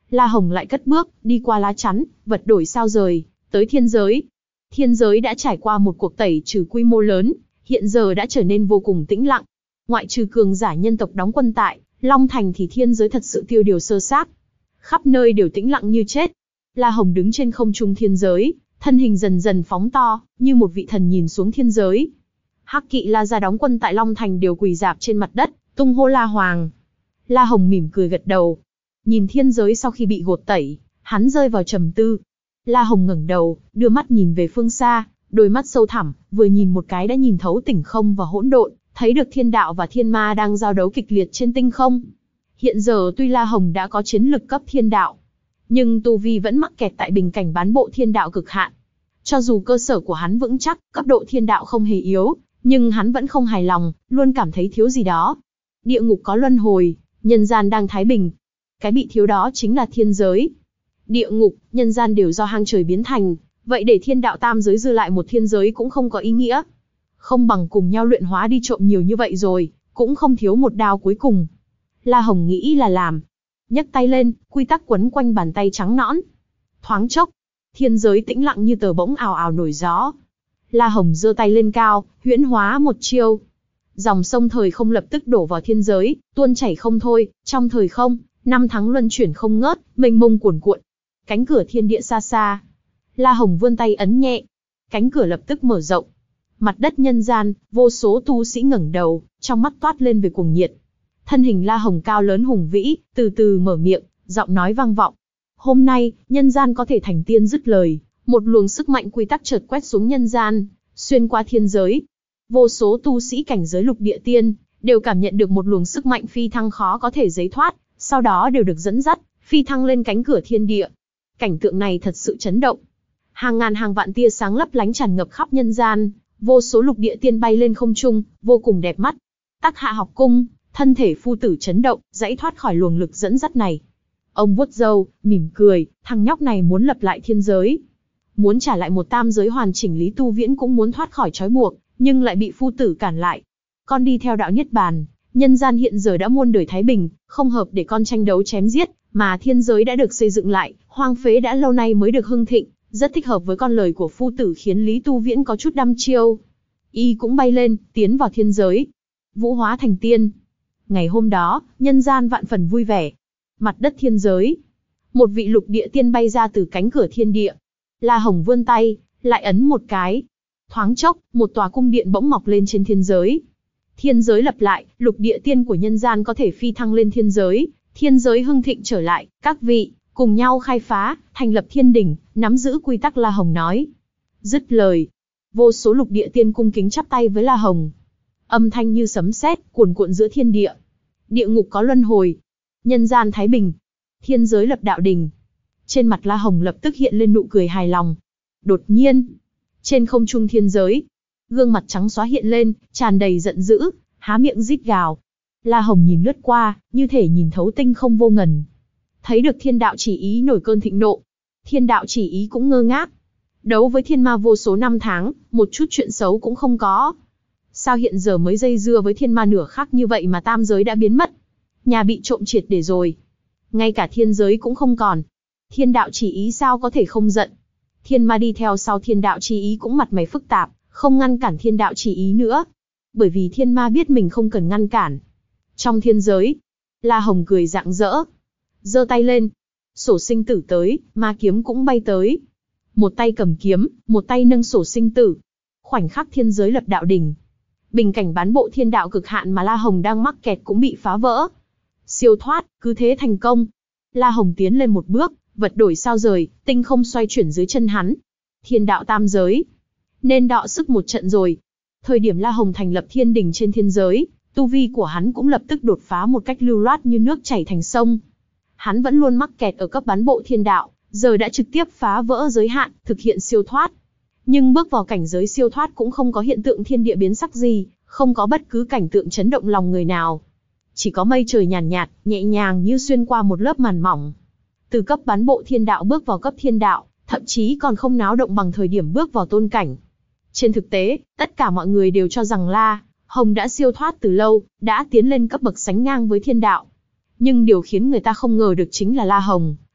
La Hồng lại cất bước, đi qua lá chắn, vật đổi sao rời, tới thiên giới. Thiên giới đã trải qua một cuộc tẩy trừ quy mô lớn, hiện giờ đã trở nên vô cùng tĩnh lặng. Ngoại trừ cường giả nhân tộc đóng quân tại Long Thành thì thiên giới thật sự tiêu điều sơ xác. Khắp nơi đều tĩnh lặng như chết. La Hồng đứng trên không trung thiên giới, thân hình dần dần phóng to, như một vị thần nhìn xuống thiên giới. Hắc Kỵ La gia đóng quân tại Long Thành đều quỳ rạp trên mặt đất, tung hô La Hoàng. La Hồng mỉm cười gật đầu. Nhìn thiên giới sau khi bị gột tẩy, hắn rơi vào trầm tư. La Hồng ngẩng đầu, đưa mắt nhìn về phương xa, đôi mắt sâu thẳm, vừa nhìn một cái đã nhìn thấu tỉnh không và hỗn độn, thấy được thiên đạo và thiên ma đang giao đấu kịch liệt trên tinh không. Hiện giờ tuy La Hồng đã có chiến lực cấp thiên đạo, nhưng tu vi vẫn mắc kẹt tại bình cảnh bán bộ thiên đạo cực hạn. Cho dù cơ sở của hắn vững chắc, cấp độ thiên đạo không hề yếu, nhưng hắn vẫn không hài lòng, luôn cảm thấy thiếu gì đó. Địa ngục có luân hồi, nhân gian đang thái bình. Cái bị thiếu đó chính là thiên giới. Địa ngục, nhân gian đều do hang trời biến thành, vậy để thiên đạo tam giới dư lại một thiên giới cũng không có ý nghĩa. Không bằng cùng nhau luyện hóa đi trộm nhiều như vậy rồi, cũng không thiếu một đao cuối cùng. La Hồng nghĩ là làm. Nhấc tay lên, quy tắc quấn quanh bàn tay trắng nõn. Thoáng chốc, thiên giới tĩnh lặng như tờ bỗng ào ào nổi gió. La Hồng giơ tay lên cao, huyễn hóa một chiêu. Dòng sông thời không lập tức đổ vào thiên giới, tuôn chảy không thôi, trong thời không, năm tháng luân chuyển không ngớt, mênh mông cuồn cuộn. Cánh cửa thiên địa xa xa. La Hồng vươn tay ấn nhẹ. Cánh cửa lập tức mở rộng. Mặt đất nhân gian, vô số tu sĩ ngẩng đầu, trong mắt toát lên về cuồng nhiệt. Thân hình La Hồng cao lớn hùng vĩ, từ từ mở miệng, giọng nói vang vọng. Hôm nay, nhân gian có thể thành tiên. Dứt lời, một luồng sức mạnh quy tắc chợt quét xuống nhân gian, xuyên qua thiên giới. Vô số tu sĩ cảnh giới lục địa tiên, đều cảm nhận được một luồng sức mạnh phi thăng khó có thể giấy thoát, sau đó đều được dẫn dắt, phi thăng lên cánh cửa thiên địa. Cảnh tượng này thật sự chấn động. Hàng ngàn hàng vạn tia sáng lấp lánh tràn ngập khắp nhân gian, vô số lục địa tiên bay lên không trung, vô cùng đẹp mắt. Tắc Hạ học cung, thân thể phu tử chấn động, dãy thoát khỏi luồng lực dẫn dắt này. Ông vuốt râu, mỉm cười, thằng nhóc này muốn lập lại thiên giới. Muốn trả lại một tam giới hoàn chỉnh. Lý Tu Viễn cũng muốn thoát khỏi trói buộc, nhưng lại bị phu tử cản lại. Con đi theo đạo Niết Bàn, nhân gian hiện giờ đã muôn đời thái bình, không hợp để con tranh đấu chém giết, mà thiên giới đã được xây dựng lại, hoang phế đã lâu nay mới được hưng thịnh, rất thích hợp với con lời của phu tử, khiến Lý Tu Viễn có chút đăm chiêu. Y cũng bay lên, tiến vào thiên giới. Vũ hóa thành tiên. Ngày hôm đó, nhân gian vạn phần vui vẻ. Mặt đất thiên giới, một vị lục địa tiên bay ra từ cánh cửa thiên địa. La Hồng vươn tay, lại ấn một cái. Thoáng chốc, một tòa cung điện bỗng mọc lên trên thiên giới. Thiên giới lập lại, lục địa tiên của nhân gian có thể phi thăng lên thiên giới, thiên giới hưng thịnh trở lại, các vị, cùng nhau khai phá, thành lập thiên đỉnh, nắm giữ quy tắc. La Hồng nói. Dứt lời, vô số lục địa tiên cung kính chắp tay với La Hồng. Âm thanh như sấm sét, cuồn cuộn giữa thiên địa. Địa ngục có luân hồi, nhân gian thái bình, thiên giới lập đạo đỉnh. Trên mặt La Hồng lập tức hiện lên nụ cười hài lòng. Đột nhiên, trên không trung thiên giới, gương mặt trắng xóa hiện lên, tràn đầy giận dữ, há miệng rít gào. La Hồng nhìn lướt qua, như thể nhìn thấu tinh không vô ngần. Thấy được thiên đạo chỉ ý nổi cơn thịnh nộ. Thiên đạo chỉ ý cũng ngơ ngác. Đấu với thiên ma vô số năm tháng, một chút chuyện xấu cũng không có. Sao hiện giờ mới dây dưa với thiên ma nửa khắc như vậy mà tam giới đã biến mất? Nhà bị trộm triệt để rồi. Ngay cả thiên giới cũng không còn. Thiên đạo chỉ ý sao có thể không giận? Thiên ma đi theo sau thiên đạo chỉ ý cũng mặt mày phức tạp, không ngăn cản thiên đạo chỉ ý nữa. Bởi vì thiên ma biết mình không cần ngăn cản. Trong thiên giới, La Hồng cười rạng rỡ. Giơ tay lên. Sổ sinh tử tới, ma kiếm cũng bay tới. Một tay cầm kiếm, một tay nâng sổ sinh tử. Khoảnh khắc thiên giới lập đạo đỉnh. Bình cảnh bán bộ thiên đạo cực hạn mà La Hồng đang mắc kẹt cũng bị phá vỡ. Siêu thoát, cứ thế thành công. La Hồng tiến lên một bước, vật đổi sao rời, tinh không xoay chuyển dưới chân hắn. Thiên đạo tam giới, nên đọ sức một trận rồi. Thời điểm La Hồng thành lập thiên đỉnh trên thiên giới, tu vi của hắn cũng lập tức đột phá một cách lưu loát như nước chảy thành sông. Hắn vẫn luôn mắc kẹt ở cấp bán bộ thiên đạo, giờ đã trực tiếp phá vỡ giới hạn, thực hiện siêu thoát. Nhưng bước vào cảnh giới siêu thoát cũng không có hiện tượng thiên địa biến sắc gì, không có bất cứ cảnh tượng chấn động lòng người nào. Chỉ có mây trời nhàn nhạt, nhạt, nhẹ nhàng như xuyên qua một lớp màn mỏng. Từ cấp bán bộ thiên đạo bước vào cấp thiên đạo, thậm chí còn không náo động bằng thời điểm bước vào tôn cảnh. Trên thực tế, tất cả mọi người đều cho rằng La Hồng đã siêu thoát từ lâu, đã tiến lên cấp bậc sánh ngang với thiên đạo. Nhưng điều khiến người ta không ngờ được chính là La Hồng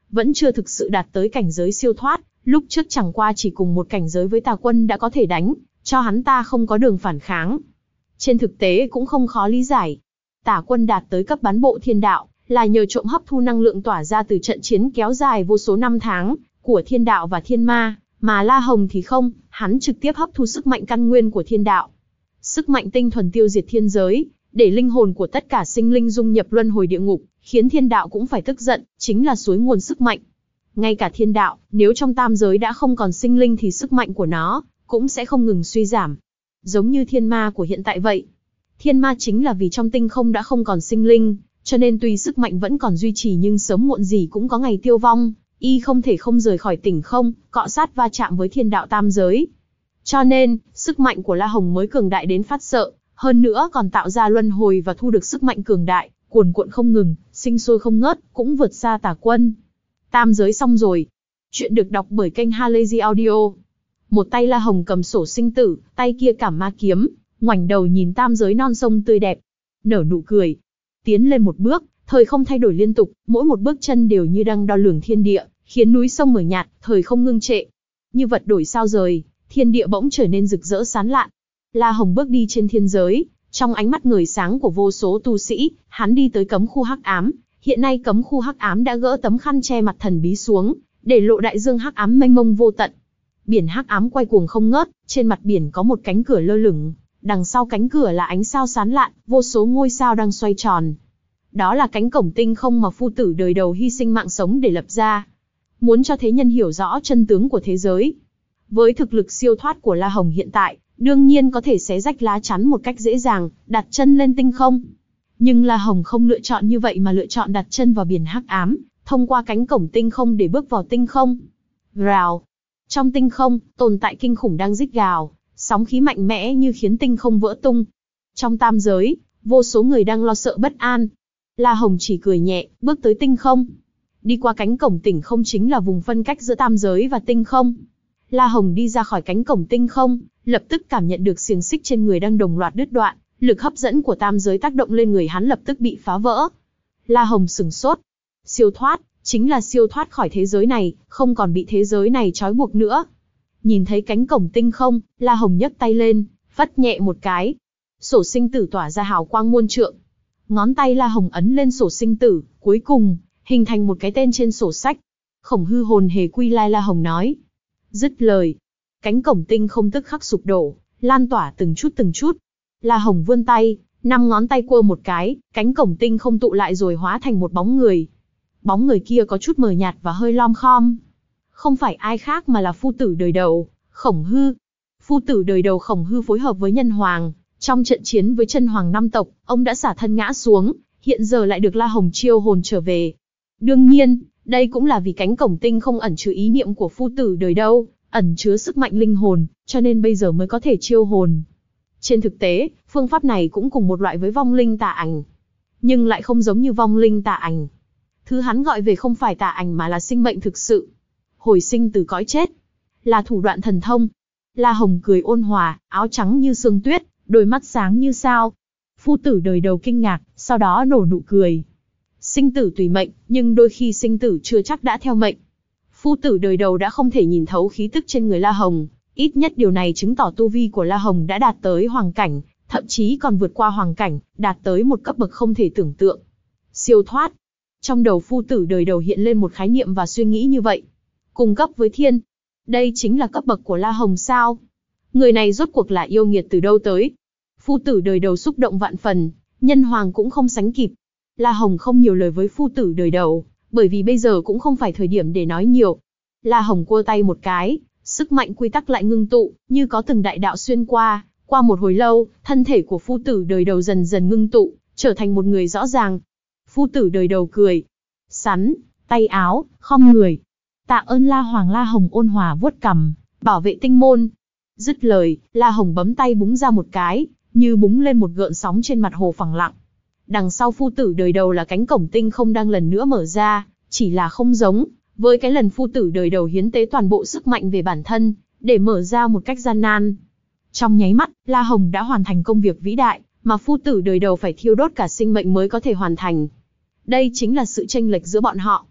vẫn chưa thực sự đạt tới cảnh giới siêu thoát, lúc trước chẳng qua chỉ cùng một cảnh giới với Tà Quân đã có thể đánh cho hắn ta không có đường phản kháng. Trên thực tế cũng không khó lý giải. Tà Quân đạt tới cấp bán bộ thiên đạo, là nhờ trộm hấp thu năng lượng tỏa ra từ trận chiến kéo dài vô số năm tháng của thiên đạo và thiên ma, mà La Hồng thì không, hắn trực tiếp hấp thu sức mạnh căn nguyên của thiên đạo. Sức mạnh tinh thuần tiêu diệt thiên giới, để linh hồn của tất cả sinh linh dung nhập luân hồi địa ngục, khiến thiên đạo cũng phải tức giận, chính là suối nguồn sức mạnh. Ngay cả thiên đạo, nếu trong tam giới đã không còn sinh linh thì sức mạnh của nó cũng sẽ không ngừng suy giảm. Giống như thiên ma của hiện tại vậy. Thiên ma chính là vì trong tinh không đã không còn sinh linh, cho nên tuy sức mạnh vẫn còn duy trì nhưng sớm muộn gì cũng có ngày tiêu vong, y không thể không rời khỏi tinh không, cọ sát va chạm với thiên đạo tam giới. Cho nên, sức mạnh của La Hồng mới cường đại đến phát sợ, hơn nữa còn tạo ra luân hồi và thu được sức mạnh cường đại, cuồn cuộn không ngừng, sinh sôi không ngớt, cũng vượt xa Tà Quân. Tam giới xong rồi. Chuyện được đọc bởi kênh Halazy Audio. Một tay La Hồng cầm sổ sinh tử, tay kia cảm ma kiếm, ngoảnh đầu nhìn tam giới non sông tươi đẹp, nở nụ cười. Tiến lên một bước, thời không thay đổi liên tục, mỗi một bước chân đều như đang đo lường thiên địa, khiến núi sông mở nhạt, thời không ngưng trệ. Như vật đổi sao rời, thiên địa bỗng trở nên rực rỡ sáng lạn. La Hồng bước đi trên thiên giới, trong ánh mắt ngời sáng của vô số tu sĩ, hắn đi tới cấm khu hắc ám. Hiện nay cấm khu hắc ám đã gỡ tấm khăn che mặt thần bí xuống, để lộ đại dương hắc ám mênh mông vô tận. Biển hắc ám quay cuồng không ngớt, trên mặt biển có một cánh cửa lơ lửng, đằng sau cánh cửa là ánh sao sáng lạn, vô số ngôi sao đang xoay tròn. Đó là cánh cổng tinh không mà phu tử đời đầu hy sinh mạng sống để lập ra, muốn cho thế nhân hiểu rõ chân tướng của thế giới. Với thực lực siêu thoát của La Hồng hiện tại, đương nhiên có thể xé rách lá chắn một cách dễ dàng, đặt chân lên tinh không. Nhưng La Hồng không lựa chọn như vậy mà lựa chọn đặt chân vào biển hắc ám, thông qua cánh cổng tinh không để bước vào tinh không. Rào. Trong tinh không, tồn tại kinh khủng đang rít gào, sóng khí mạnh mẽ như khiến tinh không vỡ tung. Trong tam giới, vô số người đang lo sợ bất an. La Hồng chỉ cười nhẹ, bước tới tinh không. Đi qua cánh cổng tinh không chính là vùng phân cách giữa tam giới và tinh không. La Hồng đi ra khỏi cánh cổng tinh không, lập tức cảm nhận được xiềng xích trên người đang đồng loạt đứt đoạn, lực hấp dẫn của tam giới tác động lên người hắn lập tức bị phá vỡ. La Hồng sửng sốt. Siêu thoát, chính là siêu thoát khỏi thế giới này, không còn bị thế giới này trói buộc nữa. Nhìn thấy cánh cổng tinh không, La Hồng nhấc tay lên, phất nhẹ một cái. Sổ sinh tử tỏa ra hào quang muôn trượng. Ngón tay La Hồng ấn lên sổ sinh tử, cuối cùng, hình thành một cái tên trên sổ sách. Khổng hư hồn hề quy lai, La Hồng nói. Dứt lời, cánh cổng tinh không tức khắc sụp đổ, lan tỏa từng chút từng chút. La Hồng vươn tay, năm ngón tay quơ một cái, cánh cổng tinh không tụ lại rồi hóa thành một bóng người. Bóng người kia có chút mờ nhạt và hơi lom khom. Không phải ai khác mà là phu tử đời đầu, Khổng Hư. Phu tử đời đầu Khổng Hư phối hợp với Nhân Hoàng, trong trận chiến với Chân Hoàng năm tộc, ông đã xả thân ngã xuống, hiện giờ lại được La Hồng chiêu hồn trở về. Đương nhiên, đây cũng là vì cánh cổng tinh không ẩn chứa ý niệm của phu tử đời đầu, ẩn chứa sức mạnh linh hồn, cho nên bây giờ mới có thể chiêu hồn. Trên thực tế, phương pháp này cũng cùng một loại với vong linh tà ảnh, nhưng lại không giống như vong linh tà ảnh. Thứ hắn gọi về không phải tà ảnh mà là sinh mệnh thực sự, hồi sinh từ cõi chết, là thủ đoạn thần thông. La Hồng cười ôn hòa, áo trắng như sương tuyết, đôi mắt sáng như sao. Phu tử đời đầu kinh ngạc, sau đó nở nụ cười. Sinh tử tùy mệnh, nhưng đôi khi sinh tử chưa chắc đã theo mệnh. Phu tử đời đầu đã không thể nhìn thấu khí tức trên người La Hồng, ít nhất điều này chứng tỏ tu vi của La Hồng đã đạt tới hoàng cảnh, thậm chí còn vượt qua hoàng cảnh, đạt tới một cấp bậc không thể tưởng tượng. Siêu thoát. Trong đầu phu tử đời đầu hiện lên một khái niệm và suy nghĩ như vậy. Cùng cấp với thiên. Đây chính là cấp bậc của La Hồng sao? Người này rốt cuộc là yêu nghiệt từ đâu tới? Phu tử đời đầu xúc động vạn phần, Nhân Hoàng cũng không sánh kịp. La Hồng không nhiều lời với phu tử đời đầu, bởi vì bây giờ cũng không phải thời điểm để nói nhiều. La Hồng cua tay một cái, sức mạnh quy tắc lại ngưng tụ, như có từng đại đạo xuyên qua. Qua một hồi lâu, thân thể của phu tử đời đầu dần dần ngưng tụ, trở thành một người rõ ràng. Phu tử đời đầu cười. Sắn, tay áo, khom người. Tạ ơn La Hoàng. La Hồng ôn hòa vuốt cằm, bảo vệ tinh môn. Dứt lời, La Hồng bấm tay búng ra một cái, như búng lên một gợn sóng trên mặt hồ phẳng lặng. Đằng sau phu tử đời đầu là cánh cổng tinh không đang lần nữa mở ra, chỉ là không giống với cái lần phu tử đời đầu hiến tế toàn bộ sức mạnh về bản thân, để mở ra một cách gian nan. Trong nháy mắt, La Hồng đã hoàn thành công việc vĩ đại, mà phu tử đời đầu phải thiêu đốt cả sinh mệnh mới có thể hoàn thành. Đây chính là sự chênh lệch giữa bọn họ.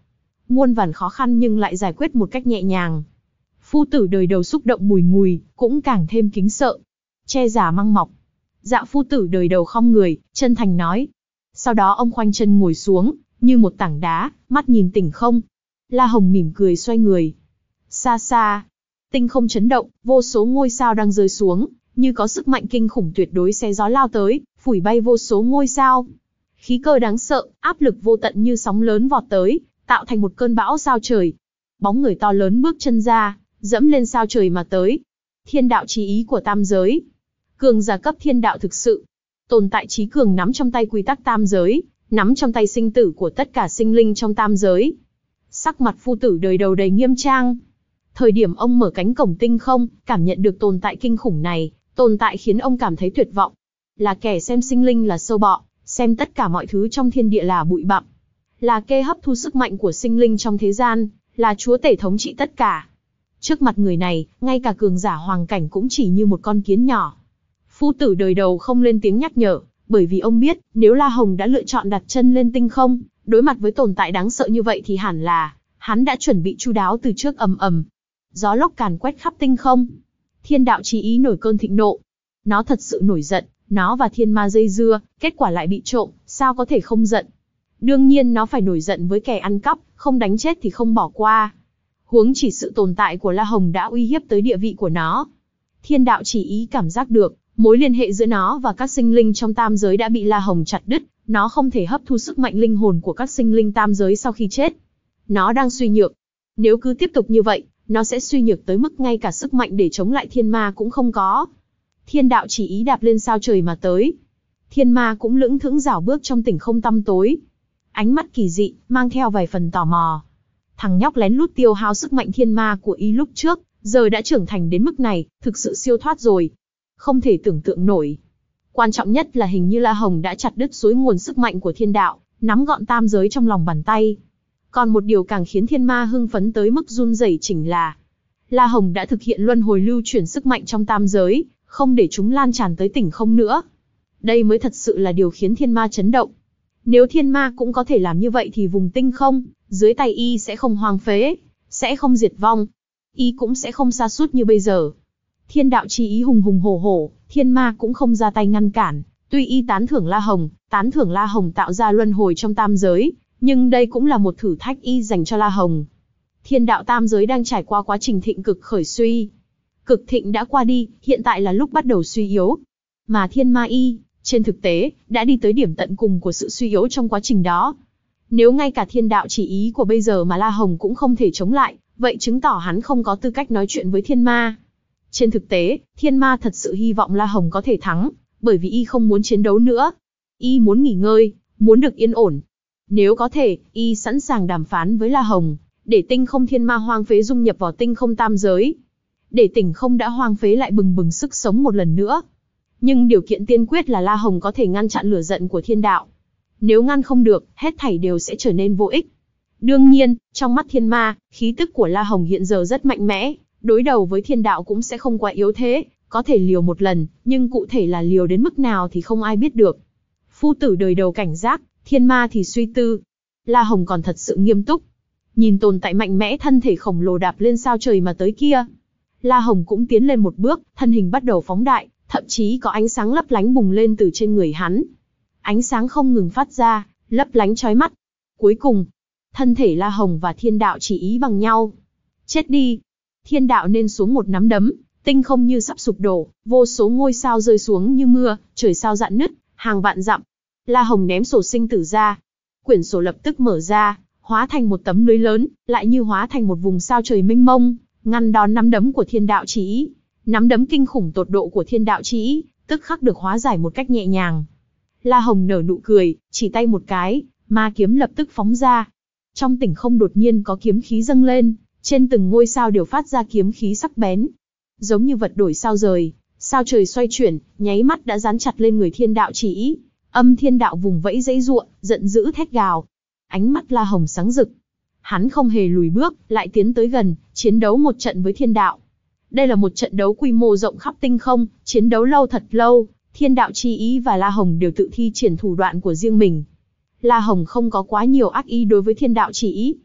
muôn vàn khó khăn nhưng lại giải quyết một cách nhẹ nhàng. Phu tử đời đầu xúc động bùi ngùi, cũng càng thêm kính sợ. Che giả măng mọc. Dạ phu tử đời đầu khom người, chân thành nói. Sau đó ông khoanh chân ngồi xuống, như một tảng đá, mắt nhìn tỉnh không. La Hồng mỉm cười xoay người. Xa xa, tinh không chấn động, vô số ngôi sao đang rơi xuống, như có sức mạnh kinh khủng tuyệt đối xé gió lao tới, phủi bay vô số ngôi sao. Khí cơ đáng sợ, áp lực vô tận như sóng lớn vọt tới, tạo thành một cơn bão sao trời. Bóng người to lớn bước chân ra, dẫm lên sao trời mà tới. Thiên đạo chí ý của tam giới. Cường giả cấp thiên đạo thực sự. Tồn tại trí cường nắm trong tay quy tắc tam giới, nắm trong tay sinh tử của tất cả sinh linh trong tam giới. Sắc mặt phu tử đời đầu đầy nghiêm trang. Thời điểm ông mở cánh cổng tinh không, cảm nhận được tồn tại kinh khủng này, tồn tại khiến ông cảm thấy tuyệt vọng. Là kẻ xem sinh linh là sâu bọ, xem tất cả mọi thứ trong thiên địa là bụi bặm. Là kẻ hấp thu sức mạnh của sinh linh trong thế gian, là chúa tể thống trị tất cả. Trước mặt người này, ngay cả cường giả hoàng cảnh cũng chỉ như một con kiến nhỏ. Phu tử đời đầu không lên tiếng nhắc nhở, bởi vì ông biết, nếu La Hồng đã lựa chọn đặt chân lên tinh không, đối mặt với tồn tại đáng sợ như vậy thì hẳn là, hắn đã chuẩn bị chu đáo từ trước. Ầm ầm. Gió lốc càn quét khắp tinh không. Thiên đạo chí ý nổi cơn thịnh nộ. Nó thật sự nổi giận, nó và thiên ma dây dưa, kết quả lại bị trộm, sao có thể không giận. Đương nhiên nó phải nổi giận với kẻ ăn cắp, không đánh chết thì không bỏ qua. Huống chỉ sự tồn tại của La Hồng đã uy hiếp tới địa vị của nó. Thiên đạo chí ý cảm giác được, mối liên hệ giữa nó và các sinh linh trong tam giới đã bị La Hồng chặt đứt, nó không thể hấp thu sức mạnh linh hồn của các sinh linh tam giới sau khi chết. Nó đang suy nhược. Nếu cứ tiếp tục như vậy, nó sẽ suy nhược tới mức ngay cả sức mạnh để chống lại thiên ma cũng không có. Thiên đạo chỉ ý đạp lên sao trời mà tới. Thiên ma cũng lững thững rảo bước trong tỉnh không tăm tối. Ánh mắt kỳ dị, mang theo vài phần tò mò. Thằng nhóc lén lút tiêu hao sức mạnh thiên ma của y lúc trước, giờ đã trưởng thành đến mức này, thực sự siêu thoát rồi. Không thể tưởng tượng nổi. Quan trọng nhất là hình như La Hồng đã chặt đứt suối nguồn sức mạnh của thiên đạo, nắm gọn tam giới trong lòng bàn tay. Còn một điều càng khiến thiên ma hưng phấn tới mức run rẩy chính là La Hồng đã thực hiện luân hồi lưu chuyển sức mạnh trong tam giới, không để chúng lan tràn tới tỉnh không nữa. Đây mới thật sự là điều khiến thiên ma chấn động. Nếu thiên ma cũng có thể làm như vậy thì vùng tinh không, dưới tay y sẽ không hoang phế, sẽ không diệt vong. Y cũng sẽ không sa sút như bây giờ. Thiên đạo chí ý hùng hùng hổ hổ, thiên ma cũng không ra tay ngăn cản. Tuy y tán thưởng La Hồng, tán thưởng La Hồng tạo ra luân hồi trong tam giới, nhưng đây cũng là một thử thách y dành cho La Hồng. Thiên đạo tam giới đang trải qua quá trình thịnh cực khởi suy. Cực thịnh đã qua đi, hiện tại là lúc bắt đầu suy yếu. Mà thiên ma y, trên thực tế, đã đi tới điểm tận cùng của sự suy yếu trong quá trình đó. Nếu ngay cả thiên đạo chỉ ý của bây giờ mà La Hồng cũng không thể chống lại, vậy chứng tỏ hắn không có tư cách nói chuyện với thiên ma. Trên thực tế, thiên ma thật sự hy vọng La Hồng có thể thắng, bởi vì y không muốn chiến đấu nữa. Y muốn nghỉ ngơi, muốn được yên ổn. Nếu có thể, y sẵn sàng đàm phán với La Hồng, để tinh không thiên ma hoang phế dung nhập vào tinh không tam giới. Để tỉnh không đã hoang phế lại bừng bừng sức sống một lần nữa. Nhưng điều kiện tiên quyết là La Hồng có thể ngăn chặn lửa giận của thiên đạo. Nếu ngăn không được, hết thảy đều sẽ trở nên vô ích. Đương nhiên, trong mắt thiên ma, khí tức của La Hồng hiện giờ rất mạnh mẽ, đối đầu với thiên đạo cũng sẽ không quá yếu thế, có thể liều một lần, nhưng cụ thể là liều đến mức nào thì không ai biết được. Phu tử đời đầu cảnh giác, thiên ma thì suy tư. La Hồng còn thật sự nghiêm túc. Nhìn tồn tại mạnh mẽ thân thể khổng lồ đạp lên sao trời mà tới kia. La Hồng cũng tiến lên một bước, thân hình bắt đầu phóng đại, thậm chí có ánh sáng lấp lánh bùng lên từ trên người hắn. Ánh sáng không ngừng phát ra, lấp lánh chói mắt. Cuối cùng, thân thể La Hồng và thiên đạo chỉ ý bằng nhau. Chết đi! Thiên đạo nên xuống một nắm đấm, tinh không như sắp sụp đổ, vô số ngôi sao rơi xuống như mưa, trời sao rạn nứt, hàng vạn dặm. La Hồng ném sổ sinh tử ra. Quyển sổ lập tức mở ra, hóa thành một tấm lưới lớn, lại như hóa thành một vùng sao trời mênh mông, ngăn đón nắm đấm của thiên đạo chí ý. Nắm đấm kinh khủng tột độ của thiên đạo chí ý, tức khắc được hóa giải một cách nhẹ nhàng. La Hồng nở nụ cười, chỉ tay một cái, ma kiếm lập tức phóng ra. Trong tỉnh không đột nhiên có kiếm khí dâng lên, trên từng ngôi sao đều phát ra kiếm khí sắc bén. Giống như vật đổi sao rời, sao trời xoay chuyển, nháy mắt đã dán chặt lên người thiên đạo chí ý. Âm thiên đạo vùng vẫy giãy giụa, giận dữ thét gào. Ánh mắt La Hồng sáng rực. Hắn không hề lùi bước, lại tiến tới gần, chiến đấu một trận với thiên đạo. Đây là một trận đấu quy mô rộng khắp tinh không, chiến đấu lâu thật lâu, thiên đạo chí ý và La Hồng đều tự thi triển thủ đoạn của riêng mình. La Hồng không có quá nhiều ác ý đối với thiên đạo chí ý.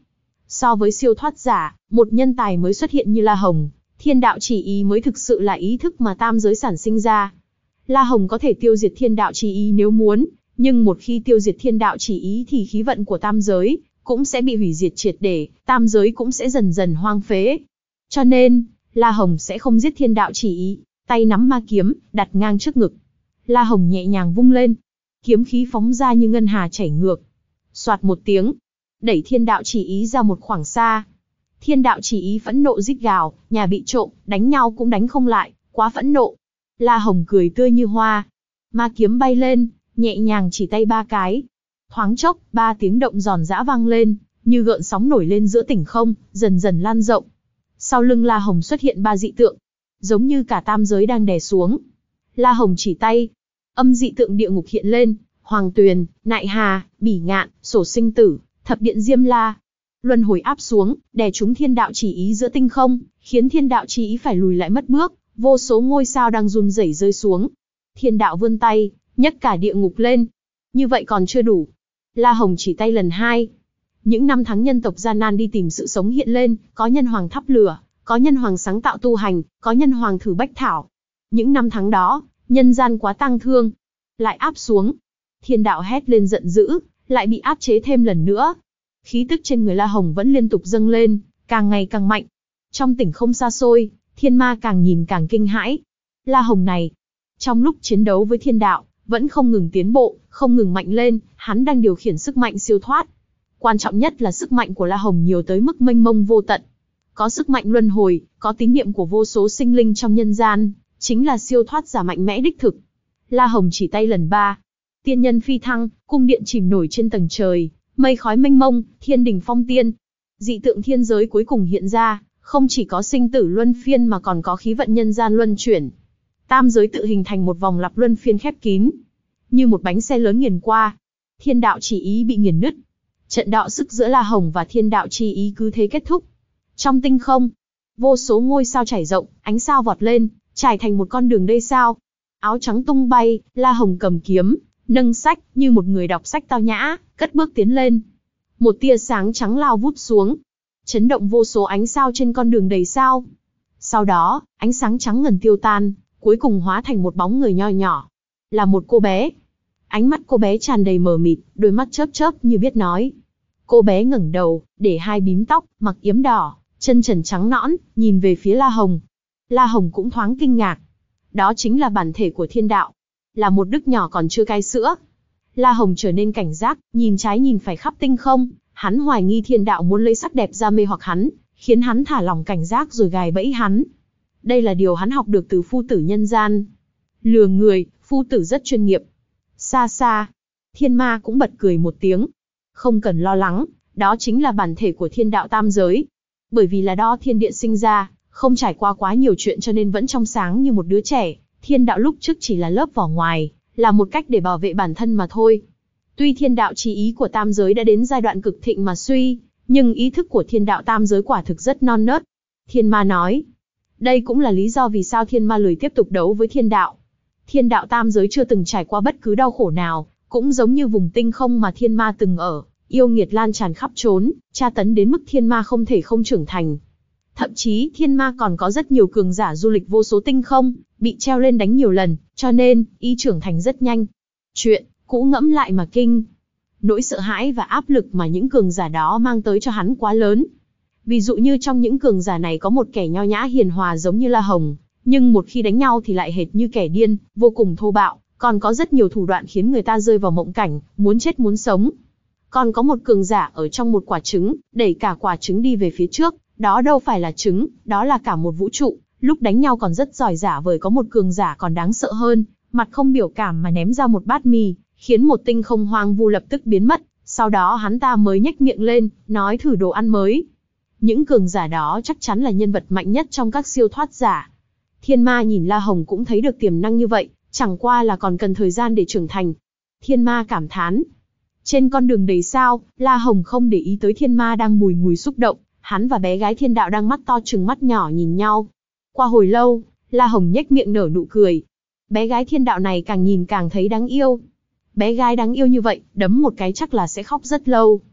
So với siêu thoát giả, một nhân tài mới xuất hiện như La Hồng, thiên đạo chỉ ý mới thực sự là ý thức mà tam giới sản sinh ra. La Hồng có thể tiêu diệt thiên đạo chỉ ý nếu muốn, nhưng một khi tiêu diệt thiên đạo chỉ ý thì khí vận của tam giới cũng sẽ bị hủy diệt triệt để, tam giới cũng sẽ dần dần hoang phế. Cho nên, La Hồng sẽ không giết thiên đạo chỉ ý, tay nắm ma kiếm, đặt ngang trước ngực. La Hồng nhẹ nhàng vung lên, kiếm khí phóng ra như ngân hà chảy ngược. Soạt một tiếng, đẩy thiên đạo chỉ ý ra một khoảng xa. Thiên đạo chỉ ý phẫn nộ rít gào, nhà bị trộm, đánh nhau cũng đánh không lại, quá phẫn nộ. La Hồng cười tươi như hoa. Ma kiếm bay lên, nhẹ nhàng chỉ tay ba cái. Thoáng chốc, ba tiếng động giòn giã vang lên, như gợn sóng nổi lên giữa tỉnh không, dần dần lan rộng. Sau lưng La Hồng xuất hiện ba dị tượng, giống như cả tam giới đang đè xuống. La Hồng chỉ tay, âm dị tượng địa ngục hiện lên, Hoàng Tuyền, Nại Hà, Bỉ Ngạn, Sổ Sinh Tử, Thập Điện Diêm La. Luân hồi áp xuống, đè trúng thiên đạo chỉ ý giữa tinh không, khiến thiên đạo chỉ ý phải lùi lại mất bước, vô số ngôi sao đang run rẩy rơi xuống. Thiên đạo vươn tay, nhấc cả địa ngục lên. Như vậy còn chưa đủ. La Hồng chỉ tay lần hai. Những năm tháng nhân tộc gian nan đi tìm sự sống hiện lên, có nhân hoàng thắp lửa, có nhân hoàng sáng tạo tu hành, có nhân hoàng thử bách thảo. Những năm tháng đó, nhân gian quá tang thương, lại áp xuống. Thiên đạo hét lên giận dữ, lại bị áp chế thêm lần nữa. Khí tức trên người La Hồng vẫn liên tục dâng lên, càng ngày càng mạnh. Trong tỉnh không xa xôi, thiên ma càng nhìn càng kinh hãi. La Hồng này, trong lúc chiến đấu với thiên đạo, vẫn không ngừng tiến bộ, không ngừng mạnh lên, hắn đang điều khiển sức mạnh siêu thoát. Quan trọng nhất là sức mạnh của La Hồng nhiều tới mức mênh mông vô tận. Có sức mạnh luân hồi, có tín niệm của vô số sinh linh trong nhân gian, chính là siêu thoát giả mạnh mẽ đích thực. La Hồng chỉ tay lần ba. Tiên nhân phi thăng, cung điện chìm nổi trên tầng trời, mây khói mênh mông, thiên đình phong tiên. Dị tượng thiên giới cuối cùng hiện ra, không chỉ có sinh tử luân phiên mà còn có khí vận nhân gian luân chuyển. Tam giới tự hình thành một vòng lặp luân phiên khép kín, như một bánh xe lớn nghiền qua. Thiên đạo chỉ ý bị nghiền nứt. Trận đọ sức giữa La Hồng và thiên đạo chi ý cứ thế kết thúc. Trong tinh không, vô số ngôi sao chảy rộng, ánh sao vọt lên, trải thành một con đường đầy sao. Áo trắng tung bay, La Hồng cầm kiếm, nâng sách, như một người đọc sách tao nhã, cất bước tiến lên. Một tia sáng trắng lao vút xuống, chấn động vô số ánh sao trên con đường đầy sao. Sau đó, ánh sáng trắng ngần tiêu tan, cuối cùng hóa thành một bóng người nho nhỏ. Là một cô bé. Ánh mắt cô bé tràn đầy mờ mịt, đôi mắt chớp chớp như biết nói. Cô bé ngẩng đầu, để hai bím tóc, mặc yếm đỏ, chân trần trắng nõn, nhìn về phía La Hồng. La Hồng cũng thoáng kinh ngạc. Đó chính là bản thể của thiên đạo. Là một đứa nhỏ còn chưa cai sữa. La Hồng trở nên cảnh giác, nhìn trái nhìn phải khắp tinh không. Hắn hoài nghi thiên đạo muốn lấy sắc đẹp ra mê hoặc hắn, khiến hắn thả lỏng cảnh giác rồi gài bẫy hắn. Đây là điều hắn học được từ phu tử nhân gian. Lừa người, phu tử rất chuyên nghiệp. Xa xa, thiên ma cũng bật cười một tiếng. Không cần lo lắng, đó chính là bản thể của thiên đạo tam giới. Bởi vì là đó thiên địa sinh ra, không trải qua quá nhiều chuyện cho nên vẫn trong sáng như một đứa trẻ. Thiên đạo lúc trước chỉ là lớp vỏ ngoài, là một cách để bảo vệ bản thân mà thôi. Tuy thiên đạo chí ý của tam giới đã đến giai đoạn cực thịnh mà suy, nhưng ý thức của thiên đạo tam giới quả thực rất non nớt. Thiên ma nói, đây cũng là lý do vì sao thiên ma lười tiếp tục đấu với thiên đạo. Thiên đạo tam giới chưa từng trải qua bất cứ đau khổ nào, cũng giống như vùng tinh không mà thiên ma từng ở, yêu nghiệt lan tràn khắp trốn, tra tấn đến mức thiên ma không thể không trưởng thành. Thậm chí thiên ma còn có rất nhiều cường giả du lịch vô số tinh không, bị treo lên đánh nhiều lần, cho nên, y trưởng thành rất nhanh. Chuyện, cũ ngẫm lại mà kinh. Nỗi sợ hãi và áp lực mà những cường giả đó mang tới cho hắn quá lớn. Ví dụ như trong những cường giả này có một kẻ nho nhã hiền hòa giống như La Hồng, nhưng một khi đánh nhau thì lại hệt như kẻ điên, vô cùng thô bạo, còn có rất nhiều thủ đoạn khiến người ta rơi vào mộng cảnh, muốn chết muốn sống. Còn có một cường giả ở trong một quả trứng, đẩy cả quả trứng đi về phía trước, đó đâu phải là trứng, đó là cả một vũ trụ, lúc đánh nhau còn rất giỏi giả vời. Có một cường giả còn đáng sợ hơn, mặt không biểu cảm mà ném ra một bát mì, khiến một tinh không hoang vu lập tức biến mất, sau đó hắn ta mới nhếch miệng lên, nói thử đồ ăn mới. Những cường giả đó chắc chắn là nhân vật mạnh nhất trong các siêu thoát giả. Thiên ma nhìn La Hồng cũng thấy được tiềm năng như vậy, chẳng qua là còn cần thời gian để trưởng thành. Thiên ma cảm thán. Trên con đường đầy sao, La Hồng không để ý tới thiên ma đang bùi ngùi xúc động, hắn và bé gái thiên đạo đang mắt to trừng mắt nhỏ nhìn nhau. Qua hồi lâu, La Hồng nhếch miệng nở nụ cười. Bé gái thiên đạo này càng nhìn càng thấy đáng yêu. Bé gái đáng yêu như vậy, đấm một cái chắc là sẽ khóc rất lâu.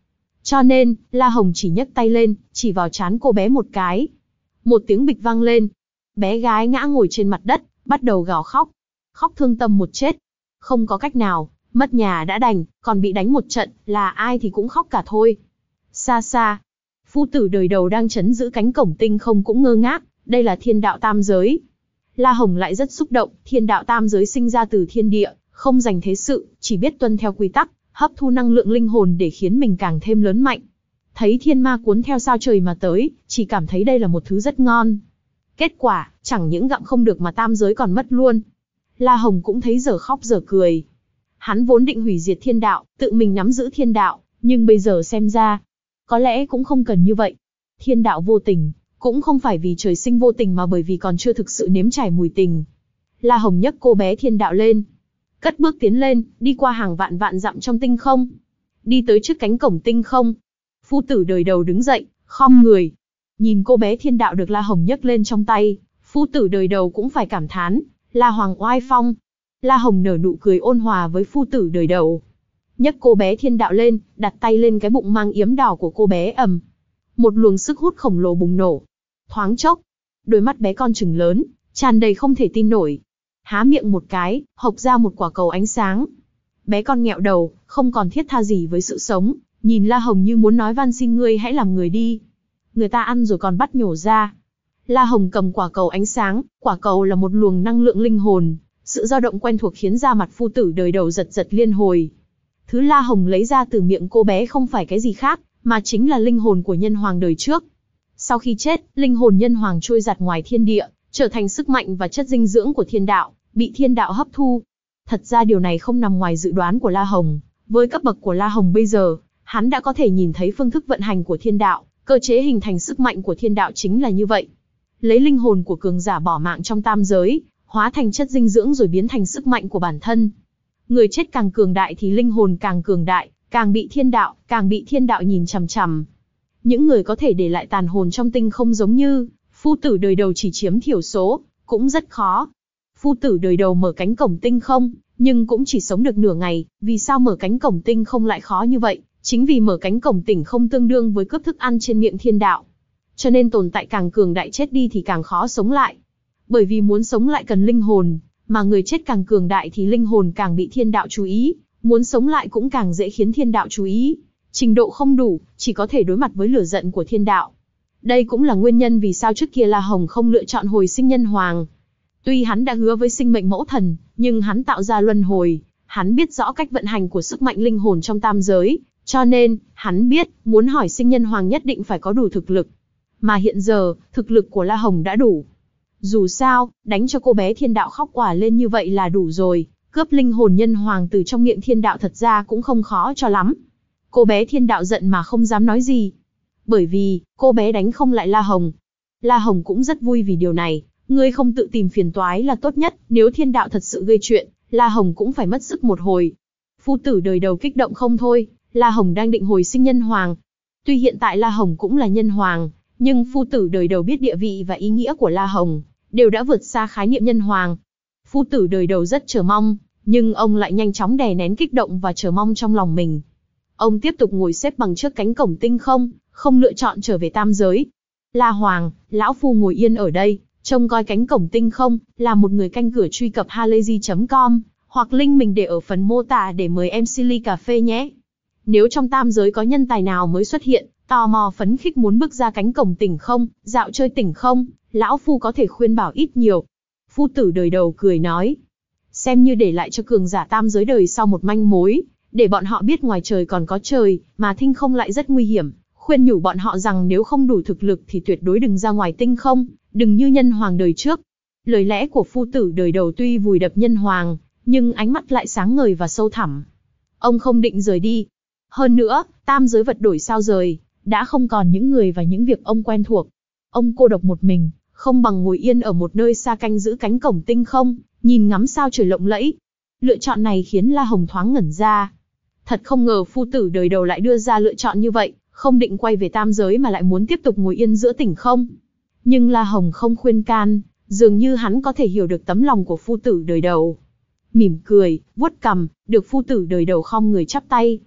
Cho nên, La Hồng chỉ nhấc tay lên, chỉ vào trán cô bé một cái. Một tiếng bịch vang lên. Bé gái ngã ngồi trên mặt đất, bắt đầu gào khóc. Khóc thương tâm một chết. Không có cách nào, mất nhà đã đành, còn bị đánh một trận, là ai thì cũng khóc cả thôi. Xa xa, phu tử đời đầu đang trấn giữ cánh cổng tinh không cũng ngơ ngác, đây là thiên đạo tam giới. La Hồng lại rất xúc động, thiên đạo tam giới sinh ra từ thiên địa, không dành thế sự, chỉ biết tuân theo quy tắc, hấp thu năng lượng linh hồn để khiến mình càng thêm lớn mạnh. Thấy thiên ma cuốn theo sao trời mà tới, chỉ cảm thấy đây là một thứ rất ngon. Kết quả, chẳng những gặm không được mà tam giới còn mất luôn. La Hồng cũng thấy giờ khóc giờ cười. Hắn vốn định hủy diệt thiên đạo, tự mình nắm giữ thiên đạo, nhưng bây giờ xem ra, có lẽ cũng không cần như vậy. Thiên đạo vô tình, cũng không phải vì trời sinh vô tình mà bởi vì còn chưa thực sự nếm trải mùi tình. La Hồng nhấc cô bé thiên đạo lên, cất bước tiến lên, đi qua hàng vạn vạn dặm trong tinh không. Đi tới trước cánh cổng tinh không. Phu tử đời đầu đứng dậy, khom người. Nhìn cô bé thiên đạo được La Hồng nhấc lên trong tay, phu tử đời đầu cũng phải cảm thán, La Hoàng oai phong. La Hồng nở nụ cười ôn hòa với phu tử đời đầu. Nhấc cô bé thiên đạo lên, đặt tay lên cái bụng mang yếm đỏ của cô bé ầm. Một luồng sức hút khổng lồ bùng nổ. Thoáng chốc, đôi mắt bé con trừng lớn, tràn đầy không thể tin nổi. Há miệng một cái, hộc ra một quả cầu ánh sáng. Bé con nghẹo đầu, không còn thiết tha gì với sự sống, nhìn La Hồng như muốn nói van xin ngươi hãy làm người đi. Người ta ăn rồi còn bắt nhổ ra. La Hồng cầm quả cầu ánh sáng, quả cầu là một luồng năng lượng linh hồn. Sự dao động quen thuộc khiến da mặt phu tử đời đầu giật giật liên hồi. Thứ La Hồng lấy ra từ miệng cô bé không phải cái gì khác, mà chính là linh hồn của nhân hoàng đời trước. Sau khi chết, linh hồn nhân hoàng trôi giạt ngoài thiên địa, trở thành sức mạnh và chất dinh dưỡng của thiên đạo, bị thiên đạo hấp thu. Thật ra điều này không nằm ngoài dự đoán của La Hồng. Với cấp bậc của La Hồng bây giờ, hắn đã có thể nhìn thấy phương thức vận hành của thiên đạo, cơ chế hình thành sức mạnh của thiên đạo chính là như vậy. Lấy linh hồn của cường giả bỏ mạng trong tam giới, hóa thành chất dinh dưỡng rồi biến thành sức mạnh của bản thân. Người chết càng cường đại thì linh hồn càng cường đại, càng bị thiên đạo, càng bị thiên đạo nhìn chằm chằm. Những người có thể để lại tàn hồn trong tinh không giống như phu tử đời đầu chỉ chiếm thiểu số, cũng rất khó. Phu tử đời đầu mở cánh cổng tinh không, nhưng cũng chỉ sống được nửa ngày. Vì sao mở cánh cổng tinh không lại khó như vậy? Chính vì mở cánh cổng tỉnh không tương đương với cướp thức ăn trên miệng thiên đạo. Cho nên tồn tại càng cường đại chết đi thì càng khó sống lại. Bởi vì muốn sống lại cần linh hồn, mà người chết càng cường đại thì linh hồn càng bị thiên đạo chú ý, muốn sống lại cũng càng dễ khiến thiên đạo chú ý. Trình độ không đủ, chỉ có thể đối mặt với lửa giận của thiên đạo. Đây cũng là nguyên nhân vì sao trước kia La Hồng không lựa chọn hồi sinh nhân hoàng. Tuy hắn đã hứa với sinh mệnh mẫu thần, nhưng hắn tạo ra luân hồi, hắn biết rõ cách vận hành của sức mạnh linh hồn trong tam giới, cho nên, hắn biết, muốn hỏi sinh nhân hoàng nhất định phải có đủ thực lực. Mà hiện giờ, thực lực của La Hồng đã đủ. Dù sao, đánh cho cô bé thiên đạo khóc òa lên như vậy là đủ rồi, cướp linh hồn nhân hoàng từ trong miệng thiên đạo thật ra cũng không khó cho lắm. Cô bé thiên đạo giận mà không dám nói gì. Bởi vì, cô bé đánh không lại La Hồng. La Hồng cũng rất vui vì điều này, ngươi không tự tìm phiền toái là tốt nhất, nếu thiên đạo thật sự gây chuyện, La Hồng cũng phải mất sức một hồi. Phu tử đời đầu kích động không thôi, La Hồng đang định hồi sinh nhân hoàng. Tuy hiện tại La Hồng cũng là nhân hoàng, nhưng phu tử đời đầu biết địa vị và ý nghĩa của La Hồng, đều đã vượt xa khái niệm nhân hoàng. Phu tử đời đầu rất chờ mong, nhưng ông lại nhanh chóng đè nén kích động và chờ mong trong lòng mình. Ông tiếp tục ngồi xếp bằng trước cánh cổng tinh không, không lựa chọn trở về tam giới. La Hoàng, lão phu ngồi yên ở đây, trông coi cánh cổng tinh không, là một người canh cửa. Truy cập halayzi chấm com, hoặc link mình để ở phần mô tả để mời em xê ly cà phê nhé. Nếu trong tam giới có nhân tài nào mới xuất hiện, tò mò phấn khích muốn bước ra cánh cổng tỉnh không, dạo chơi tỉnh không, lão phu có thể khuyên bảo ít nhiều. Phu tử đời đầu cười nói, xem như để lại cho cường giả tam giới đời sau một manh mối, để bọn họ biết ngoài trời còn có trời, mà tinh không lại rất nguy hiểm, khuyên nhủ bọn họ rằng nếu không đủ thực lực thì tuyệt đối đừng ra ngoài tinh không, đừng như nhân hoàng đời trước. Lời lẽ của phu tử đời đầu tuy vùi đập nhân hoàng, nhưng ánh mắt lại sáng ngời và sâu thẳm. Ông không định rời đi. Hơn nữa, tam giới vật đổi sao rời, đã không còn những người và những việc ông quen thuộc. Ông cô độc một mình, không bằng ngồi yên ở một nơi xa canh giữ cánh cổng tinh không, nhìn ngắm sao trời lộng lẫy. Lựa chọn này khiến La Hồng thoáng ngẩn ra. Thật không ngờ phu tử đời đầu lại đưa ra lựa chọn như vậy, không định quay về tam giới mà lại muốn tiếp tục ngồi yên giữa tỉnh không. Nhưng La Hồng không khuyên can, dường như hắn có thể hiểu được tấm lòng của phu tử đời đầu. Mỉm cười, vuốt cằm, được phu tử đời đầu khom người chắp tay.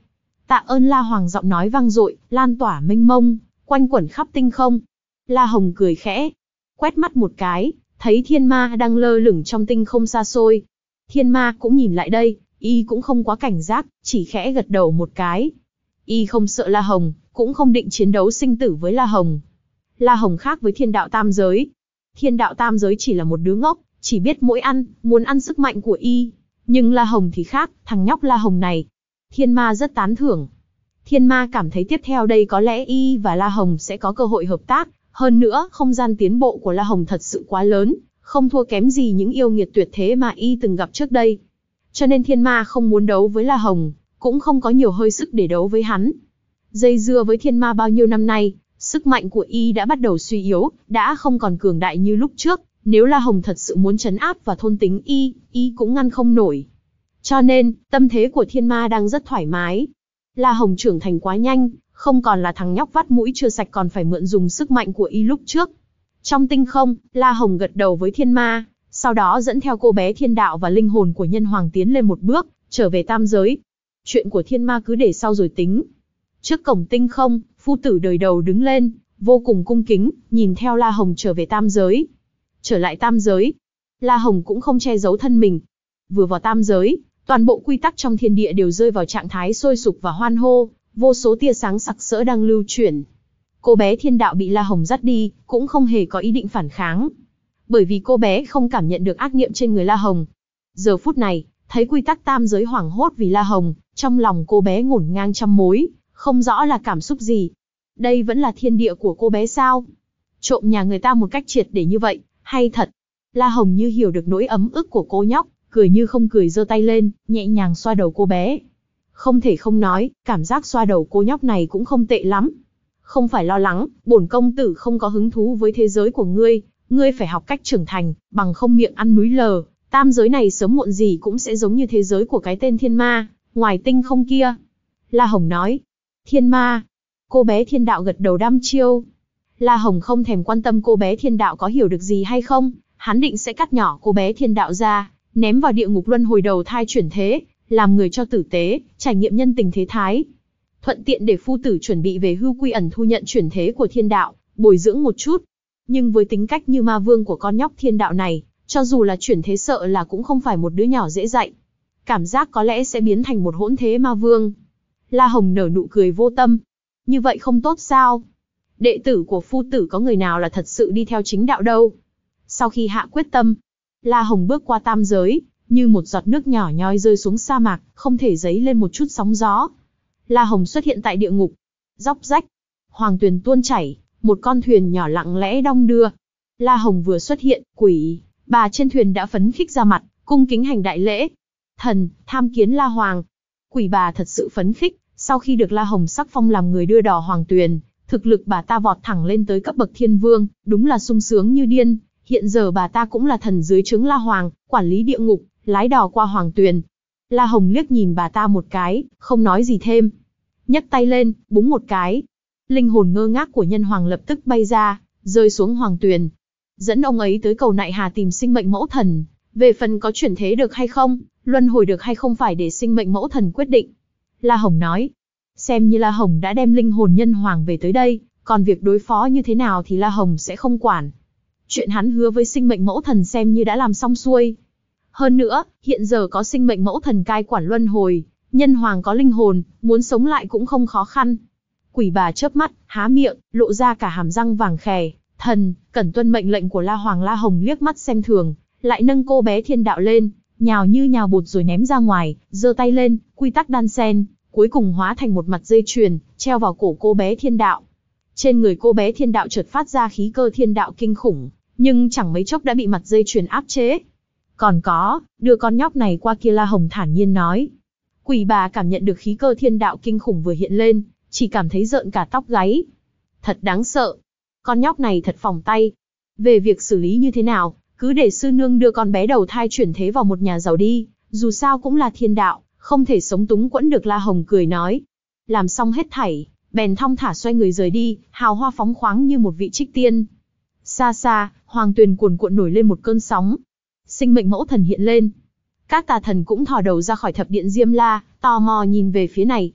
Tạ ơn La Hoàng, giọng nói vang dội, lan tỏa mênh mông, quanh quẩn khắp tinh không. La Hồng cười khẽ, quét mắt một cái, thấy thiên ma đang lơ lửng trong tinh không xa xôi. Thiên ma cũng nhìn lại đây, y cũng không quá cảnh giác, chỉ khẽ gật đầu một cái. Y không sợ La Hồng, cũng không định chiến đấu sinh tử với La Hồng. La Hồng khác với thiên đạo tam giới. Thiên đạo tam giới chỉ là một đứa ngốc, chỉ biết mỗi ăn, muốn ăn sức mạnh của y. Nhưng La Hồng thì khác, thằng nhóc La Hồng này. Thiên ma rất tán thưởng. Thiên ma cảm thấy tiếp theo đây có lẽ y và La Hồng sẽ có cơ hội hợp tác. Hơn nữa, không gian tiến bộ của La Hồng thật sự quá lớn, không thua kém gì những yêu nghiệt tuyệt thế mà y từng gặp trước đây. Cho nên thiên ma không muốn đấu với La Hồng, cũng không có nhiều hơi sức để đấu với hắn. Dây dưa với thiên ma bao nhiêu năm nay, sức mạnh của y đã bắt đầu suy yếu, đã không còn cường đại như lúc trước. Nếu La Hồng thật sự muốn trấn áp và thôn tính y, y cũng ngăn không nổi. Cho nên, tâm thế của thiên ma đang rất thoải mái. La Hồng trưởng thành quá nhanh, không còn là thằng nhóc vắt mũi chưa sạch còn phải mượn dùng sức mạnh của y lúc trước. Trong tinh không, La Hồng gật đầu với thiên ma, sau đó dẫn theo cô bé thiên đạo và linh hồn của nhân hoàng tiến lên một bước, trở về tam giới. Chuyện của thiên ma cứ để sau rồi tính. Trước cổng tinh không, phu tử đời đầu đứng lên, vô cùng cung kính, nhìn theo La Hồng trở về tam giới. Trở lại tam giới, La Hồng cũng không che giấu thân mình. Vừa vào tam giới, toàn bộ quy tắc trong thiên địa đều rơi vào trạng thái sôi sục và hoan hô, vô số tia sáng sặc sỡ đang lưu chuyển. Cô bé thiên đạo bị La Hồng dắt đi, cũng không hề có ý định phản kháng. Bởi vì cô bé không cảm nhận được ác niệm trên người La Hồng. Giờ phút này, thấy quy tắc tam giới hoảng hốt vì La Hồng, trong lòng cô bé ngổn ngang trăm mối, không rõ là cảm xúc gì. Đây vẫn là thiên địa của cô bé sao? Trộm nhà người ta một cách triệt để như vậy, hay thật? La Hồng như hiểu được nỗi ấm ức của cô nhóc, cười như không cười giơ tay lên, nhẹ nhàng xoa đầu cô bé. Không thể không nói, cảm giác xoa đầu cô nhóc này cũng không tệ lắm. Không phải lo lắng, bổn công tử không có hứng thú với thế giới của ngươi, ngươi phải học cách trưởng thành, bằng không miệng ăn núi lờ, tam giới này sớm muộn gì cũng sẽ giống như thế giới của cái tên thiên ma, ngoài tinh không kia. La Hồng nói, thiên ma. Cô bé thiên đạo gật đầu đăm chiêu. La Hồng không thèm quan tâm cô bé thiên đạo có hiểu được gì hay không, hắn định sẽ cắt nhỏ cô bé thiên đạo ra, ném vào địa ngục luân hồi đầu thai chuyển thế, làm người cho tử tế, trải nghiệm nhân tình thế thái. Thuận tiện để phu tử chuẩn bị về hưu quy ẩn thu nhận chuyển thế của thiên đạo, bồi dưỡng một chút. Nhưng với tính cách như ma vương của con nhóc thiên đạo này, cho dù là chuyển thế sợ là cũng không phải một đứa nhỏ dễ dạy. Cảm giác có lẽ sẽ biến thành một hỗn thế ma vương. La Hồng nở nụ cười vô tâm. Như vậy không tốt sao? Đệ tử của phu tử có người nào là thật sự đi theo chính đạo đâu. Sau khi hạ quyết tâm, La Hồng bước qua tam giới, như một giọt nước nhỏ nhoi rơi xuống sa mạc, không thể dấy lên một chút sóng gió. La Hồng xuất hiện tại địa ngục. Róc rách, hoàng tuyền tuôn chảy, một con thuyền nhỏ lặng lẽ đong đưa. La Hồng vừa xuất hiện, quỷ bà trên thuyền đã phấn khích ra mặt, cung kính hành đại lễ. Thần, tham kiến La Hoàng. Quỷ bà thật sự phấn khích, sau khi được La Hồng sắc phong làm người đưa đò hoàng tuyền, thực lực bà ta vọt thẳng lên tới cấp bậc thiên vương, đúng là sung sướng như điên. Hiện giờ bà ta cũng là thần dưới trướng La Hoàng, quản lý địa ngục, lái đò qua hoàng tuyền. La Hồng liếc nhìn bà ta một cái, không nói gì thêm. Nhấc tay lên, búng một cái. Linh hồn ngơ ngác của nhân hoàng lập tức bay ra, rơi xuống hoàng tuyền. Dẫn ông ấy tới cầu Nại Hà tìm sinh mệnh mẫu thần. Về phần có chuyển thế được hay không, luân hồi được hay không phải để sinh mệnh mẫu thần quyết định. La Hồng nói. Xem như La Hồng đã đem linh hồn nhân hoàng về tới đây, còn việc đối phó như thế nào thì La Hồng sẽ không quản. Chuyện hắn hứa với sinh mệnh mẫu thần xem như đã làm xong xuôi. Hơn nữa, hiện giờ có sinh mệnh mẫu thần cai quản luân hồi, nhân hoàng có linh hồn, muốn sống lại cũng không khó khăn. Quỷ bà chớp mắt, há miệng, lộ ra cả hàm răng vàng khè. Thần, cần tuân mệnh lệnh của La Hoàng. La Hồng liếc mắt xem thường, lại nâng cô bé thiên đạo lên, nhào như nhào bột rồi ném ra ngoài, giơ tay lên, quy tắc đan sen, cuối cùng hóa thành một mặt dây chuyền, treo vào cổ cô bé thiên đạo. Trên người cô bé thiên đạo chợt phát ra khí cơ thiên đạo kinh khủng, nhưng chẳng mấy chốc đã bị mặt dây chuyền áp chế. Còn có, đưa con nhóc này qua kia. La Hồng thản nhiên nói. Quỷ bà cảm nhận được khí cơ thiên đạo kinh khủng vừa hiện lên, chỉ cảm thấy rợn cả tóc gáy. Thật đáng sợ. Con nhóc này thật phỏng tay. Về việc xử lý như thế nào, cứ để sư nương đưa con bé đầu thai chuyển thế vào một nhà giàu đi, dù sao cũng là thiên đạo, không thể sống túng quẫn được. La Hồng cười nói. Làm xong hết thảy, bèn thong thả xoay người rời đi, hào hoa phóng khoáng như một vị trích tiên. Xa xa, hoàng tuyền cuồn cuộn nổi lên một cơn sóng. Sinh mệnh mẫu thần hiện lên. Các tà thần cũng thò đầu ra khỏi thập điện Diêm La, tò mò nhìn về phía này.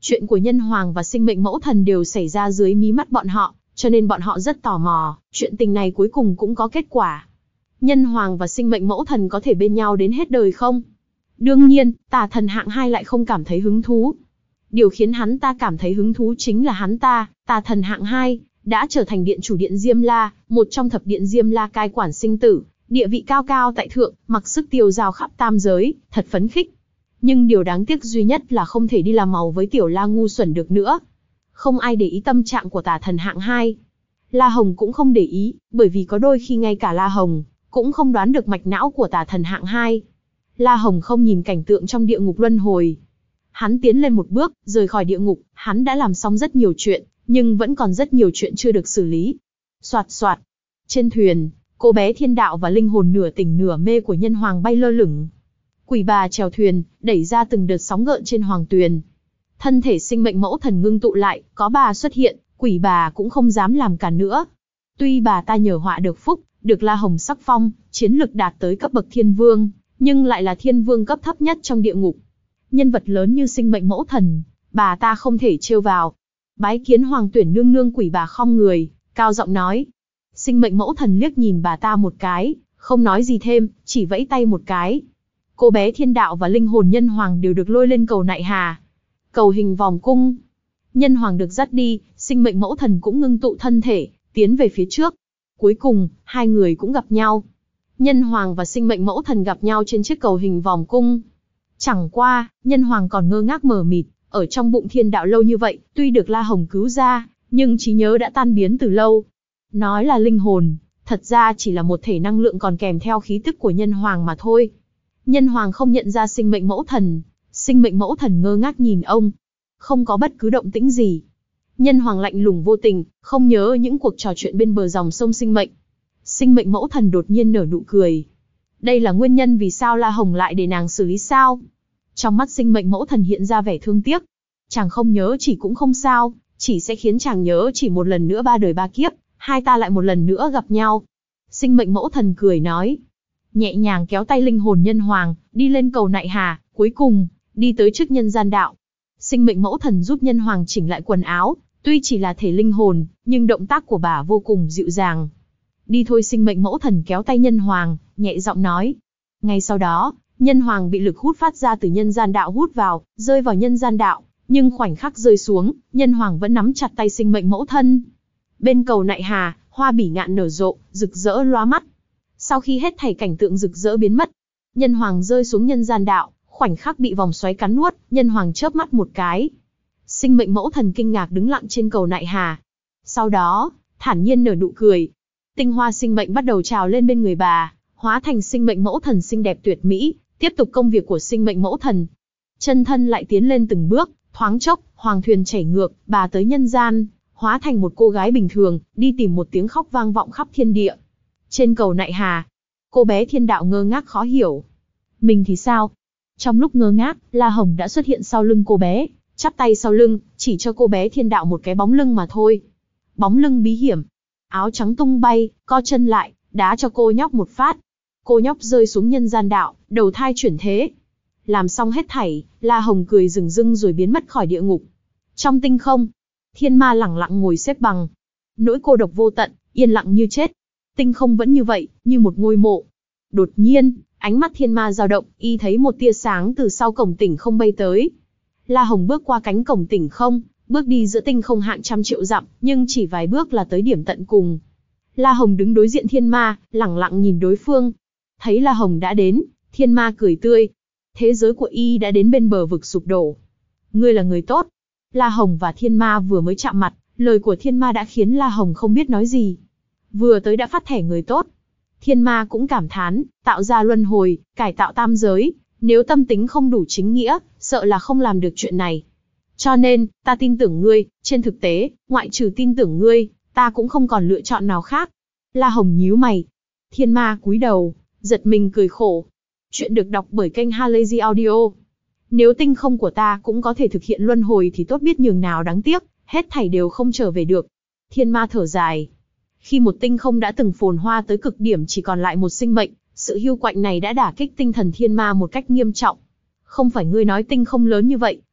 Chuyện của Nhân Hoàng và sinh mệnh mẫu thần đều xảy ra dưới mí mắt bọn họ, cho nên bọn họ rất tò mò, chuyện tình này cuối cùng cũng có kết quả. Nhân Hoàng và sinh mệnh mẫu thần có thể bên nhau đến hết đời không? Đương nhiên, tà thần hạng hai lại không cảm thấy hứng thú. Điều khiến hắn ta cảm thấy hứng thú chính là hắn ta, tà thần hạng hai, đã trở thành điện chủ điện Diêm La, một trong thập điện Diêm La cai quản sinh tử, địa vị cao cao tại thượng, mặc sức tiêu dao khắp tam giới, thật phấn khích. Nhưng điều đáng tiếc duy nhất là không thể đi làm màu với tiểu La ngu xuẩn được nữa. Không ai để ý tâm trạng của tà thần hạng hai. La Hồng cũng không để ý, bởi vì có đôi khi ngay cả La Hồng cũng không đoán được mạch não của tà thần hạng hai. La Hồng không nhìn cảnh tượng trong địa ngục luân hồi. Hắn tiến lên một bước, rời khỏi địa ngục, hắn đã làm xong rất nhiều chuyện, nhưng vẫn còn rất nhiều chuyện chưa được xử lý. Soạt soạt. Trên thuyền, cô bé thiên đạo và linh hồn nửa tỉnh nửa mê của Nhân Hoàng bay lơ lửng. Quỷ bà chèo thuyền, đẩy ra từng đợt sóng gợn trên hoàng tuyền. Thân thể sinh mệnh mẫu thần ngưng tụ lại, có bà xuất hiện, quỷ bà cũng không dám làm cản nữa. Tuy bà ta nhờ họa được phúc, được La Hồng sắc phong, chiến lực đạt tới cấp bậc thiên vương, nhưng lại là thiên vương cấp thấp nhất trong địa ngục. Nhân vật lớn như sinh mệnh mẫu thần, bà ta không thể trêu vào. Bái kiến hoàng tuyển nương nương, quỷ bà khom người, cao giọng nói. Sinh mệnh mẫu thần liếc nhìn bà ta một cái, không nói gì thêm, chỉ vẫy tay một cái. Cô bé thiên đạo và linh hồn Nhân Hoàng đều được lôi lên cầu nại hà. Cầu hình vòng cung. Nhân Hoàng được dắt đi, sinh mệnh mẫu thần cũng ngưng tụ thân thể, tiến về phía trước. Cuối cùng, hai người cũng gặp nhau. Nhân Hoàng và sinh mệnh mẫu thần gặp nhau trên chiếc cầu hình vòng cung. Chẳng qua, Nhân Hoàng còn ngơ ngác mờ mịt, ở trong bụng thiên đạo lâu như vậy, tuy được La Hồng cứu ra, nhưng trí nhớ đã tan biến từ lâu. Nói là linh hồn, thật ra chỉ là một thể năng lượng còn kèm theo khí tức của Nhân Hoàng mà thôi. Nhân Hoàng không nhận ra sinh mệnh mẫu thần, sinh mệnh mẫu thần ngơ ngác nhìn ông. Không có bất cứ động tĩnh gì. Nhân Hoàng lạnh lùng vô tình, không nhớ những cuộc trò chuyện bên bờ dòng sông sinh mệnh. Sinh mệnh mẫu thần đột nhiên nở nụ cười. Đây là nguyên nhân vì sao La Hồng lại để nàng xử lý sao? Trong mắt sinh mệnh mẫu thần hiện ra vẻ thương tiếc. Chàng không nhớ chỉ cũng không sao, chỉ sẽ khiến chàng nhớ chỉ một lần nữa ba đời ba kiếp, hai ta lại một lần nữa gặp nhau. Sinh mệnh mẫu thần cười nói. Nhẹ nhàng kéo tay linh hồn Nhân Hoàng, đi lên cầu nại hà, cuối cùng, đi tới trước nhân gian đạo. Sinh mệnh mẫu thần giúp Nhân Hoàng chỉnh lại quần áo, tuy chỉ là thể linh hồn, nhưng động tác của bà vô cùng dịu dàng. Đi thôi, sinh mệnh mẫu thần kéo tay Nhân Hoàng, nhẹ giọng nói. Ngay sau đó, Nhân Hoàng bị lực hút phát ra từ nhân gian đạo hút vào, rơi vào nhân gian đạo, nhưng khoảnh khắc rơi xuống, Nhân Hoàng vẫn nắm chặt tay sinh mệnh mẫu thân. Bên cầu nại hà, hoa bỉ ngạn nở rộ, rực rỡ lóa mắt. Sau khi hết thảy cảnh tượng rực rỡ biến mất, Nhân Hoàng rơi xuống nhân gian đạo, khoảnh khắc bị vòng xoáy cắn nuốt, Nhân Hoàng chớp mắt một cái. Sinh mệnh mẫu thần kinh ngạc đứng lặng trên cầu nại hà. Sau đó, thản nhiên nở nụ cười. Tinh hoa sinh mệnh bắt đầu trào lên bên người bà, hóa thành sinh mệnh mẫu thần xinh đẹp tuyệt mỹ, tiếp tục công việc của sinh mệnh mẫu thần. Chân thân lại tiến lên từng bước, thoáng chốc, hoàng thuyền chảy ngược, bà tới nhân gian, hóa thành một cô gái bình thường, đi tìm một tiếng khóc vang vọng khắp thiên địa. Trên cầu nại hà, cô bé thiên đạo ngơ ngác khó hiểu. Mình thì sao? Trong lúc ngơ ngác, La Hồng đã xuất hiện sau lưng cô bé, chắp tay sau lưng, chỉ cho cô bé thiên đạo một cái bóng lưng mà thôi. Bóng lưng bí hiểm. Áo trắng tung bay, co chân lại, đá cho cô nhóc một phát. Cô nhóc rơi xuống nhân gian đạo, đầu thai chuyển thế. Làm xong hết thảy, La Hồng cười rừng rưng rồi biến mất khỏi địa ngục. Trong tinh không, thiên ma lẳng lặng ngồi xếp bằng. Nỗi cô độc vô tận, yên lặng như chết. Tinh không vẫn như vậy, như một ngôi mộ. Đột nhiên, ánh mắt thiên ma dao động, y thấy một tia sáng từ sau cổng tỉnh không bay tới. La Hồng bước qua cánh cổng tỉnh không, bước đi giữa tinh không hạng trăm triệu dặm, nhưng chỉ vài bước là tới điểm tận cùng. La Hồng đứng đối diện thiên ma, lẳng lặng nhìn đối phương. Thấy La Hồng đã đến, thiên ma cười tươi. Thế giới của y đã đến bên bờ vực sụp đổ. Ngươi là người tốt. La Hồng và thiên ma vừa mới chạm mặt, lời của thiên ma đã khiến La Hồng không biết nói gì. Vừa tới đã phát thẻ người tốt. Thiên ma cũng cảm thán, tạo ra luân hồi, cải tạo tam giới, nếu tâm tính không đủ chính nghĩa, sợ là không làm được chuyện này. Cho nên, ta tin tưởng ngươi, trên thực tế, ngoại trừ tin tưởng ngươi, ta cũng không còn lựa chọn nào khác. La Hồng nhíu mày. Thiên ma cúi đầu, giật mình cười khổ. Chuyện được đọc bởi kênh Halazy Audio. Nếu tinh không của ta cũng có thể thực hiện luân hồi thì tốt biết nhường nào đáng tiếc, hết thảy đều không trở về được. Thiên ma thở dài. Khi một tinh không đã từng phồn hoa tới cực điểm chỉ còn lại một sinh mệnh, sự hiu quạnh này đã đả kích tinh thần thiên ma một cách nghiêm trọng. Không phải ngươi nói tinh không lớn như vậy,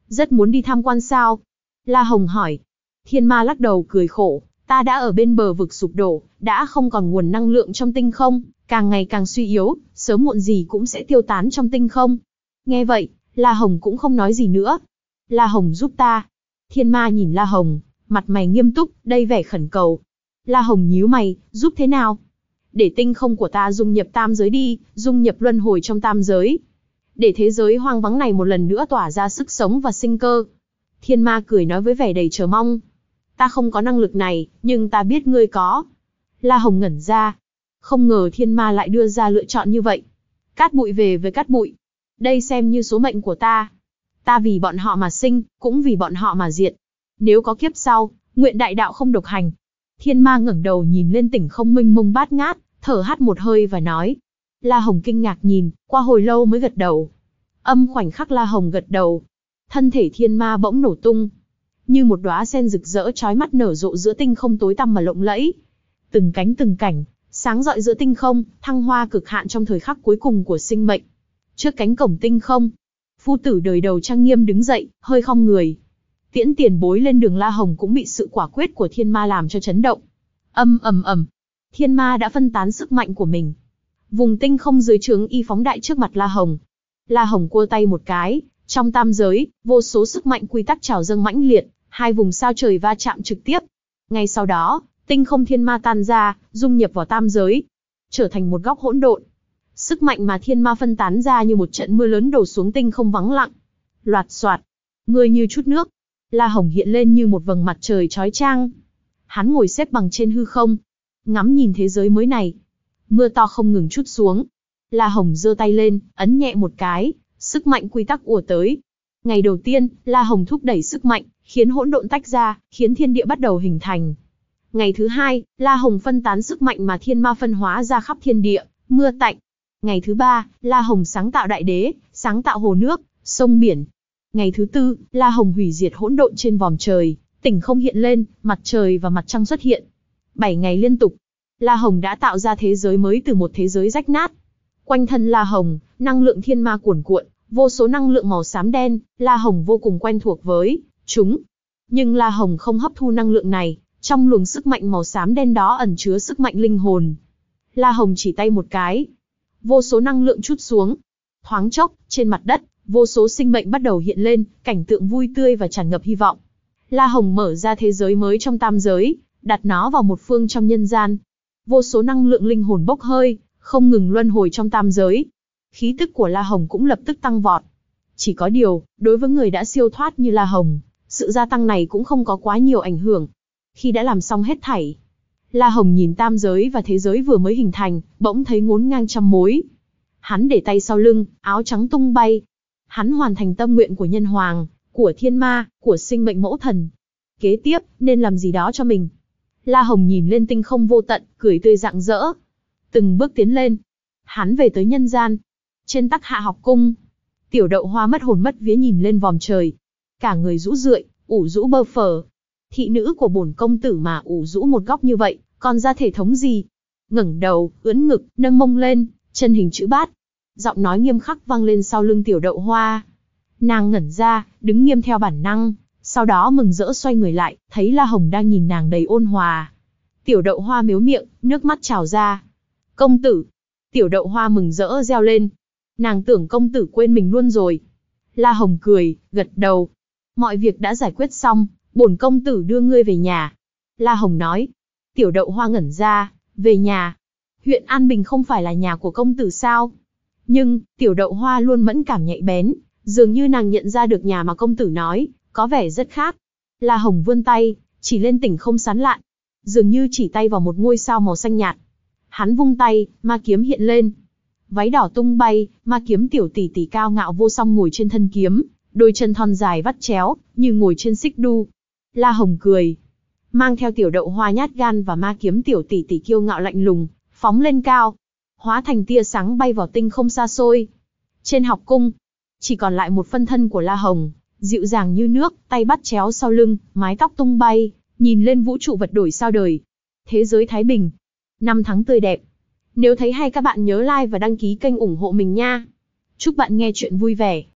Rất muốn đi tham quan sao? La Hồng hỏi. Thiên Ma lắc đầu cười khổ, ta đã ở bên bờ vực sụp đổ, đã không còn nguồn năng lượng trong tinh không, càng ngày càng suy yếu, sớm muộn gì cũng sẽ tiêu tán trong tinh không. Nghe vậy, La Hồng cũng không nói gì nữa. La Hồng giúp ta. Thiên Ma nhìn La Hồng, mặt mày nghiêm túc, đầy vẻ khẩn cầu. La Hồng nhíu mày, giúp thế nào? Để tinh không của ta dung nhập tam giới đi, dung nhập luân hồi trong tam giới. Để thế giới hoang vắng này một lần nữa tỏa ra sức sống và sinh cơ. Thiên Ma cười nói với vẻ đầy chờ mong. Ta không có năng lực này, nhưng ta biết ngươi có. La Hồng ngẩn ra. Không ngờ Thiên Ma lại đưa ra lựa chọn như vậy. Cát bụi về với cát bụi. Đây xem như số mệnh của ta. Ta vì bọn họ mà sinh, cũng vì bọn họ mà diệt. Nếu có kiếp sau, nguyện đại đạo không độc hành. Thiên Ma ngẩng đầu nhìn lên tỉnh không mênh mông bát ngát, thở hắt một hơi và nói. La Hồng kinh ngạc nhìn, qua hồi lâu mới gật đầu. Âm khoảnh khắc La Hồng gật đầu, thân thể Thiên Ma bỗng nổ tung, như một đóa sen rực rỡ chói mắt nở rộ giữa tinh không tối tăm mà lộng lẫy. Từng cánh từng cảnh, sáng rọi giữa tinh không, thăng hoa cực hạn trong thời khắc cuối cùng của sinh mệnh. Trước cánh cổng tinh không, phu tử đời đầu trang nghiêm đứng dậy, hơi khom người. Tiễn tiền bối lên đường. La Hồng cũng bị sự quả quyết của Thiên Ma làm cho chấn động. Âm ầm ầm, Thiên Ma đã phân tán sức mạnh của mình. Vùng tinh không dưới trướng y phóng đại trước mặt La Hồng. La Hồng cua tay một cái, trong tam giới, vô số sức mạnh quy tắc trào dâng mãnh liệt, hai vùng sao trời va chạm trực tiếp. Ngay sau đó, tinh không Thiên Ma tan ra, dung nhập vào tam giới, trở thành một góc hỗn độn. Sức mạnh mà Thiên Ma phân tán ra như một trận mưa lớn đổ xuống tinh không vắng lặng. Loạt xoạt, người như chút nước. La Hồng hiện lên như một vầng mặt trời chói chang. Hắn ngồi xếp bằng trên hư không, ngắm nhìn thế giới mới này. Mưa to không ngừng trút xuống. La Hồng giơ tay lên, ấn nhẹ một cái, sức mạnh quy tắc ùa tới. Ngày đầu tiên, La Hồng thúc đẩy sức mạnh, khiến hỗn độn tách ra, khiến thiên địa bắt đầu hình thành. Ngày thứ hai, La Hồng phân tán sức mạnh mà Thiên Ma phân hóa ra khắp thiên địa, mưa tạnh. Ngày thứ ba, La Hồng sáng tạo đại đế, sáng tạo hồ nước, sông biển. Ngày thứ tư, La Hồng hủy diệt hỗn độn trên vòm trời, tỉnh không hiện lên, mặt trời và mặt trăng xuất hiện. Bảy ngày liên tục, La Hồng đã tạo ra thế giới mới từ một thế giới rách nát. Quanh thân La Hồng, năng lượng thiên ma cuồn cuộn, vô số năng lượng màu xám đen, La Hồng vô cùng quen thuộc với chúng. Nhưng La Hồng không hấp thu năng lượng này, trong luồng sức mạnh màu xám đen đó ẩn chứa sức mạnh linh hồn. La Hồng chỉ tay một cái, vô số năng lượng trút xuống. Thoáng chốc, trên mặt đất, vô số sinh mệnh bắt đầu hiện lên, cảnh tượng vui tươi và tràn ngập hy vọng. La Hồng mở ra thế giới mới trong tam giới, đặt nó vào một phương trong nhân gian. Vô số năng lượng linh hồn bốc hơi, không ngừng luân hồi trong tam giới. Khí tức của La Hồng cũng lập tức tăng vọt. Chỉ có điều, đối với người đã siêu thoát như La Hồng, sự gia tăng này cũng không có quá nhiều ảnh hưởng. Khi đã làm xong hết thảy, La Hồng nhìn tam giới và thế giới vừa mới hình thành, bỗng thấy ngốn ngang trăm mối. Hắn để tay sau lưng, áo trắng tung bay. Hắn hoàn thành tâm nguyện của nhân hoàng, của thiên ma, của sinh mệnh mẫu thần. Kế tiếp, nên làm gì đó cho mình. La Hồng nhìn lên tinh không vô tận, cười tươi rạng rỡ. Từng bước tiến lên, hắn về tới nhân gian. Trên Tắc Hạ học cung, Tiểu Đậu Hoa mất hồn mất vía nhìn lên vòm trời. Cả người rũ rượi, ủ rũ bơ phờ. Thị nữ của bổn công tử mà ủ rũ một góc như vậy, còn ra thể thống gì? Ngẩng đầu, ưỡn ngực, nâng mông lên, chân hình chữ bát. Giọng nói nghiêm khắc vang lên sau lưng Tiểu Đậu Hoa. Nàng ngẩn ra, đứng nghiêm theo bản năng, sau đó mừng rỡ xoay người lại, thấy La Hồng đang nhìn nàng đầy ôn hòa. Tiểu Đậu Hoa mếu miệng, nước mắt trào ra. Công tử! Tiểu Đậu Hoa mừng rỡ reo lên. Nàng tưởng công tử quên mình luôn rồi. La Hồng cười, gật đầu. Mọi việc đã giải quyết xong, bổn công tử đưa ngươi về nhà. La Hồng nói. Tiểu Đậu Hoa ngẩn ra, về nhà. Huyện An Bình không phải là nhà của công tử sao? Nhưng, Tiểu Đậu Hoa luôn mẫn cảm nhạy bén, dường như nàng nhận ra được nhà mà công tử nói, có vẻ rất khác. La Hồng vươn tay, chỉ lên tỉnh không sán lạn, dường như chỉ tay vào một ngôi sao màu xanh nhạt. Hắn vung tay, ma kiếm hiện lên. Váy đỏ tung bay, ma kiếm tiểu tỷ tỷ cao ngạo vô song ngồi trên thân kiếm, đôi chân thon dài vắt chéo, như ngồi trên xích đu. La Hồng cười, mang theo Tiểu Đậu Hoa nhát gan và ma kiếm tiểu tỷ tỷ kiêu ngạo lạnh lùng, phóng lên cao, hóa thành tia sáng bay vào tinh không xa xôi. Trên học cung, chỉ còn lại một phân thân của La Hồng, dịu dàng như nước, tay bắt chéo sau lưng, mái tóc tung bay, nhìn lên vũ trụ vật đổi sao đời. Thế giới thái bình, năm tháng tươi đẹp. Nếu thấy hay các bạn nhớ like và đăng ký kênh ủng hộ mình nha. Chúc bạn nghe chuyện vui vẻ.